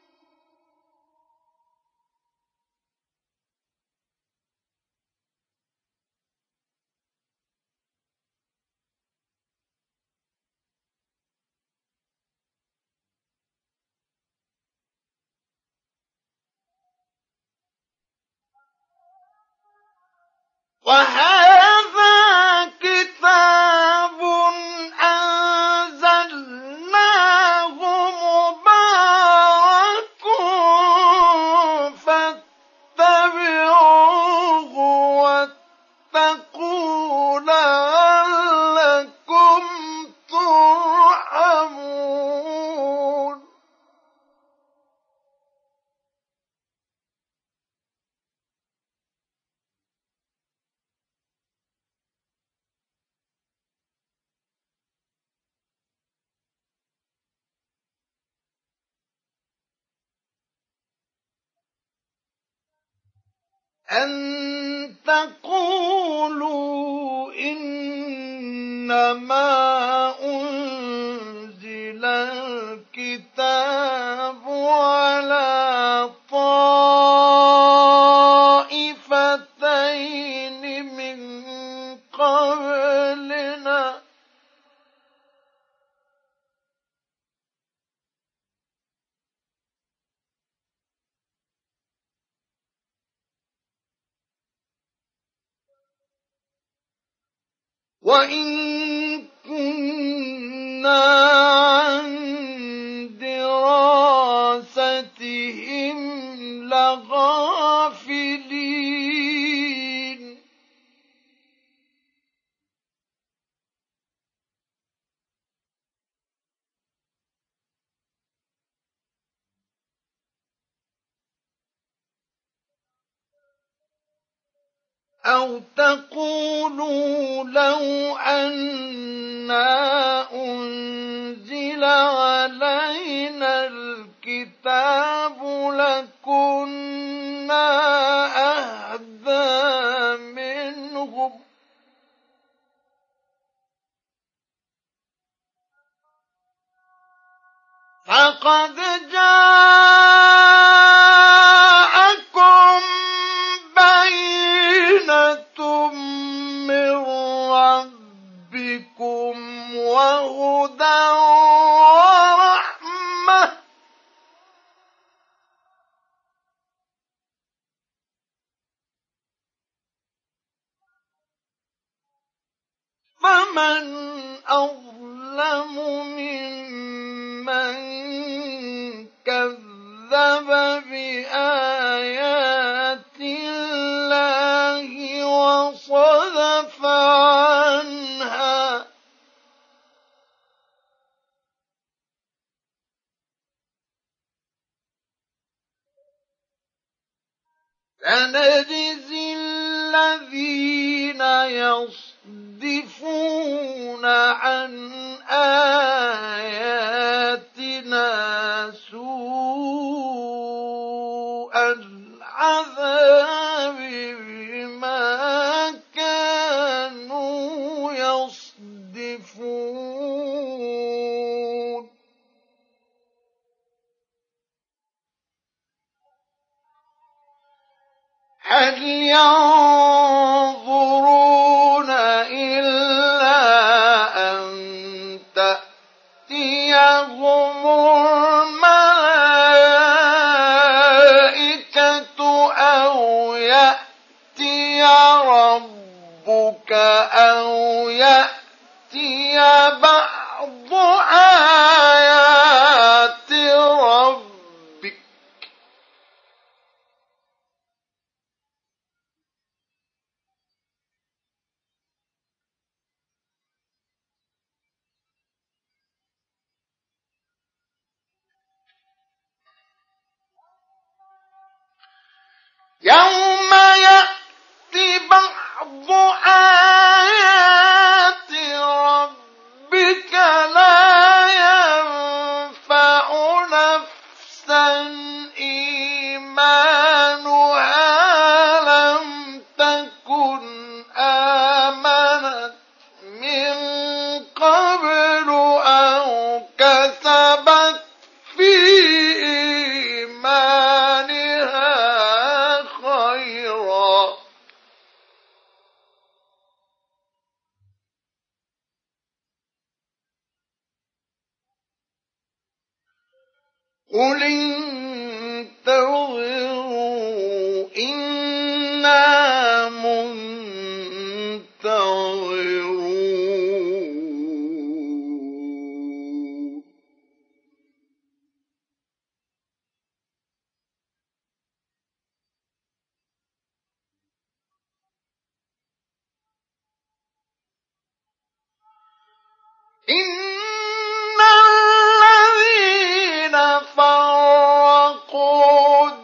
وهذا كتاب أنزلناه مبارك أن تقولوا إنما أنزل الكتاب على طائفتين من قبلنا وإن كنا عن دراستهم لغافلين أو تقولوا لو أنا أنزل علينا الكتاب لكنا أهدى منهم فقد جاءكم بينة من ربكم وهدى ورحمة فمن أظلم ممن كذب بآيات الله وصدف عنها سنجزي الذين يصدفون عن آياتنا سوء العذاب بما كانوا يصدفون هل ينظرون إلا أن تأتيهم الملائكة أو يأتي ربك أو يأتي بعض آيات ربك يوم يأتي بعض آيات ربك لا ينفع نفسا إيمانها لم تكن آمنت من قبل أو كسبت في إيمانها خيرا قل انتظروا إنا منتظرون إن الذين فرقوا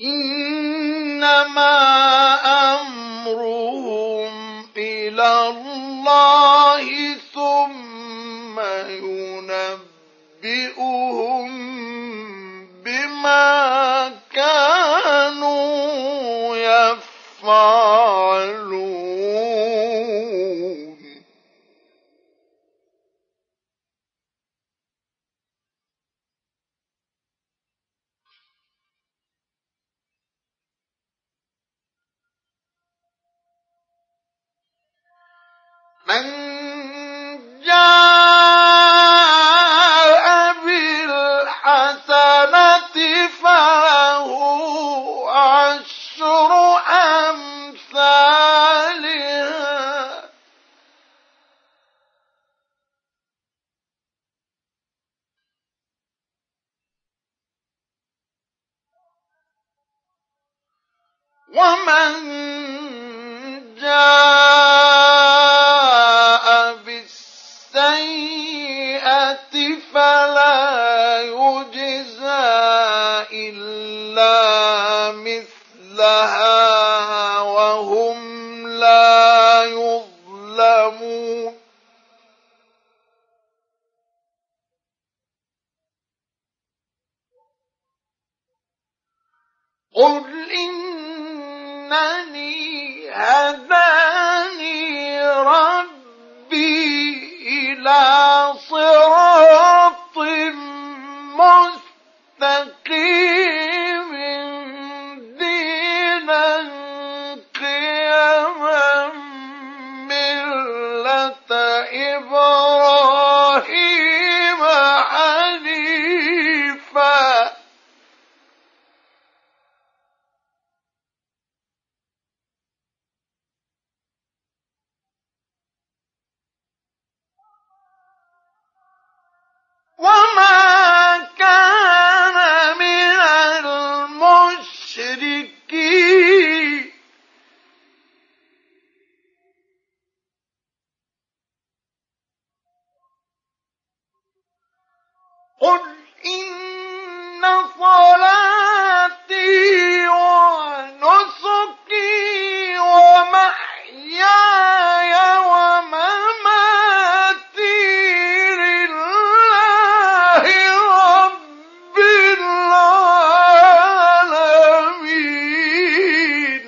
إنما أمرهم إلى الله ثم ينبئهم بما كانوا يفعلون. من جاء بالحسنة فله عشر أمثالها ومن جاء بالسيئة فلا يجزى إلا مثلها وهم لا يظلمون. قل إنني هداني ربي إلى صراط مستقيم دينا قيما ملة إبراهيم حنيفا وما كان من المشركين. قل إن صلاتي ونسكي ومحياي ومماتي لله رب العالمين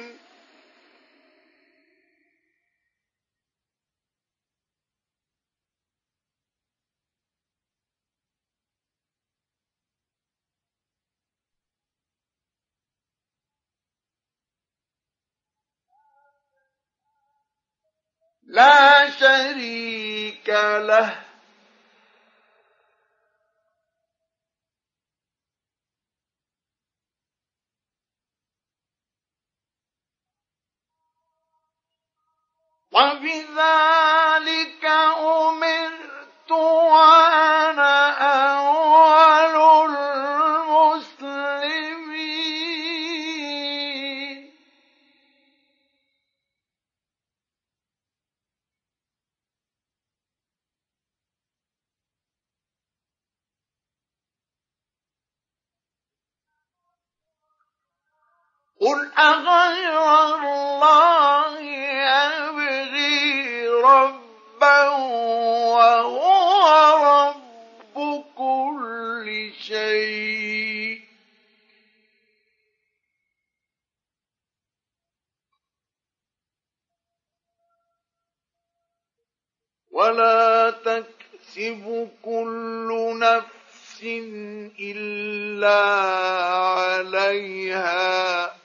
لا شريك له وبذلك أمرت وأنا أول المسلمين. قل أغير الله أبغي ربا وهو رب كل شيء ولا تكسب كل نفس إلا عليها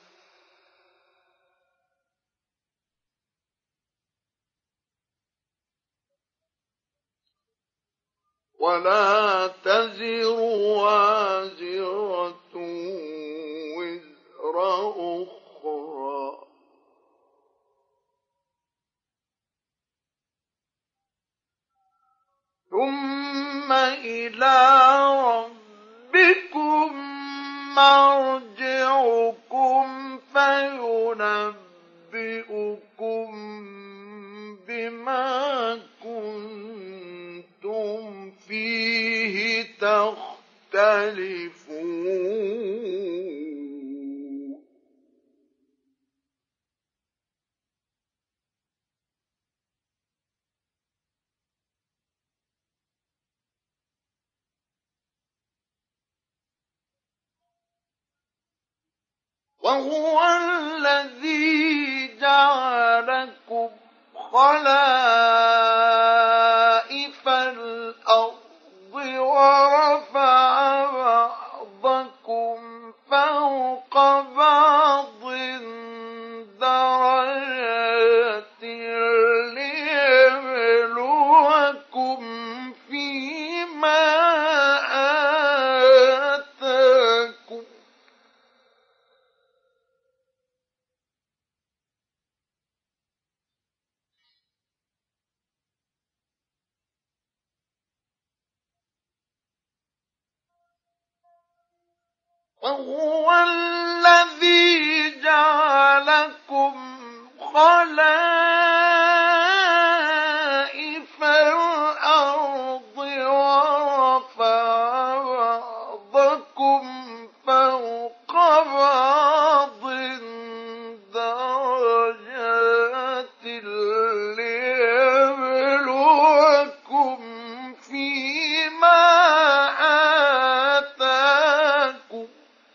ولا تزر وازرة وزر أخرى ثم إلى ربكم مرجعكم فينبئكم بما كنتم فيه تختلفون. وهو الذي جعلكم خلائف الأرض ورفع بعضكم فوق بعض درجات ليبلوكم فيما آتاكم وهو الذي جعلكم خلائف الأرض ورفع بعضكم فوق بعض درجات ليبلوكم فيما آتاكم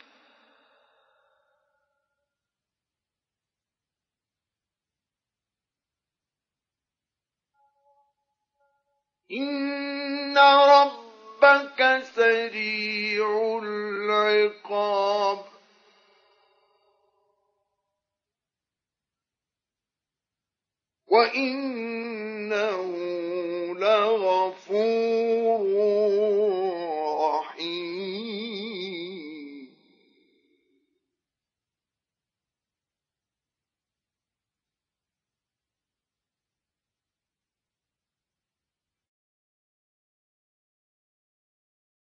إن ربك سريع العقاب وإنه